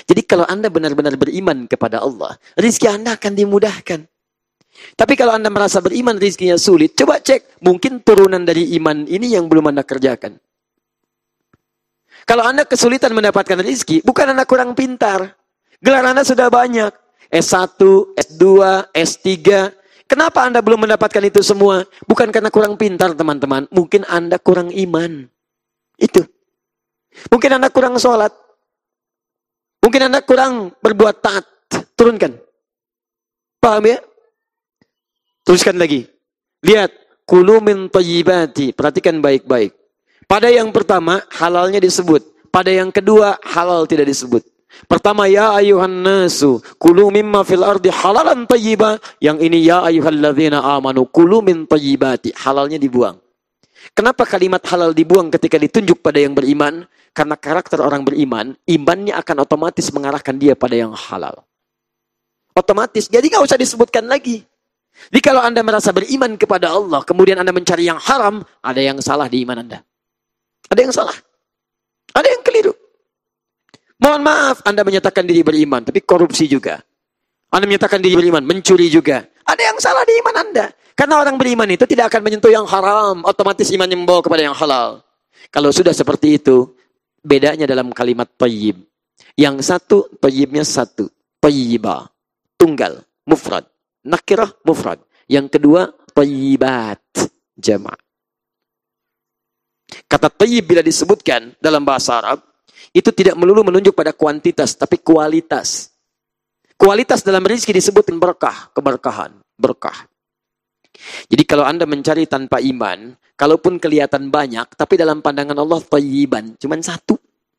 Jadi kalau Anda benar-benar beriman kepada Allah, rizki Anda akan dimudahkan. Tapi kalau Anda merasa beriman rizkinya sulit, coba cek, mungkin turunan dari iman ini yang belum Anda kerjakan. Kalau Anda kesulitan mendapatkan rizki, bukan Anda kurang pintar. Gelar Anda sudah banyak. S satu, S dua, S tiga. Kenapa Anda belum mendapatkan itu semua? Bukan karena kurang pintar, teman-teman. Mungkin Anda kurang iman. Itu. Mungkin Anda kurang sholat. Mungkin Anda kurang berbuat taat. Turunkan. Paham ya? Tuliskan lagi. Lihat. Kulu min thayyibati. Perhatikan baik-baik. Pada yang pertama, halalnya disebut. Pada yang kedua, halal tidak disebut. Pertama, ya ayuhan nasu, kulu mimma fil ardi halalan thayyiba. Yang ini, ya ayuhalladzina amanu, kulu min thayyibati. Halalnya dibuang. Kenapa kalimat halal dibuang ketika ditunjuk pada yang beriman? Karena karakter orang beriman, imannya akan otomatis mengarahkan dia pada yang halal. Otomatis, jadi nggak usah disebutkan lagi. Jadi kalau Anda merasa beriman kepada Allah, kemudian Anda mencari yang haram, ada yang salah di iman Anda. Ada yang salah. Ada yang keliru. Mohon maaf, Anda menyatakan diri beriman, tapi korupsi juga. Anda menyatakan diri beriman, mencuri juga. Ada yang salah di iman Anda. Karena orang beriman itu tidak akan menyentuh yang haram. Otomatis imannya membawa kepada yang halal. Kalau sudah seperti itu, bedanya dalam kalimat thayyib. Yang satu, thayyibnya satu. Thayyiba, tunggal, mufrad. Nakirah, mufrad. Yang kedua, thayyibat, jama'. Kata thayyib bila disebutkan dalam bahasa Arab, itu tidak melulu menunjuk pada kuantitas, tapi kualitas. Kualitas dalam rezeki disebut berkah, keberkahan, berkah. Jadi kalau Anda mencari tanpa iman, kalaupun kelihatan banyak, tapi dalam pandangan Allah thayyiban, cuman satu.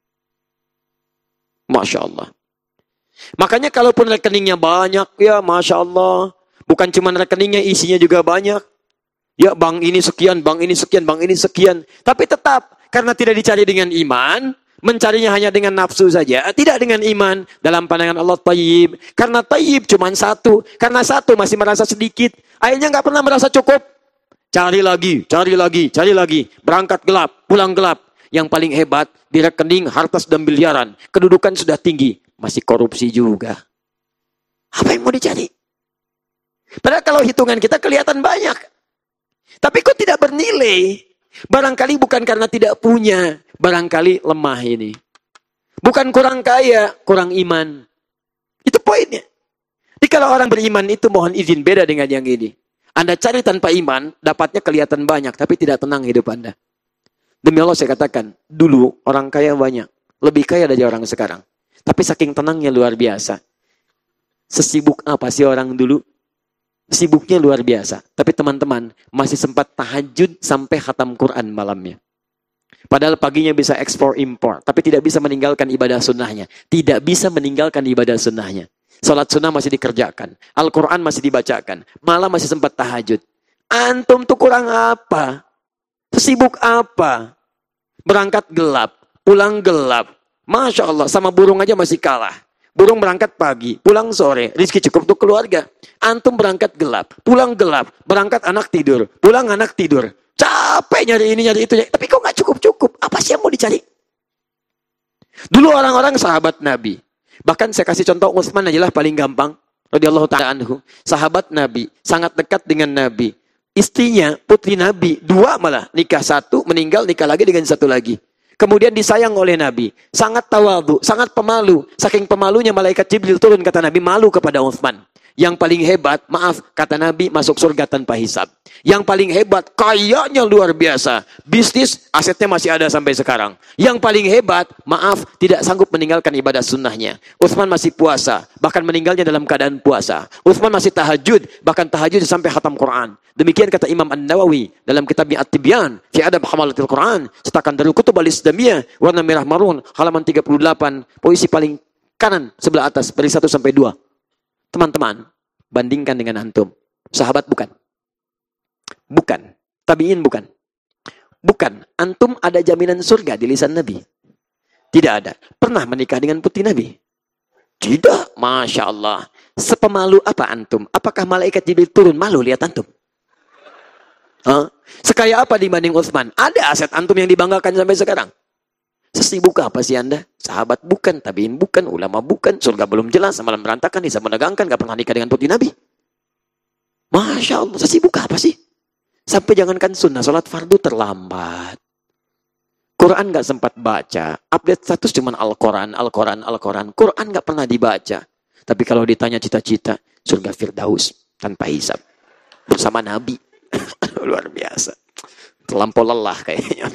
Masya Allah. Makanya kalaupun rekeningnya banyak, ya Masya Allah. Bukan cuman rekeningnya, isinya juga banyak. Ya bank ini sekian, bank ini sekian, bank ini sekian. Tapi tetap, karena tidak dicari dengan iman, mencarinya hanya dengan nafsu saja, tidak dengan iman. Dalam pandangan Allah thayyib. Karena thayyib cuma satu. Karena satu masih merasa sedikit. Akhirnya nggak pernah merasa cukup. Cari lagi, cari lagi, cari lagi. Berangkat gelap, pulang gelap. Yang paling hebat, di rekening harta sudah miliaran. Kedudukan sudah tinggi. Masih korupsi juga. Apa yang mau dicari? Padahal kalau hitungan kita kelihatan banyak. Tapi kok tidak bernilai? Barangkali bukan karena tidak punya. Barangkali lemah ini. Bukan kurang kaya, kurang iman. Itu poinnya. Jadi kalau orang beriman itu mohon izin beda dengan yang ini. Anda cari tanpa iman, dapatnya kelihatan banyak, tapi tidak tenang hidup Anda. Demi Allah saya katakan, dulu orang kaya banyak. Lebih kaya dari orang sekarang. Tapi saking tenangnya luar biasa. Sesibuk apa sih orang dulu? Sibuknya luar biasa. Tapi teman-teman, masih sempat tahajud sampai khatam Quran malamnya. Padahal paginya bisa ekspor impor, tapi tidak bisa meninggalkan ibadah sunnahnya. Tidak bisa meninggalkan ibadah sunnahnya. Salat sunnah masih dikerjakan. Al-Quran masih dibacakan. Malam masih sempat tahajud. Antum tuh kurang apa? Sibuk apa? Berangkat gelap, pulang gelap. Masya Allah, sama burung aja masih kalah. Burung berangkat pagi, pulang sore, rizki cukup untuk keluarga. Antum berangkat gelap, pulang gelap, berangkat anak tidur, pulang anak tidur. Capek nyari ini, nyari itu. Tapi kok nggak cukup-cukup? Apa sih yang mau dicari? Dulu orang-orang sahabat Nabi. Bahkan saya kasih contoh Utsman aja lah paling gampang. Radhiyallahu ta'ala anhu. Sahabat Nabi, sangat dekat dengan Nabi. Istrinya, putri Nabi, dua malah. Nikah satu, meninggal, nikah lagi dengan satu lagi. Kemudian disayang oleh Nabi. Sangat tawadhu, sangat pemalu. Saking pemalunya malaikat Jibril turun, kata Nabi, malu kepada Utsman. Yang paling hebat, maaf, kata Nabi, masuk surga tanpa hisab. Yang paling hebat, kayanya luar biasa. Bisnis, asetnya masih ada sampai sekarang. Yang paling hebat, maaf, tidak sanggup meninggalkan ibadah sunnahnya. Utsman masih puasa, bahkan meninggalnya dalam keadaan puasa. Utsman masih tahajud, bahkan tahajud sampai khatam Quran. Demikian kata Imam An-Nawawi dalam kitabnya At-Tibyan fi Adab Hamalatil Quran, cetakan Darul Kutub Al-Islamiyah, warna merah marun, halaman tiga puluh delapan, posisi paling kanan sebelah atas, dari satu sampai dua. Teman-teman, bandingkan dengan antum. Sahabat bukan. Bukan. Tabi'in bukan. Bukan. Antum ada jaminan surga di lisan Nabi? Tidak ada. Pernah menikah dengan putri Nabi? Tidak. Masya Allah. Sepemalu apa antum? Apakah malaikat Jibril turun malu lihat antum? Hah? Sekaya apa dibanding Utsman? Ada aset antum yang dibanggakan sampai sekarang? Sesibuk apa sih Anda? Sahabat bukan, tabiin bukan, ulama bukan, surga belum jelas, amalan berantakan, hisab menegangkan, gak pernah nikah dengan putri Nabi. Masya Allah, sesibuk apa sih? Sampai jangankan sunnah, sholat fardu terlambat. Quran gak sempat baca, update status cuman Al-Quran, Al-Quran, Al-Quran. Quran gak pernah dibaca. Tapi kalau ditanya cita-cita, surga Firdaus, tanpa hisab. Bersama Nabi. Luar biasa. Terlampau lelah kayaknya.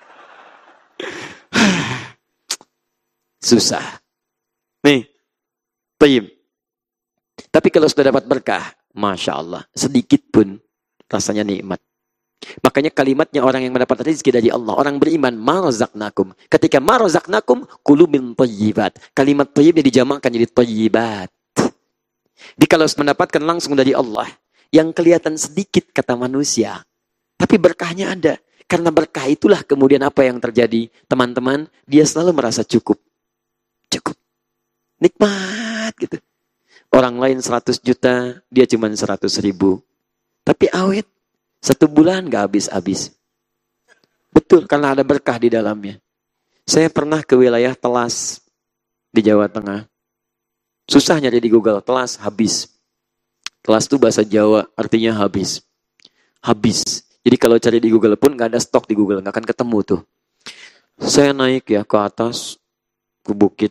Susah. Nih, tayyib. Tapi kalau sudah dapat berkah, Masya Allah, sedikit pun rasanya nikmat. Makanya kalimatnya orang yang mendapat rezeki dari Allah, orang beriman, ma razaqnakum. Ketika ma razaqnakum, kulu min thayyibat. Kalimat thayyib dijamakkan jadi thayyibat. Jadi kalau mendapatkan langsung dari Allah, yang kelihatan sedikit kata manusia, tapi berkahnya ada. Karena berkah itulah kemudian apa yang terjadi. Teman-teman, dia selalu merasa cukup. Cukup. Nikmat gitu. Orang lain seratus juta, dia cuma seratus ribu. Tapi awet. Satu bulan gak habis-habis. Betul, karena ada berkah di dalamnya. Saya pernah ke wilayah Telas di Jawa Tengah. Susah nyari di Google, Telas habis. Telas itu bahasa Jawa, artinya habis. Habis. Jadi kalau cari di Google pun gak ada stok di Google, gak akan ketemu tuh. Saya naik ya ke atas, ke bukit.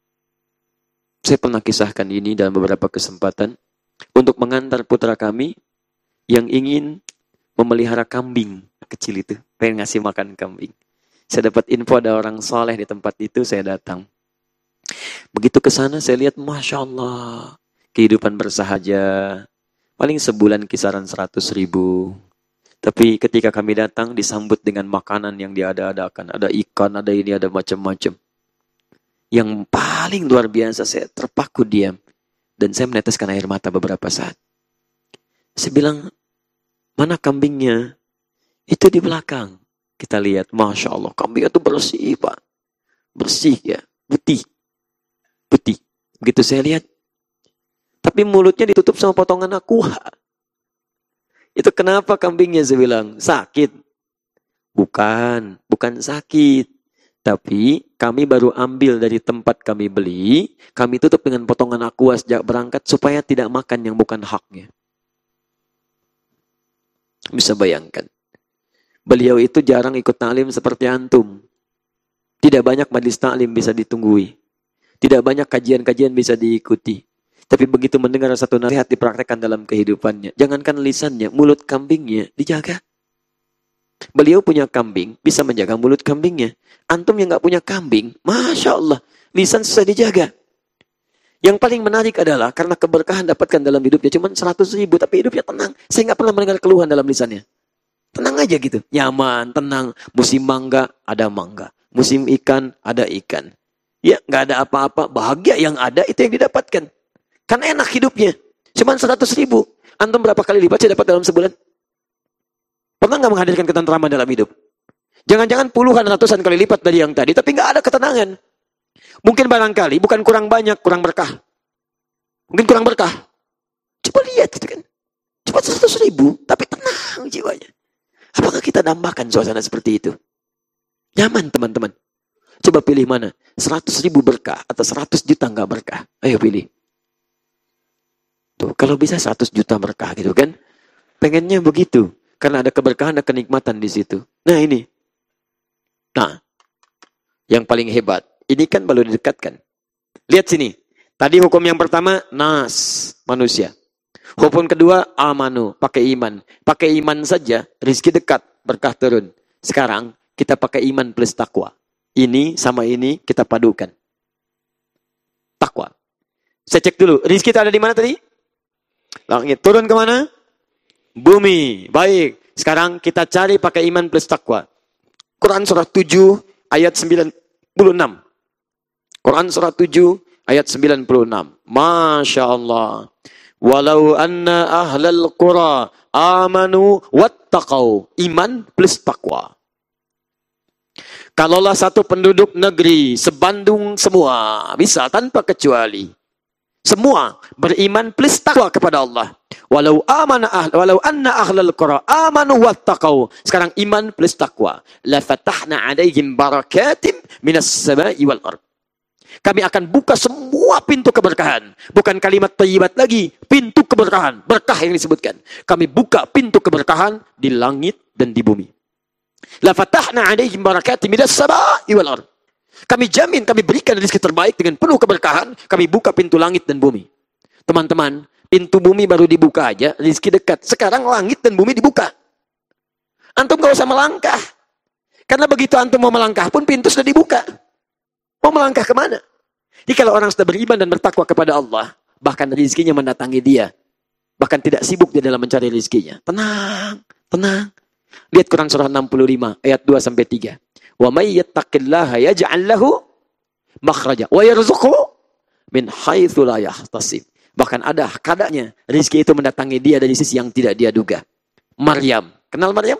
Saya pernah kisahkan ini dalam beberapa kesempatan. Untuk mengantar putra kami yang ingin memelihara kambing kecil itu. Pengen ngasih makan kambing. Saya dapat info ada orang soleh di tempat itu, saya datang. Begitu ke sana saya lihat, Masya Allah. Kehidupan bersahaja. Paling sebulan kisaran seratus ribu. Tapi ketika kami datang disambut dengan makanan yang diada-adakan. Ada ikan, ada ini, ada macam-macam. Yang paling luar biasa, saya terpaku diam. Dan saya meneteskan air mata beberapa saat. Saya bilang, mana kambingnya? Itu di belakang. Kita lihat, Masya Allah, kambingnya itu bersih, Pak. Bersih ya, putih. Putih. Begitu saya lihat. Tapi mulutnya ditutup sama potongan aqua. Itu kenapa kambingnya? Saya bilang, sakit. Bukan, bukan sakit. Tapi kami baru ambil dari tempat kami beli, kami tutup dengan potongan aqua sejak berangkat supaya tidak makan yang bukan haknya. Bisa bayangkan. Beliau itu jarang ikut ta'lim seperti antum. Tidak banyak majlis ta'lim bisa ditunggui. Tidak banyak kajian-kajian bisa diikuti. Tapi begitu mendengar satu nasihat dipraktekkan dalam kehidupannya. Jangankan lisannya, mulut kambingnya dijaga. Beliau punya kambing, bisa menjaga mulut kambingnya. Antum yang gak punya kambing, Masya Allah, lisan susah dijaga. Yang paling menarik adalah, karena keberkahan dapatkan dalam hidupnya, cuma seratus ribu, tapi hidupnya tenang. Saya gak pernah mendengar keluhan dalam lisannya. Tenang aja gitu, nyaman, tenang. Musim mangga, ada mangga. Musim ikan, ada ikan. Ya, gak ada apa-apa, bahagia yang ada, itu yang didapatkan. Kan enak hidupnya. Cuman seratus ribu. Antum berapa kali lipat saya dapat dalam sebulan? Pernah nggak menghadirkan ketentraman dalam hidup? Jangan-jangan puluhan ratusan kali lipat dari yang tadi, tapi nggak ada ketenangan. Mungkin barangkali bukan kurang banyak, kurang berkah. Mungkin kurang berkah. Coba lihat itu kan. Cuma seratus ribu, tapi tenang jiwanya. Apakah kita dambakan suasana seperti itu? Nyaman teman-teman. Coba pilih mana? seratus ribu berkah atau seratus juta nggak berkah? Ayo pilih. Tuh, kalau bisa seratus juta berkah gitu kan. Pengennya begitu. Karena ada keberkahan, ada kenikmatan di situ. Nah ini. Nah. Yang paling hebat. Ini kan baru didekatkan. Lihat sini. Tadi hukum yang pertama, nas. Manusia. Hukum kedua, amanu. Pakai iman. Pakai iman saja, rezeki dekat. Berkah turun. Sekarang, kita pakai iman plus takwa. Ini sama ini kita padukan. Takwa. Saya cek dulu. Rezeki kita ada di mana tadi? Langit. Turun kemana? Bumi. Baik. Sekarang kita cari pakai iman plus takwa. Quran surah tujuh ayat sembilan puluh enam. Quran surah tujuh ayat sembilan puluh enam. Masya Allah. Walau anna ahlal qura amanu wattaqau. Iman plus takwa. Kalaulah satu penduduk negeri sebandung semua. Bisa tanpa kecuali. Semua beriman plus takwa kepada Allah. Walau amana ahl, walau anna ahlal qura amanu wattaqau. Sekarang iman plus takwa. La fatahna 'alaihim barakatim minas sama'i wal ard. Kami akan buka semua pintu keberkahan. Bukan kalimat thayyibat lagi, pintu keberkahan, berkah yang disebutkan. Kami buka pintu keberkahan di langit dan di bumi. La fatahna 'alaihim barakatim minas sama'i wal ard. Kami jamin, kami berikan rezeki terbaik dengan penuh keberkahan. Kami buka pintu langit dan bumi. Teman-teman, pintu bumi baru dibuka aja, rezeki dekat. Sekarang langit dan bumi dibuka. Antum gak usah melangkah. Karena begitu antum mau melangkah pun pintu sudah dibuka. Mau melangkah kemana? Jadi kalau orang sudah beriman dan bertakwa kepada Allah, bahkan rezekinya mendatangi dia. Bahkan tidak sibuk dia dalam mencari rezekinya. Tenang, tenang. Lihat Quran surah enam puluh lima, ayat dua sampai tiga. Wa may yattaqillaha yaj'al lahu makhraja wa yarzuqhu min haitsu la yahtasib. Bahkan ada kadanya rezeki itu mendatangi dia dari sisi yang tidak dia duga. Maryam. Kenal Maryam?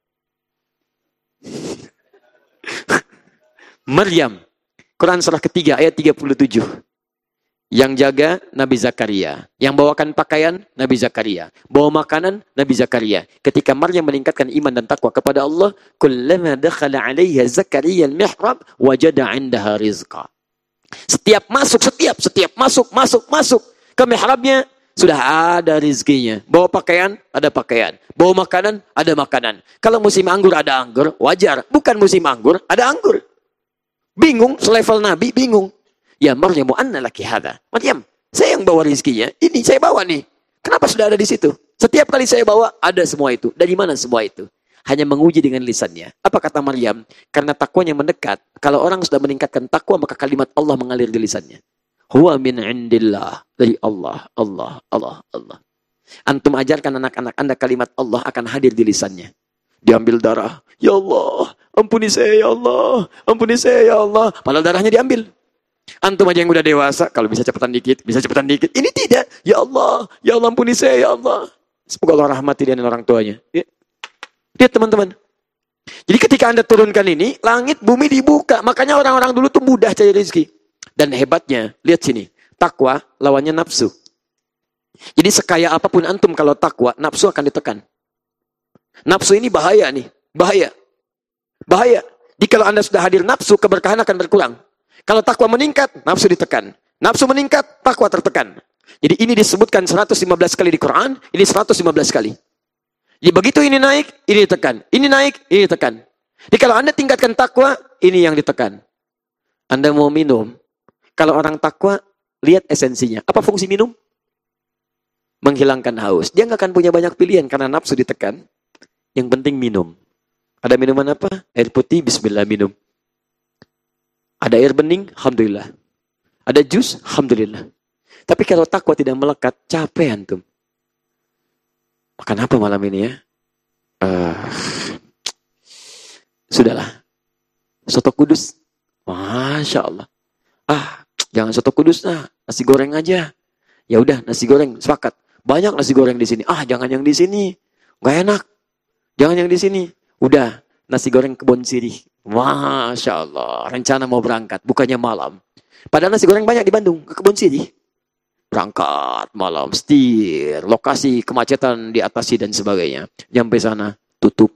Maryam. Quran surah ketiga ayat tiga puluh tujuh. Yang jaga Nabi Zakaria. Yang bawakan pakaian Nabi Zakaria. Bawa makanan Nabi Zakaria. Ketika Maryam meningkatkan iman dan takwa kepada Allah. Kullama dakhala alaiha Zakaria al-mihrab wajada 'indaha rizqa. Setiap masuk, setiap, setiap masuk, masuk, masuk. Ke mihrabnya sudah ada rizkinya. Bawa pakaian, ada pakaian. Bawa makanan, ada makanan. Kalau musim anggur ada anggur, wajar. Bukan musim anggur, ada anggur. Bingung, selevel Nabi, bingung. Ya Maryam, anna laki hadha. Maryam, saya yang bawa rizkinya. Ini saya bawa nih. Kenapa sudah ada di situ? Setiap kali saya bawa, ada semua itu. Dari mana semua itu? Hanya menguji dengan lisannya. Apa kata Maryam? Karena takwanya mendekat. Kalau orang sudah meningkatkan takwa, maka kalimat Allah mengalir di lisannya. Huwa min indillah. Dari Allah, Allah, Allah, Allah. Antum ajarkan anak-anak Anda kalimat Allah akan hadir di lisannya. Diambil darah. Ya Allah, ampuni saya ya Allah. Ampuni saya ya Allah. Padahal darahnya diambil. Antum aja yang udah dewasa. Kalau bisa cepetan dikit, bisa cepetan dikit. Ini tidak. Ya Allah, ya Allah ampuni saya ya Allah. Semoga Allah rahmati dia dan orang tuanya. Ya. Lihat teman-teman. Jadi ketika Anda turunkan ini, langit bumi dibuka. Makanya orang-orang dulu tuh mudah cari rezeki. Dan hebatnya, lihat sini. Takwa lawannya nafsu. Jadi sekaya apapun antum kalau takwa, nafsu akan ditekan. Nafsu ini bahaya nih. Bahaya. Bahaya. Jadi kalau Anda sudah hadir nafsu, keberkahan akan berkurang. Kalau takwa meningkat, nafsu ditekan. Nafsu meningkat, takwa tertekan. Jadi ini disebutkan seratus lima belas kali di Quran, ini seratus lima belas kali. Jadi begitu ini naik, ini ditekan. Ini naik, ini ditekan. Jadi kalau Anda tingkatkan takwa, ini yang ditekan. Anda mau minum. Kalau orang takwa, lihat esensinya. Apa fungsi minum? Menghilangkan haus. Dia nggak akan punya banyak pilihan karena nafsu ditekan. Yang penting minum. Ada minuman apa? Air putih, bismillah minum. Ada air bening, alhamdulillah. Ada jus, alhamdulillah. Tapi kalau takwa tidak melekat, capek antum. Makan apa malam ini ya? Uh, sudahlah. Soto Kudus. Masya Allah. Ah, jangan soto Kudus, nah. Nasi goreng aja. Ya udah, nasi goreng, sepakat. Banyak nasi goreng di sini. Ah, jangan yang di sini. Nggak enak. Jangan yang di sini. Udah, nasi goreng Kebon Sirih. Masya Allah. Rencana mau berangkat, bukannya malam. Padahal nasi goreng banyak di Bandung, ke Kebon Sirih. Berangkat malam, setir, lokasi kemacetan diatasi dan sebagainya. Sampai sana, tutup.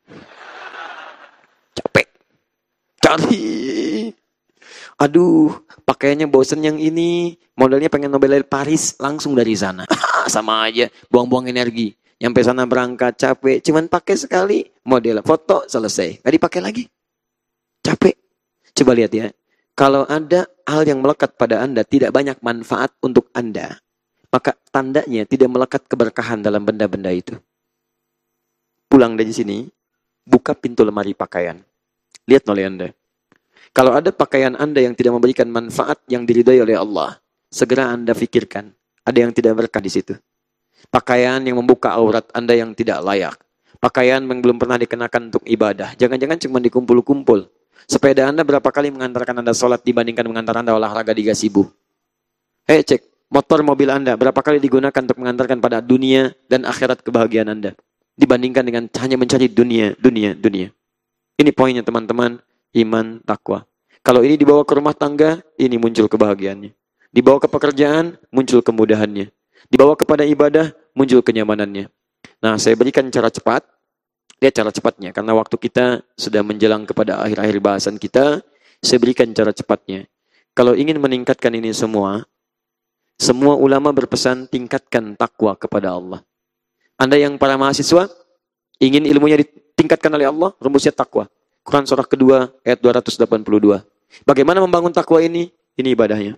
Capek. Cari. Aduh, pakaiannya bosen yang ini. Modelnya pengen Nobel Paris, langsung dari sana. Sama aja, buang-buang energi. Sampai sana berangkat, capek. Cuman pakai sekali, model foto, selesai. Gak dipakai lagi. Capek. Coba lihat ya. Kalau ada hal yang melekat pada Anda, tidak banyak manfaat untuk Anda. Maka tandanya tidak melekat keberkahan dalam benda-benda itu. Pulang dari sini, buka pintu lemari pakaian. Lihat oleh Anda. Kalau ada pakaian Anda yang tidak memberikan manfaat yang diridhai oleh Allah, segera Anda pikirkan. Ada yang tidak berkah di situ. Pakaian yang membuka aurat Anda yang tidak layak. Pakaian yang belum pernah dikenakan untuk ibadah. Jangan-jangan cuma dikumpul-kumpul. Sepeda Anda berapa kali mengantarkan Anda sholat dibandingkan mengantar Anda olahraga di gazebo? Hei cek, motor mobil Anda berapa kali digunakan untuk mengantarkan pada dunia dan akhirat kebahagiaan Anda? Dibandingkan dengan hanya mencari dunia, dunia, dunia. Ini poinnya teman-teman, iman, takwa. Kalau ini dibawa ke rumah tangga, ini muncul kebahagiaannya. Dibawa ke pekerjaan, muncul kemudahannya. Dibawa kepada ibadah, muncul kenyamanannya. Nah, saya berikan cara cepat. Lihat cara cepatnya. Karena waktu kita sudah menjelang kepada akhir-akhir bahasan kita, saya berikan cara cepatnya. Kalau ingin meningkatkan ini semua, semua ulama berpesan tingkatkan takwa kepada Allah. Anda yang para mahasiswa, ingin ilmunya ditingkatkan oleh Allah, rumusnya takwa. Quran surah kedua, ayat dua ratus delapan puluh dua. Bagaimana membangun takwa ini? Ini ibadahnya.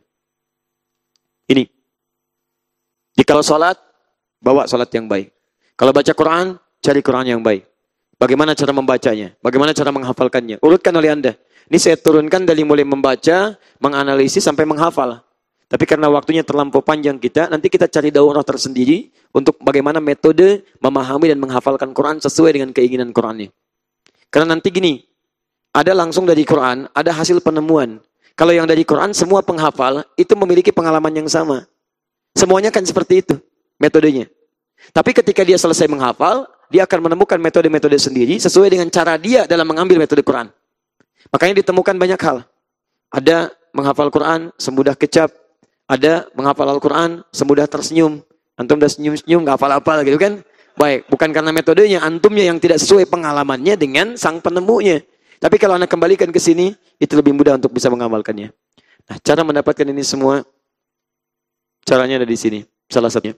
Ini. Jika sholat, bawa sholat yang baik. Kalau baca Quran, cari Quran yang baik. Bagaimana cara membacanya? Bagaimana cara menghafalkannya? Urutkan oleh Anda. Ini saya turunkan dari mulai membaca, menganalisis, sampai menghafal. Tapi karena waktunya terlampau panjang kita, nanti kita cari daurah tersendiri untuk bagaimana metode memahami dan menghafalkan Quran sesuai dengan keinginan Qurannya. Karena nanti gini, ada langsung dari Quran, ada hasil penemuan. Kalau yang dari Quran, semua penghafal itu memiliki pengalaman yang sama. Semuanya kan seperti itu, metodenya. Tapi ketika dia selesai menghafal, dia akan menemukan metode-metode sendiri sesuai dengan cara dia dalam mengambil metode Quran. Makanya ditemukan banyak hal. Ada menghafal Quran semudah kecap, ada menghafal Al-Quran semudah tersenyum. Antum udah senyum-senyum, gak hafal-hafal gitu kan? Baik, bukan karena metodenya, antumnya yang tidak sesuai pengalamannya dengan sang penemunya. Tapi kalau Anda kembalikan ke sini, itu lebih mudah untuk bisa mengamalkannya. Nah, cara mendapatkan ini semua, caranya ada di sini. Salah satunya.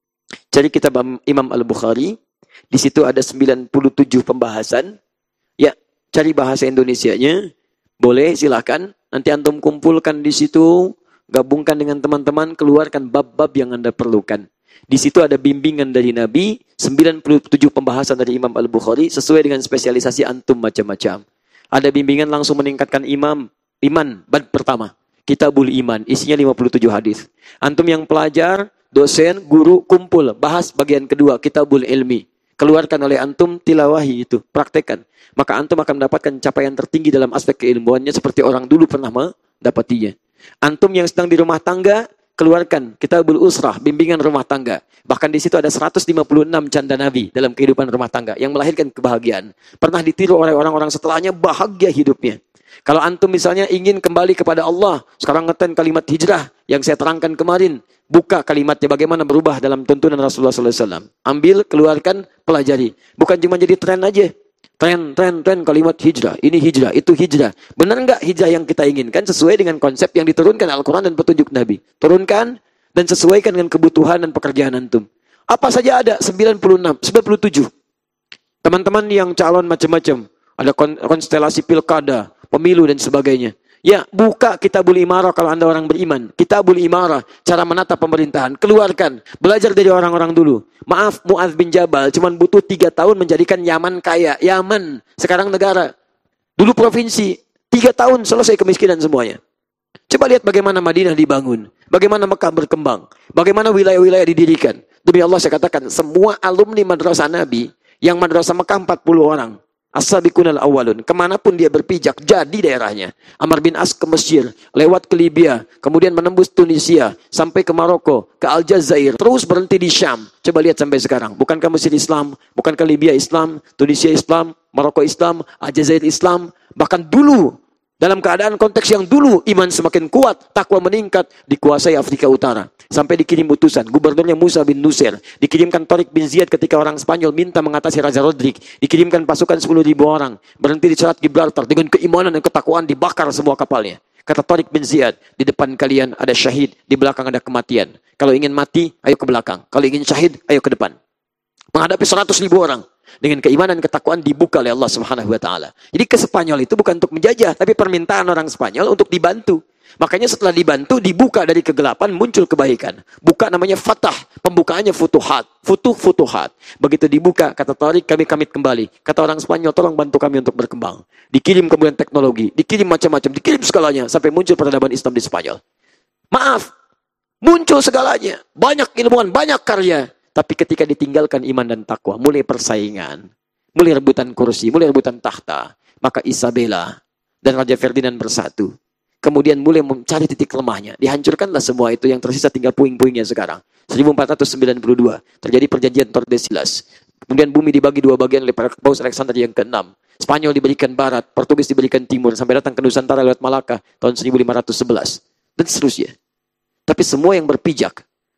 Cari kitab Imam Al-Bukhari. Di situ ada sembilan puluh tujuh pembahasan. Ya, cari bahasa Indonesianya. Boleh, silakan. Nanti antum kumpulkan di situ. Gabungkan dengan teman-teman, keluarkan bab-bab yang Anda perlukan. Di situ ada bimbingan dari Nabi, sembilan puluh tujuh pembahasan dari Imam Al-Bukhari, sesuai dengan spesialisasi antum macam-macam. Ada bimbingan langsung meningkatkan imam, iman, bab pertama. Kitabul Iman, isinya lima puluh tujuh hadis. Antum yang pelajar, dosen, guru, kumpul, bahas bagian kedua, Kitabul Ilmi. Keluarkan oleh antum, tilawahi itu, praktekkan. Maka antum akan mendapatkan capaian tertinggi dalam aspek keilmuannya seperti orang dulu pernah mendapatinya. Antum yang sedang di rumah tangga, keluarkan Kitabul Usrah, bimbingan rumah tangga. Bahkan di situ ada seratus lima puluh enam canda Nabi dalam kehidupan rumah tangga yang melahirkan kebahagiaan. Pernah ditiru oleh orang-orang setelahnya, bahagia hidupnya. Kalau antum misalnya ingin kembali kepada Allah, sekarang ngeten kalimat hijrah yang saya terangkan kemarin, buka kalimatnya bagaimana berubah dalam tuntunan Rasulullah sallallahu alaihi wasallam. Ambil, keluarkan, pelajari. Bukan cuma jadi tren aja. Tren, tren, tren kalimat hijrah. Ini hijrah, itu hijrah. Benar enggak hijrah yang kita inginkan sesuai dengan konsep yang diturunkan Al-Quran dan petunjuk Nabi? Turunkan dan sesuaikan dengan kebutuhan dan pekerjaan antum. Apa saja ada? sembilan puluh enam, sembilan puluh tujuh. Teman-teman yang calon macam-macam. Ada konstelasi pilkada, pemilu dan sebagainya. Ya, buka Kitabul Imarah kalau Anda orang beriman. Kitabul Imarah, cara menata pemerintahan. Keluarkan, belajar dari orang-orang dulu. Maaf, Mu'adz bin Jabal cuma butuh tiga tahun menjadikan Yaman kaya. Yaman, sekarang negara. Dulu provinsi, tiga tahun selesai kemiskinan semuanya. Coba lihat bagaimana Madinah dibangun. Bagaimana Mekah berkembang. Bagaimana wilayah-wilayah didirikan. Demi Allah saya katakan, semua alumni madrasah Nabi, yang madrasah Mekah empat puluh orang. As-sabiqunal awwalun, kemanapun dia berpijak, jadi daerahnya. Amr bin As ke Mesir, lewat ke Libya, kemudian menembus Tunisia, sampai ke Maroko, ke Aljazair, terus berhenti di Syam. Coba lihat sampai sekarang, bukankah Mesir Islam, bukankah Libya Islam, Tunisia Islam, Maroko Islam, Aljazair Islam, bahkan dulu, dalam keadaan konteks yang dulu, iman semakin kuat, takwa meningkat, dikuasai Afrika Utara. Sampai dikirim utusan, gubernurnya Musa bin Nusir. Dikirimkan Tariq bin Ziyad ketika orang Spanyol minta mengatasi Raja Rodrik. Dikirimkan pasukan sepuluh ribu orang. Berhenti di Selat Gibraltar. Dengan keimanan dan ketakwaan dibakar semua kapalnya. Kata Tariq bin Ziyad, di depan kalian ada syahid, di belakang ada kematian. Kalau ingin mati, ayo ke belakang. Kalau ingin syahid, ayo ke depan. Menghadapi seratus ribu orang. Dengan keimanan ketakwaan dibuka oleh Allah Subhanahu wa taala. Jadi ke Spanyol itu bukan untuk menjajah, tapi permintaan orang Spanyol untuk dibantu. Makanya setelah dibantu, dibuka dari kegelapan, muncul kebaikan. Buka namanya fatah, pembukaannya futuhat. Futuh, futuhat. Begitu dibuka, kata Tariq, kami kamit kembali. Kata orang Spanyol, tolong bantu kami untuk berkembang. Dikirim kemudian teknologi, dikirim macam-macam, dikirim segalanya, sampai muncul peradaban Islam di Spanyol. Maaf, muncul segalanya. Banyak ilmuwan, banyak karya. Tapi ketika ditinggalkan iman dan takwa, mulai persaingan, mulai rebutan kursi, mulai rebutan tahta, maka Isabella dan Raja Ferdinand bersatu. Kemudian mulai mencari titik lemahnya. Dihancurkanlah semua itu, yang tersisa tinggal puing-puingnya sekarang. seribu empat ratus sembilan puluh dua, terjadi perjanjian Tordesillas. Kemudian bumi dibagi dua bagian oleh Paus Alexander yang keenam. Spanyol diberikan barat, Portugis diberikan timur, sampai datang ke Nusantara lewat Malaka tahun seribu lima ratus sebelas. Dan seterusnya. Tapi semua yang berpijak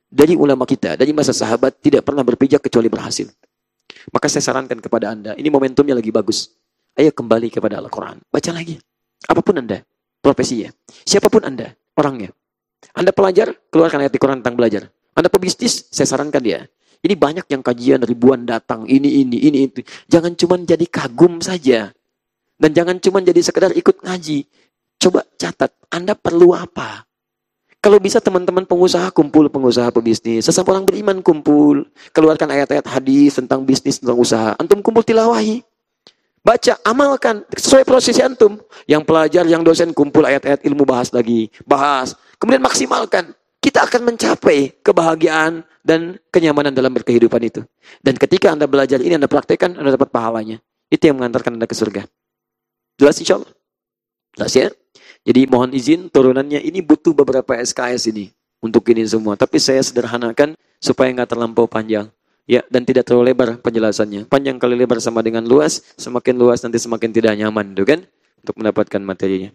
dari ulama kita, dari masa sahabat tidak pernah berpijak kecuali berhasil. Maka saya sarankan kepada Anda, ini momentumnya lagi bagus. Ayo kembali kepada Al-Quran. Baca lagi. Apapun Anda, profesinya. Siapapun Anda, orangnya. Anda pelajar, keluarkan ayat di Quran tentang belajar. Anda pebisnis, saya sarankan dia. Ini banyak yang kajian ribuan datang, ini, ini, ini, itu. Jangan cuma jadi kagum saja. Dan jangan cuma jadi sekedar ikut ngaji. Coba catat, Anda perlu apa? Kalau bisa teman-teman pengusaha kumpul, pengusaha pebisnis. Sesama orang beriman kumpul. Keluarkan ayat-ayat hadis tentang bisnis, tentang usaha. Antum kumpul tilawahi. Baca, amalkan. Sesuai prosesi antum. Yang pelajar, yang dosen kumpul ayat-ayat ilmu, bahas lagi. Bahas. Kemudian maksimalkan. Kita akan mencapai kebahagiaan dan kenyamanan dalam berkehidupan itu. Dan ketika Anda belajar ini, Anda praktekkan, Anda dapat pahalanya. Itu yang mengantarkan Anda ke surga. Jelas insya Allah? Jelas ya? Jadi mohon izin turunannya ini butuh beberapa S K S ini. Untuk ini semua. Tapi saya sederhanakan supaya nggak terlampau panjang. Ya, dan tidak terlalu lebar penjelasannya. Panjang kali lebar sama dengan luas. Semakin luas nanti semakin tidak nyaman. Tuh kan? Untuk mendapatkan materinya.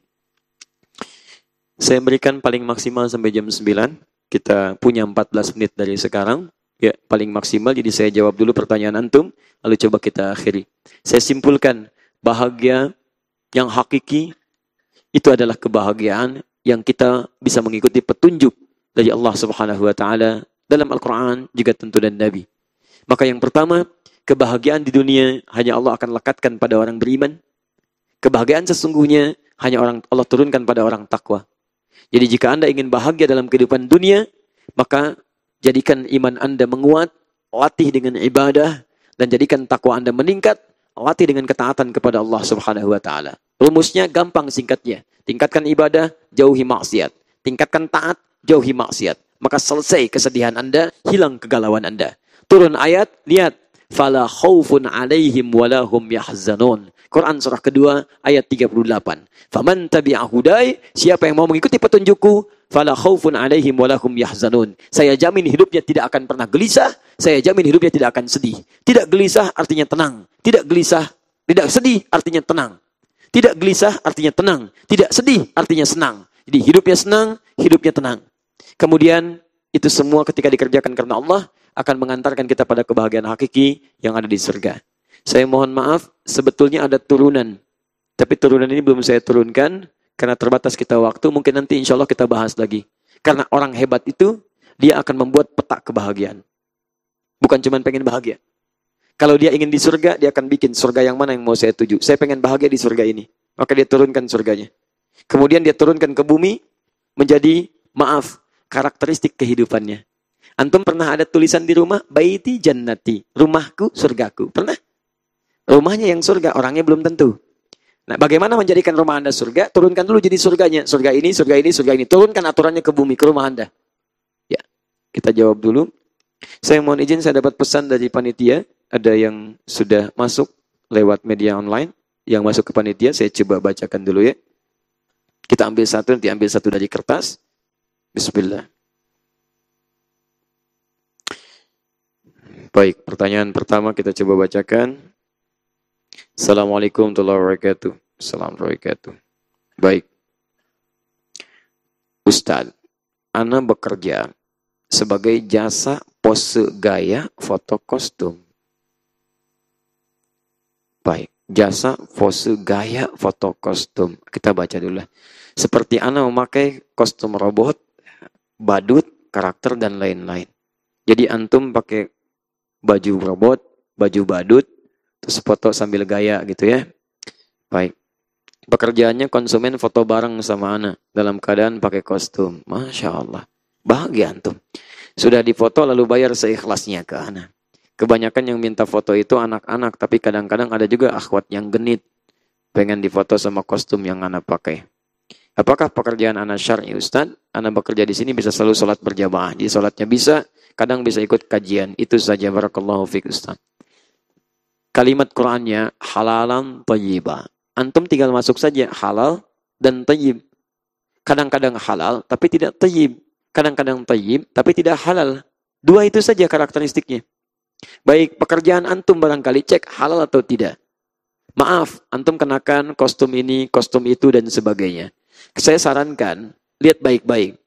Saya berikan paling maksimal sampai jam sembilan. Kita punya empat belas menit dari sekarang. Ya, paling maksimal. Jadi saya jawab dulu pertanyaan antum. Lalu coba kita akhiri. Saya simpulkan. Bahagia yang hakiki. Itu adalah kebahagiaan yang kita bisa mengikuti petunjuk dari Allah Subhanahu wa taala dalam Al-Qur'an juga tentu dan Nabi. Maka yang pertama, kebahagiaan di dunia hanya Allah akan lekatkan pada orang beriman. Kebahagiaan sesungguhnya hanya orang Allah turunkan pada orang takwa. Jadi jika Anda ingin bahagia dalam kehidupan dunia, maka jadikan iman Anda menguat, latih dengan ibadah, dan jadikan takwa Anda meningkat, latih dengan ketaatan kepada Allah Subhanahu wa taala. Rumusnya gampang singkatnya. Tingkatkan ibadah, jauhi maksiat. Tingkatkan taat, jauhi maksiat. Maka selesai kesedihan Anda, hilang kegalauan Anda. Turun ayat, lihat. Fala khaufun alaihim walahum yahzanun. Quran surah kedua ayat tiga puluh delapan. Faman tabi'a hudai, siapa yang mau mengikuti petunjukku, fala khaufun alaihim walahum yahzanun. Saya jamin hidupnya tidak akan pernah gelisah, saya jamin hidupnya tidak akan sedih. Tidak gelisah artinya tenang, tidak gelisah, tidak sedih artinya tenang. Tidak gelisah artinya tenang, tidak sedih artinya senang. Jadi hidupnya senang, hidupnya tenang. Kemudian itu semua ketika dikerjakan karena Allah akan mengantarkan kita pada kebahagiaan hakiki yang ada di surga. Saya mohon maaf, sebetulnya ada turunan. Tapi turunan ini belum saya turunkan, karena terbatas kita waktu, mungkin nanti insya Allah kita bahas lagi. Karena orang hebat itu, dia akan membuat peta kebahagiaan. Bukan cuma pengen bahagia. Kalau dia ingin di surga, dia akan bikin surga yang mana yang mau saya tuju. Saya pengen bahagia di surga ini. Maka dia turunkan surganya. Kemudian dia turunkan ke bumi, menjadi, maaf, karakteristik kehidupannya. Antum pernah ada tulisan di rumah, baiti jannati, rumahku, surgaku. Pernah? Rumahnya yang surga, orangnya belum tentu. Nah, bagaimana menjadikan rumah Anda surga? Turunkan dulu jadi surganya. Surga ini, surga ini, surga ini. Turunkan aturannya ke bumi, ke rumah Anda. Ya, kita jawab dulu. Saya mohon izin, saya dapat pesan dari panitia. Ada yang sudah masuk lewat media online. Yang masuk ke panitia, saya coba bacakan dulu ya. Kita ambil satu, nanti ambil satu dari kertas. Bismillah. Baik, pertanyaan pertama kita coba bacakan. Assalamualaikum warahmatullahi wabarakatuh. Assalamualaikum warahmatullahi wabarakatuh. Baik. Ustaz, ana bekerja sebagai jasa pose gaya foto kostum. Baik, jasa pose gaya foto kostum. Kita baca dulu lah. Seperti ana memakai kostum robot, badut, karakter, dan lain-lain. Jadi antum pakai baju robot, baju badut, terus foto sambil gaya gitu ya. Baik. Pekerjaannya konsumen foto bareng sama ana dalam keadaan pakai kostum. Masya Allah. Bahagia antum. Sudah difoto lalu bayar seikhlasnya ke ana. Kebanyakan yang minta foto itu anak-anak, tapi kadang-kadang ada juga akhwat yang genit. Pengen difoto sama kostum yang ana pakai. Apakah pekerjaan ana syar'i Ustaz? Ana bekerja di sini bisa selalu sholat berjamaah. Jadi sholatnya bisa, kadang bisa ikut kajian. Itu saja, barakallahu fiik Ustaz. Kalimat Qur'annya halalan thayyibah. Antum tinggal masuk saja halal dan thayyib. Kadang-kadang halal tapi tidak thayyib. Kadang-kadang thayyib tapi tidak halal. Dua itu saja karakteristiknya. Baik, pekerjaan antum barangkali cek halal atau tidak. Maaf, antum kenakan kostum ini, kostum itu dan sebagainya. Saya sarankan, lihat baik-baik.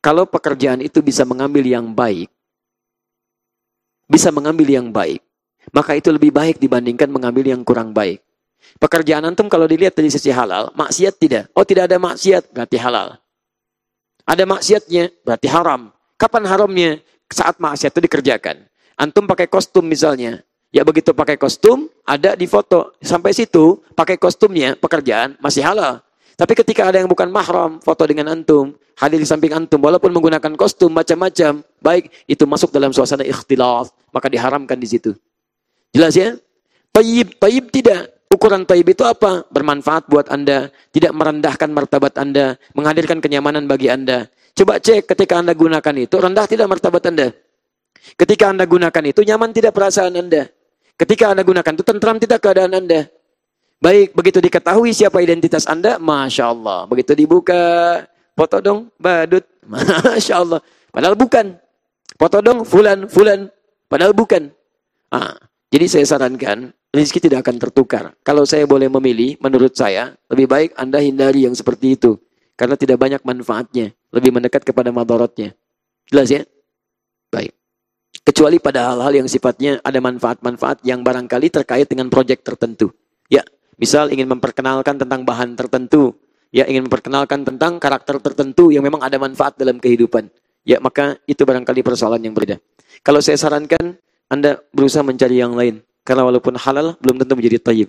Kalau pekerjaan itu bisa mengambil yang baik, bisa mengambil yang baik, maka itu lebih baik dibandingkan mengambil yang kurang baik. Pekerjaan antum kalau dilihat dari sisi halal, maksiat tidak. Oh, tidak ada maksiat, berarti halal. Ada maksiatnya, berarti haram. Kapan haramnya? Saat maksiat itu dikerjakan. Antum pakai kostum misalnya. Ya begitu pakai kostum, ada di foto. Sampai situ, pakai kostumnya, pekerjaan masih halal. Tapi ketika ada yang bukan mahram, foto dengan antum, hadir di samping antum, walaupun menggunakan kostum macam-macam, baik, itu masuk dalam suasana ikhtilaf, maka diharamkan di situ. Jelas ya? Tayyib, tayyib tidak. Ukuran tayyib itu apa? Bermanfaat buat Anda, tidak merendahkan martabat Anda, menghadirkan kenyamanan bagi Anda. Coba cek ketika Anda gunakan itu, rendah tidak martabat Anda. Ketika Anda gunakan itu, nyaman tidak perasaan Anda. Ketika Anda gunakan itu, tentram tidak keadaan Anda. Baik, begitu diketahui siapa identitas Anda, Masya Allah. Begitu dibuka, foto dong, badut. Masya Allah. Padahal bukan. Foto dong, fulan, fulan. Padahal bukan. Ah, jadi saya sarankan, rezeki tidak akan tertukar. Kalau saya boleh memilih, menurut saya, lebih baik Anda hindari yang seperti itu. Karena tidak banyak manfaatnya. Lebih mendekat kepada madaratnya. Jelas ya? Baik. Kecuali pada hal-hal yang sifatnya ada manfaat-manfaat yang barangkali terkait dengan proyek tertentu. Ya, misal ingin memperkenalkan tentang bahan tertentu. Ya, ingin memperkenalkan tentang karakter tertentu yang memang ada manfaat dalam kehidupan. Ya, maka itu barangkali persoalan yang berbeda. Kalau saya sarankan, Anda berusaha mencari yang lain. Karena walaupun halal, belum tentu menjadi thayyib.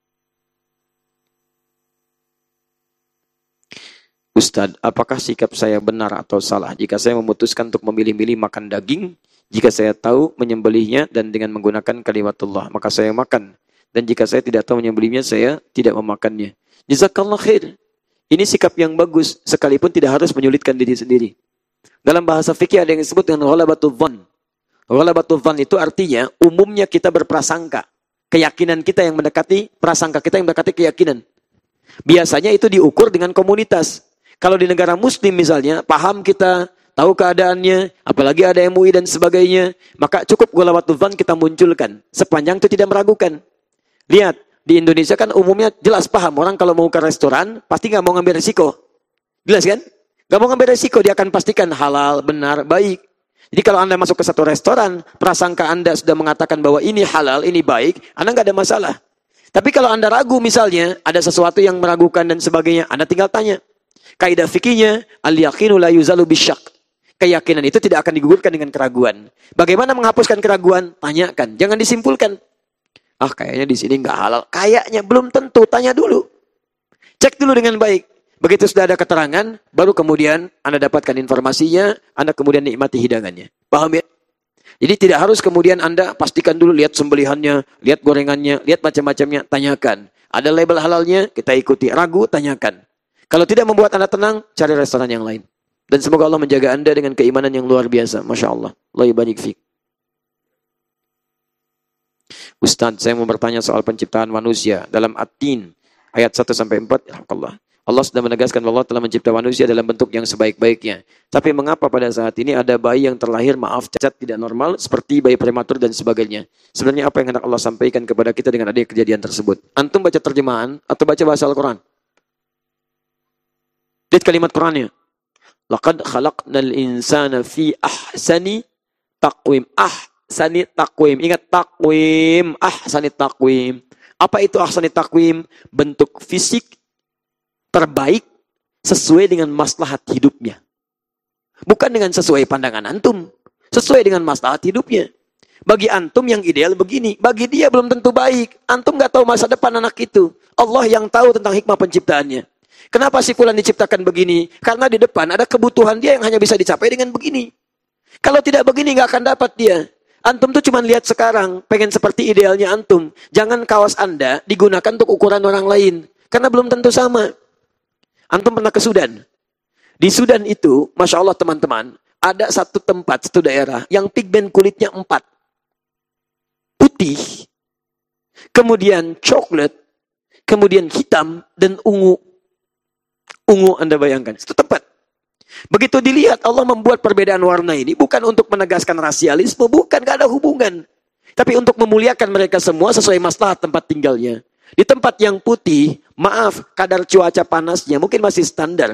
Ustadz, apakah sikap saya benar atau salah jika saya memutuskan untuk memilih-milih makan daging, jika saya tahu menyembelihnya dan dengan menggunakan kalimatullah, maka saya makan. Dan jika saya tidak tahu menyembelihnya, saya tidak memakannya. Jazakallah khair. Ini sikap yang bagus, sekalipun tidak harus menyulitkan diri sendiri. Dalam bahasa fikih ada yang disebut dengan ghalabatul dhann. Ghalabatul dhann itu artinya, umumnya kita berprasangka. Keyakinan kita yang mendekati, prasangka kita yang mendekati keyakinan. Biasanya itu diukur dengan komunitas. Kalau di negara muslim misalnya, paham kita, tahu keadaannya, apalagi ada M U I dan sebagainya, maka cukup ghalabatul dhann kita munculkan. Sepanjang itu tidak meragukan. Lihat, di Indonesia kan umumnya jelas paham. Orang kalau mau ke restoran, pasti nggak mau ngambil resiko. Jelas kan? Nggak mau ngambil resiko, dia akan pastikan halal, benar, baik. Jadi kalau Anda masuk ke satu restoran, prasangka Anda sudah mengatakan bahwa ini halal, ini baik, Anda nggak ada masalah. Tapi kalau Anda ragu misalnya, ada sesuatu yang meragukan dan sebagainya, Anda tinggal tanya. Kaidah fikihnya, al-yaqinu la yuzalu bisyak. Keyakinan itu tidak akan digugurkan dengan keraguan. Bagaimana menghapuskan keraguan? Tanyakan, jangan disimpulkan. Ah, kayaknya di sini nggak halal. Kayaknya belum tentu, tanya dulu. Cek dulu dengan baik. Begitu sudah ada keterangan, baru kemudian Anda dapatkan informasinya, Anda kemudian nikmati hidangannya. Paham ya? Jadi tidak harus kemudian Anda pastikan dulu, lihat sembelihannya, lihat gorengannya, lihat macam-macamnya, tanyakan. Ada label halalnya, kita ikuti. Ragu, tanyakan. Kalau tidak membuat Anda tenang, cari restoran yang lain. Dan semoga Allah menjaga Anda dengan keimanan yang luar biasa. Masya Allah. Allah ibarik fiik. Ustaz, saya mau bertanya soal penciptaan manusia. Dalam At-Tin, ayat satu sampai empat. Allah. Allah sudah menegaskan bahwa Allah telah mencipta manusia dalam bentuk yang sebaik-baiknya. Tapi mengapa pada saat ini ada bayi yang terlahir, maaf, cacat, tidak normal, seperti bayi prematur dan sebagainya. Sebenarnya apa yang hendak Allah sampaikan kepada kita dengan adanya kejadian tersebut? Antum baca terjemahan atau baca bahasa Al-Quran? Lihat kalimat Qurannya. Laqad khalaqnal insana fi ahsani taqwim. Ahsani taqwim. Ingat taqwim. Ahsani taqwim. Apa itu ahsani taqwim? Bentuk fisik terbaik sesuai dengan maslahat hidupnya. Bukan dengan sesuai pandangan antum. Sesuai dengan maslahat hidupnya. Bagi antum yang ideal begini. Bagi dia belum tentu baik. Antum gak tahu masa depan anak itu. Allah yang tahu tentang hikmah penciptaannya. Kenapa si fulan diciptakan begini? Karena di depan ada kebutuhan dia yang hanya bisa dicapai dengan begini. Kalau tidak begini nggak akan dapat dia. Antum tuh cuma lihat sekarang, pengen seperti idealnya antum. Jangan kaos Anda digunakan untuk ukuran orang lain. Karena belum tentu sama. Antum pernah ke Sudan. Di Sudan itu, Masya Allah teman-teman, ada satu tempat, satu daerah, yang pigmen kulitnya empat. Putih, kemudian coklat, kemudian hitam, dan ungu. Ungu Anda bayangkan, itu tempat. Begitu dilihat Allah membuat perbedaan warna ini bukan untuk menegaskan rasialisme, bukan, gak ada hubungan. Tapi untuk memuliakan mereka semua sesuai maslahat tempat tinggalnya. Di tempat yang putih, maaf, kadar cuaca panasnya mungkin masih standar.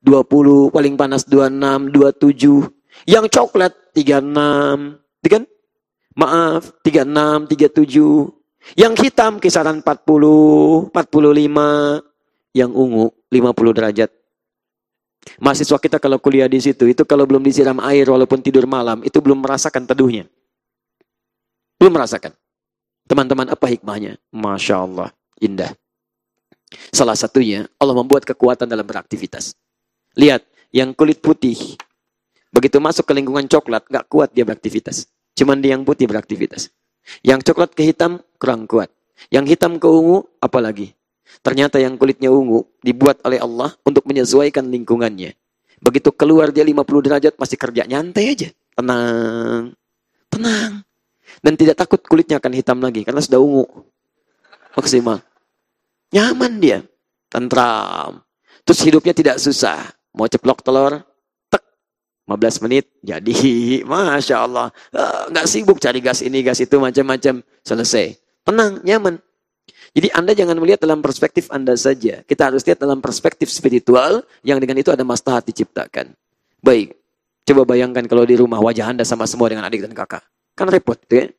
dua puluh, paling panas dua puluh enam, dua puluh tujuh. Yang coklat tiga puluh enam, kan? Maaf, tiga puluh enam, tiga puluh tujuh. Yang hitam kisaran empat puluh, empat puluh lima. Yang ungu lima puluh derajat. Mahasiswa kita kalau kuliah di situ, itu kalau belum disiram air walaupun tidur malam, itu belum merasakan teduhnya. Belum merasakan. Teman-teman, apa hikmahnya? Masya Allah, indah. Salah satunya, Allah membuat kekuatan dalam beraktivitas. Lihat, yang kulit putih, begitu masuk ke lingkungan coklat, gak kuat dia beraktivitas. Cuman dia yang putih beraktivitas. Yang coklat ke hitam, kurang kuat. Yang hitam ke ungu, apalagi. Ternyata yang kulitnya ungu, dibuat oleh Allah untuk menyesuaikan lingkungannya. Begitu keluar dia lima puluh derajat, masih kerja nyantai aja. Tenang. Tenang. Dan tidak takut kulitnya akan hitam lagi, karena sudah ungu. Maksimal. Nyaman dia. Tentram. Terus hidupnya tidak susah. Mau ceplok telur, tek. lima belas menit, jadi. Masya Allah. Uh, nggak sibuk cari gas ini, gas itu, macam-macam. Selesai. Tenang, nyaman. Jadi Anda jangan melihat dalam perspektif Anda saja. Kita harus lihat dalam perspektif spiritual, yang dengan itu ada maslahat diciptakan. Baik. Coba bayangkan kalau di rumah wajah Anda sama semua dengan adik dan kakak. Kan repot, ya?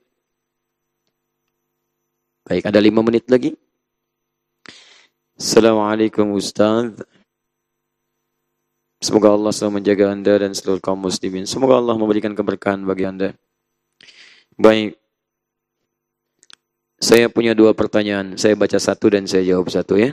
Baik, ada lima menit lagi. Assalamualaikum Ustaz. Semoga Allah selalu menjaga Anda dan seluruh kaum muslimin. Semoga Allah memberikan keberkahan bagi Anda. Baik. Saya punya dua pertanyaan. Saya baca satu dan saya jawab satu, ya.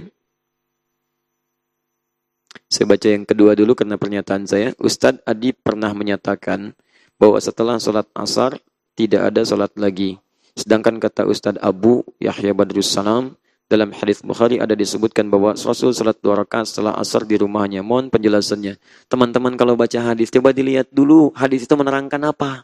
Saya baca yang kedua dulu karena pernyataan saya. Ustadz Adi pernah menyatakan bahwa setelah sholat asar tidak ada sholat lagi. Sedangkan kata Ustadz Abu Yahya Badrussalam dalam hadis Bukhari ada disebutkan bahwa Rasul sholat dua rakaat setelah asar di rumahnya. Mohon penjelasannya. Teman-teman kalau baca hadis, coba dilihat dulu hadis itu menerangkan apa.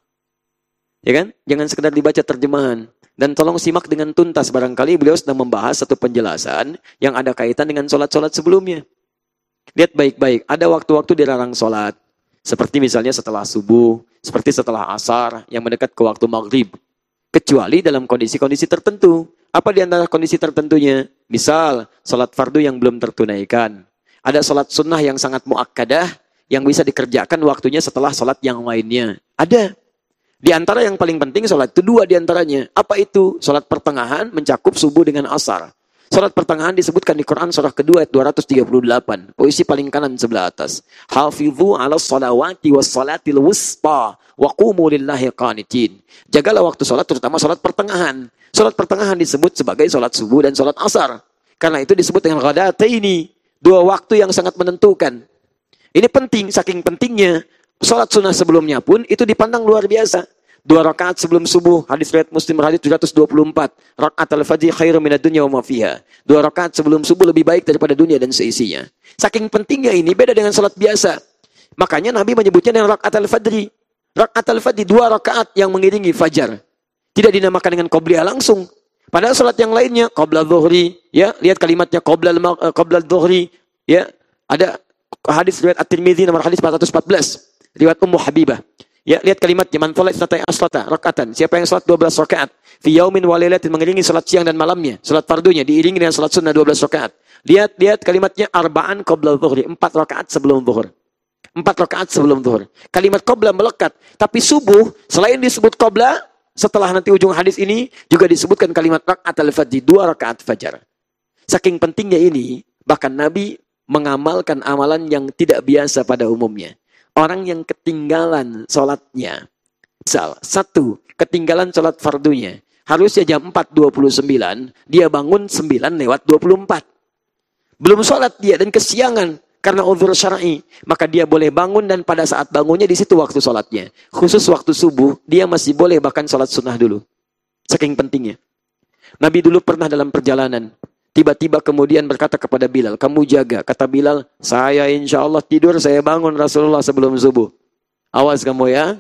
Ya kan? Jangan sekedar dibaca terjemahan. Dan tolong simak dengan tuntas, barangkali beliau sedang membahas satu penjelasan yang ada kaitan dengan sholat-sholat sebelumnya. Lihat baik-baik, ada waktu-waktu dilarang sholat. Seperti misalnya setelah subuh, seperti setelah asar, yang mendekat ke waktu maghrib. Kecuali dalam kondisi-kondisi tertentu. Apa di antara kondisi tertentunya? Misal, sholat fardu yang belum tertunaikan. Ada sholat sunnah yang sangat muakkadah, yang bisa dikerjakan waktunya setelah sholat yang lainnya. Ada. Di antara yang paling penting sholat itu dua di antaranya. Apa itu? Sholat pertengahan mencakup subuh dengan asar. Sholat pertengahan disebutkan di Quran surah kedua ayat dua ratus tiga puluh delapan. Posisi paling kanan sebelah atas. Hafidhu ala salawati was salatil wusta wa qumu lillahi qanitin. Jagalah waktu sholat, terutama sholat pertengahan. Sholat pertengahan disebut sebagai sholat subuh dan sholat asar. Karena itu disebut dengan ghadataini. Dua waktu yang sangat menentukan. Ini penting, saking pentingnya. Sholat sunnah sebelumnya pun itu dipandang luar biasa. Dua rakaat sebelum subuh, hadis riwayat Muslim hadis tujuh ratus dua puluh empat. Rakaat al-fajr khairum minad dunya wa ma fiha. Dua rakaat sebelum subuh lebih baik daripada dunia dan seisinya. Saking pentingnya ini beda dengan sholat biasa. Makanya Nabi menyebutnya dengan rakaat al-fajr. Rakaat al-fajr dua rakaat yang mengiringi fajar. Tidak dinamakan dengan qobliyah langsung. Padahal sholat yang lainnya qabla dhuhri, ya, lihat kalimatnya qabla qabla dhuhri, ya. Ada hadis riwayat At-Tirmidzi nomor hadis empat ratus empat belas. Riwayat Ummu Habibah. Ya, lihat kalimatnya, man sholat isnatai asrata rakatan. Siapa yang sholat dua belas rakaat fi yaumin wa lailatin, mengiringi sholat siang dan malamnya, sholat fardunya diiringi dengan sholat sunnah dua belas rakaat. Lihat, lihat kalimatnya arba'an qabla dhuhri, empat rakaat sebelum zuhur. empat rakaat sebelum zuhur. Kalimat qabla melekat, tapi subuh selain disebut qabla, setelah nanti ujung hadis ini juga disebutkan kalimat rakaat al-fajr, dua rakaat fajar. Saking pentingnya ini, bahkan Nabi mengamalkan amalan yang tidak biasa pada umumnya. Orang yang ketinggalan sholatnya. Misal, satu, ketinggalan sholat fardunya. Harusnya jam empat dua puluh sembilan, dia bangun sembilan lewat dua puluh empat. Belum sholat dia dan kesiangan karena uzur syar'i. Maka dia boleh bangun dan pada saat bangunnya di situ waktu sholatnya. Khusus waktu subuh, dia masih boleh bahkan sholat sunnah dulu. Saking pentingnya. Nabi dulu pernah dalam perjalanan. Tiba-tiba kemudian berkata kepada Bilal, kamu jaga. Kata Bilal, saya insya Allah tidur, saya bangun Rasulullah sebelum subuh. Awas kamu ya.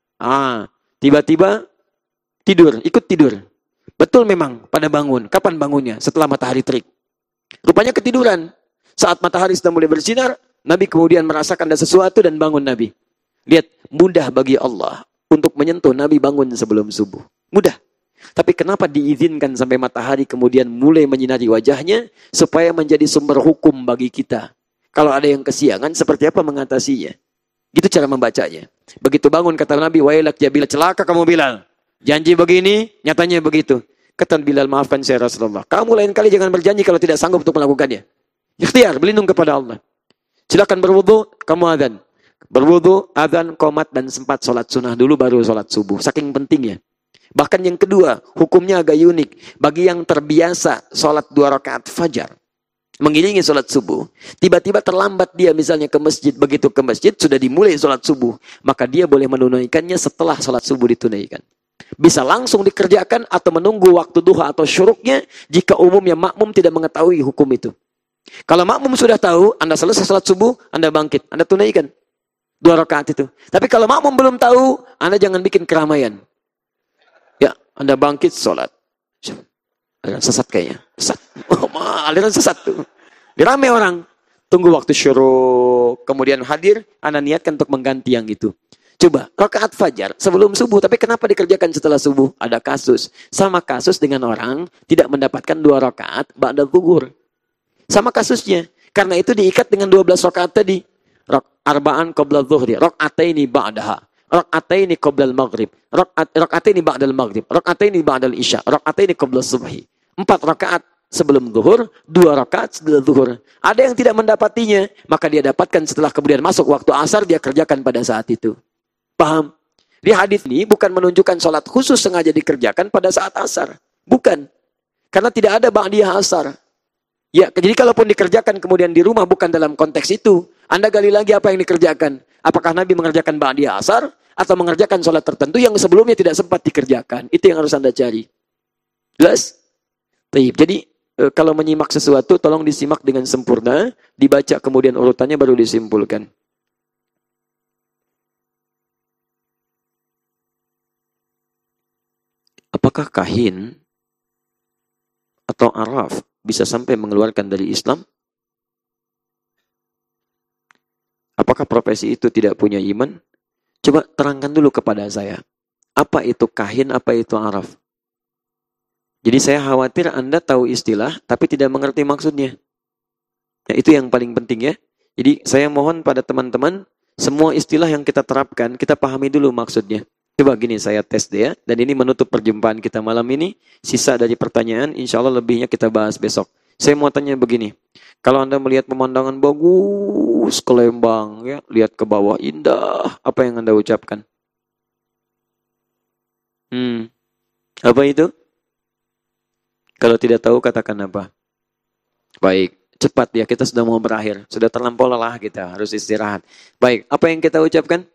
Ah, tiba-tiba tidur, ikut tidur. Betul memang pada bangun. Kapan bangunnya? Setelah matahari terik. Rupanya ketiduran. Saat matahari sudah mulai bersinar, Nabi kemudian merasakan ada sesuatu dan bangun Nabi. Lihat, mudah bagi Allah untuk menyentuh Nabi bangun sebelum subuh. Mudah. Tapi kenapa diizinkan sampai matahari kemudian mulai menyinari wajahnya? Supaya menjadi sumber hukum bagi kita. Kalau ada yang kesiangan, seperti apa mengatasinya? Gitu cara membacanya. Begitu bangun, kata Nabi, wailak ya Bilal, celaka kamu Bilal. Janji begini, nyatanya begitu. Kata Bilal, maafkan saya Rasulullah. Kamu lain kali jangan berjanji kalau tidak sanggup untuk melakukannya. Ikhtiar, berlindung kepada Allah. Silakan berwudu, kamu adzan. Berwudu, adzan, qomat, dan sempat sholat sunnah dulu baru sholat subuh. Saking pentingnya. Bahkan yang kedua, hukumnya agak unik. Bagi yang terbiasa sholat dua rakaat fajar, mengiringi sholat subuh, tiba-tiba terlambat dia misalnya ke masjid. Begitu ke masjid, sudah dimulai sholat subuh. Maka dia boleh menunaikannya setelah sholat subuh ditunaikan. Bisa langsung dikerjakan atau menunggu waktu duha atau syuruknya jika umumnya makmum tidak mengetahui hukum itu. Kalau makmum sudah tahu, Anda selesai sholat subuh, Anda bangkit, Anda tunaikan dua rakaat itu. Tapi kalau makmum belum tahu, Anda jangan bikin keramaian. Ya, Anda bangkit sholat. Aliran sesat kayaknya. Sesat. Oh, ma, aliran sesat tuh. Dirame orang. Tunggu waktu syuruk. Kemudian hadir, Anda niatkan untuk mengganti yang itu. Coba, rakaat fajar sebelum subuh. Tapi kenapa dikerjakan setelah subuh? Ada kasus. Sama kasus dengan orang tidak mendapatkan dua rakaat ba'da zuhur. Sama kasusnya. Karena itu diikat dengan dua belas rakaat tadi. Arba'an qabla zuhri. Raka'ataini ba'daha. Raka'ataini qabla al-maghrib. Raka'ataini ba'da al-maghrib. Raka'ataini ba'da al-isya. Raka'ataini qabla subhi. Empat rakaat sebelum zuhur, dua rakaat setelah zuhur. Ada yang tidak mendapatinya, maka dia dapatkan setelah kemudian masuk waktu asar, dia kerjakan pada saat itu. Paham? Di hadis ini bukan menunjukkan sholat khusus sengaja dikerjakan pada saat asar. Bukan. Karena tidak ada ba'diyah asar. Ya, jadi kalaupun dikerjakan kemudian di rumah bukan dalam konteks itu. Anda gali lagi apa yang dikerjakan. Apakah Nabi mengerjakan ba'diyah asar atau mengerjakan sholat tertentu yang sebelumnya tidak sempat dikerjakan. Itu yang harus Anda cari. Jelas? Taib. Jadi e, kalau menyimak sesuatu tolong disimak dengan sempurna, dibaca kemudian urutannya baru disimpulkan. Apakah kahin atau araf bisa sampai mengeluarkan dari Islam? Apakah profesi itu tidak punya iman? Coba terangkan dulu kepada saya. Apa itu kahin, apa itu araf? Jadi saya khawatir Anda tahu istilah, tapi tidak mengerti maksudnya. Ya, itu yang paling penting ya. Jadi saya mohon pada teman-teman, semua istilah yang kita terapkan, kita pahami dulu maksudnya. Coba gini, saya tes deh ya. Dan ini menutup perjumpaan kita malam ini. Sisa dari pertanyaan, insya Allah lebihnya kita bahas besok. Saya mau tanya begini. Kalau Anda melihat pemandangan bagus ke Lembang, ya, lihat ke bawah indah, apa yang Anda ucapkan? Hmm, apa itu? Kalau tidak tahu, katakan apa? Baik, cepat ya, kita sudah mau berakhir. Sudah terlampau lelah kita, harus istirahat. Baik, apa yang kita ucapkan?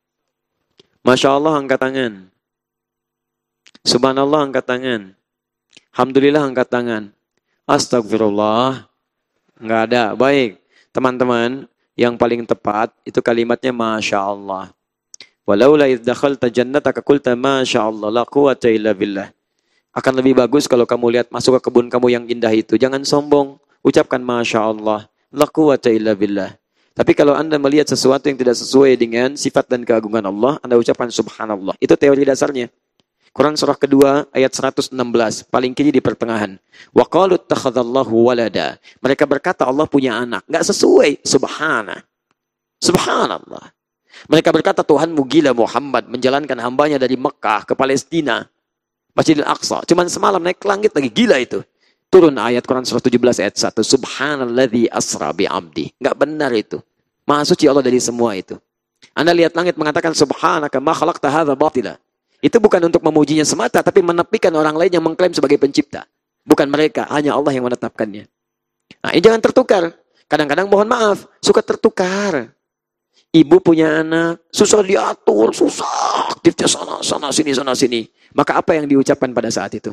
Masya Allah, angkat tangan. Subhanallah, angkat tangan. Alhamdulillah, angkat tangan. Astagfirullah. Enggak ada. Baik, teman-teman, yang paling tepat, itu kalimatnya Masya Allah. Walaula idh dakhalta jannataka qulta Masya Allah, la quwwata illa billah. Akan lebih bagus kalau kamu lihat masuk ke kebun kamu yang indah itu. Jangan sombong. Ucapkan Masya Allah. La quwwata illa billah. Tapi kalau Anda melihat sesuatu yang tidak sesuai dengan sifat dan keagungan Allah, Anda ucapkan Subhanallah. Itu teori dasarnya. Quran surah kedua ayat seratus enam belas. Paling kiri di pertengahan. Wa qalu ittakhadallahu walada. Mereka berkata Allah punya anak. Nggak sesuai. Subhana. Subhanallah. Mereka berkata Tuhanmu gila Muhammad menjalankan hambanya dari Mekah ke Palestina. Masjidil Aqsa. Cuman semalam naik ke langit lagi. Gila itu. Turun ayat Quran surah tujuh belas ayat satu. Subhanalladzi asra bi'abdi. Enggak benar itu. Maha suci Allah dari semua itu. Anda lihat langit mengatakan Subhanaka ma khalaqta hadza batila. Itu bukan untuk memujinya semata. Tapi menepikan orang lain yang mengklaim sebagai pencipta. Bukan mereka. Hanya Allah yang menetapkannya. Nah ini jangan tertukar. Kadang-kadang mohon maaf. Suka tertukar. Ibu punya anak, susah diatur, susah aktifnya sana, sana, sini, sana, sini. Maka apa yang diucapkan pada saat itu?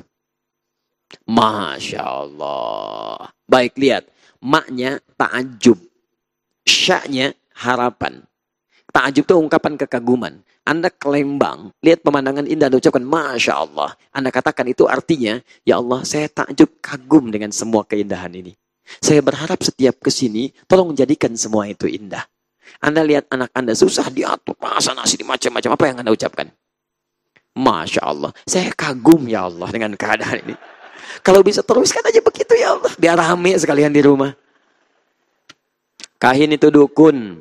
Masya Allah. Baik, lihat. Maknya ta'ajub. Sya'nya harapan. Ta'ajub itu ungkapan kekaguman. Anda ke Lembang, lihat pemandangan indah, Anda ucapkan Masya Allah. Anda katakan itu artinya, ya Allah, saya takjub kagum dengan semua keindahan ini. Saya berharap setiap kesini, tolong jadikan semua itu indah. Anda lihat anak Anda susah diatur, masa nasi macam-macam. Apa yang Anda ucapkan? Masya Allah. Saya kagum ya Allah dengan keadaan ini. Kalau bisa teruskan aja begitu ya Allah. Biar rame sekalian di rumah. Kahin itu dukun.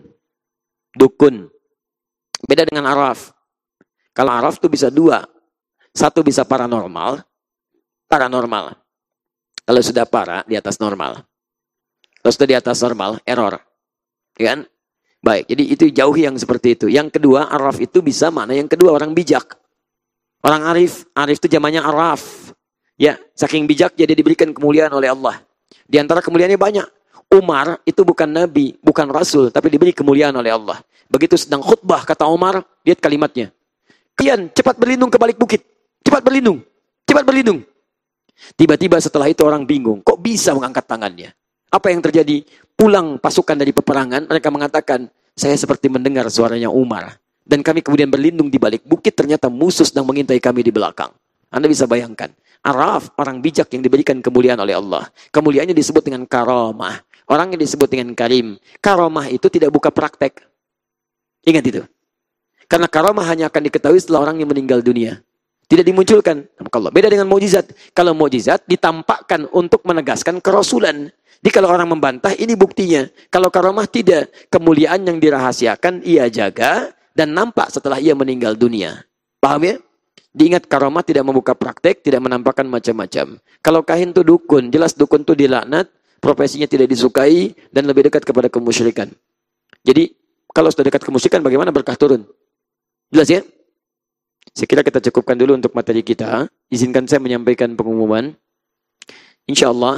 Dukun. Beda dengan araf. Kalau araf itu bisa dua. Satu bisa paranormal. Paranormal. Kalau sudah para, di atas normal. Kalau sudah di atas normal, error. Ya kan? Baik, jadi itu jauhi yang seperti itu. Yang kedua, araf itu bisa mana? Yang kedua, orang bijak. Orang arif. Arif itu zamannya araf. Ya, saking bijak jadi diberikan kemuliaan oleh Allah. Di antara kemuliaannya banyak. Umar itu bukan nabi, bukan rasul, tapi diberi kemuliaan oleh Allah. Begitu sedang khutbah, kata Umar, lihat kalimatnya. Kalian cepat berlindung ke balik bukit. Cepat berlindung. Cepat berlindung. Tiba-tiba setelah itu orang bingung. Kok bisa mengangkat tangannya? Apa yang terjadi? Pulang pasukan dari peperangan, mereka mengatakan, saya seperti mendengar suaranya Umar. Dan kami kemudian berlindung di balik bukit, ternyata musuh sedang mengintai kami di belakang. Anda bisa bayangkan. Araf, orang bijak yang diberikan kemuliaan oleh Allah. Kemuliaannya disebut dengan karamah. Orang yang disebut dengan karim. Karamah itu tidak buka praktek. Ingat itu. Karena karamah hanya akan diketahui setelah orang yang meninggal dunia. Tidak dimunculkan. Kalau beda dengan mukjizat. Kalau mukjizat ditampakkan untuk menegaskan kerasulan. Jadi kalau orang membantah, ini buktinya. Kalau karamah tidak. Kemuliaan yang dirahasiakan, ia jaga dan nampak setelah ia meninggal dunia. Paham ya? Diingat karamah tidak membuka praktek, tidak menampakkan macam-macam. Kalau kahin itu dukun, jelas dukun itu dilaknat, profesinya tidak disukai, dan lebih dekat kepada kemusyrikan. Jadi, kalau sudah dekat kemusyrikan, bagaimana berkah turun? Jelas ya? Saya kira kita cukupkan dulu untuk materi kita. Izinkan saya menyampaikan pengumuman. Insya Allah,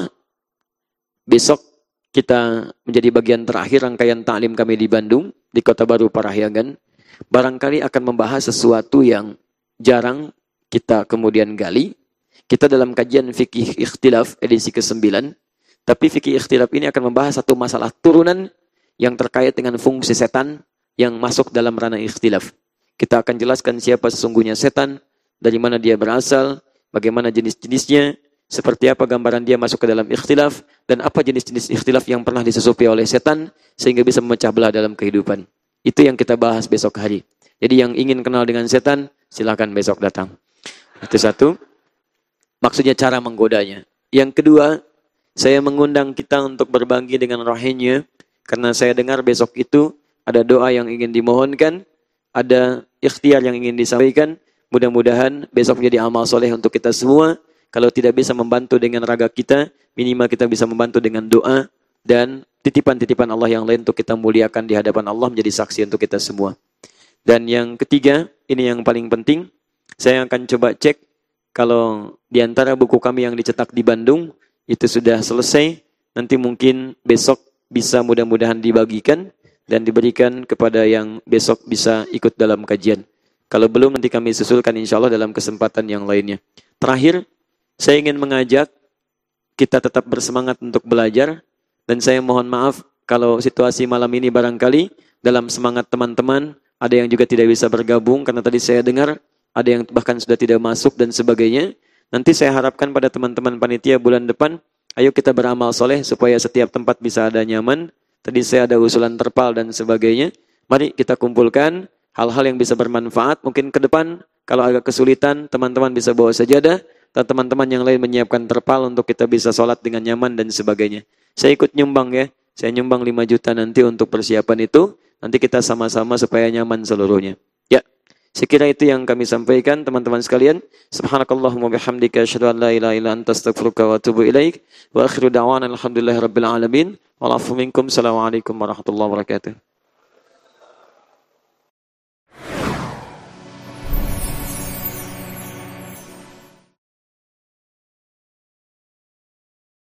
besok kita menjadi bagian terakhir rangkaian ta'lim kami di Bandung, di Kota Baru Parahyangan. Barangkali akan membahas sesuatu yang jarang kita kemudian gali. Kita dalam kajian fikih ikhtilaf edisi kesembilan. Tapi fikih ikhtilaf ini akan membahas satu masalah turunan yang terkait dengan fungsi setan yang masuk dalam ranah ikhtilaf. Kita akan jelaskan siapa sesungguhnya setan, dari mana dia berasal, bagaimana jenis-jenisnya, seperti apa gambaran dia masuk ke dalam ikhtilaf, dan apa jenis-jenis ikhtilaf yang pernah disusupi oleh setan, sehingga bisa memecah belah dalam kehidupan. Itu yang kita bahas besok hari. Jadi yang ingin kenal dengan setan, silakan besok datang. Itu satu. Maksudnya cara menggodanya. Yang kedua, saya mengundang kita untuk berbagi dengan rohnya. Karena saya dengar besok itu ada doa yang ingin dimohonkan. Ada ikhtiar yang ingin disampaikan. Mudah-mudahan besok menjadi amal soleh untuk kita semua. Kalau tidak bisa membantu dengan raga kita, minimal kita bisa membantu dengan doa. Dan titipan-titipan Allah yang lain untuk kita muliakan di hadapan Allah menjadi saksi untuk kita semua. Dan yang ketiga, ini yang paling penting, saya akan coba cek kalau di antara buku kami yang dicetak di Bandung, itu sudah selesai, nanti mungkin besok bisa mudah-mudahan dibagikan dan diberikan kepada yang besok bisa ikut dalam kajian. Kalau belum, nanti kami susulkan insya Allah dalam kesempatan yang lainnya. Terakhir, saya ingin mengajak kita tetap bersemangat untuk belajar, dan saya mohon maaf kalau situasi malam ini barangkali dalam semangat teman-teman, ada yang juga tidak bisa bergabung karena tadi saya dengar ada yang bahkan sudah tidak masuk dan sebagainya. Nanti saya harapkan pada teman-teman panitia bulan depan, ayo kita beramal soleh supaya setiap tempat bisa ada nyaman. Tadi saya ada usulan terpal dan sebagainya. Mari kita kumpulkan hal-hal yang bisa bermanfaat. Mungkin ke depan kalau agak kesulitan, teman-teman bisa bawa sajadah. Dan teman-teman yang lain menyiapkan terpal untuk kita bisa sholat dengan nyaman dan sebagainya. Saya ikut nyumbang ya. Saya nyumbang lima juta nanti untuk persiapan itu. Nanti kita sama-sama supaya nyaman seluruhnya. Ya, sekira itu yang kami sampaikan teman-teman sekalian. Subhanakallahumma bihamdika asyhadu an la ilaha illa anta astaghfiruka wa atubu ilaik. Wa akhiru da'wana alhamdulillahirabbil alamin. Wal afu minkum. Assalamualaikum warahmatullahi wabarakatuh.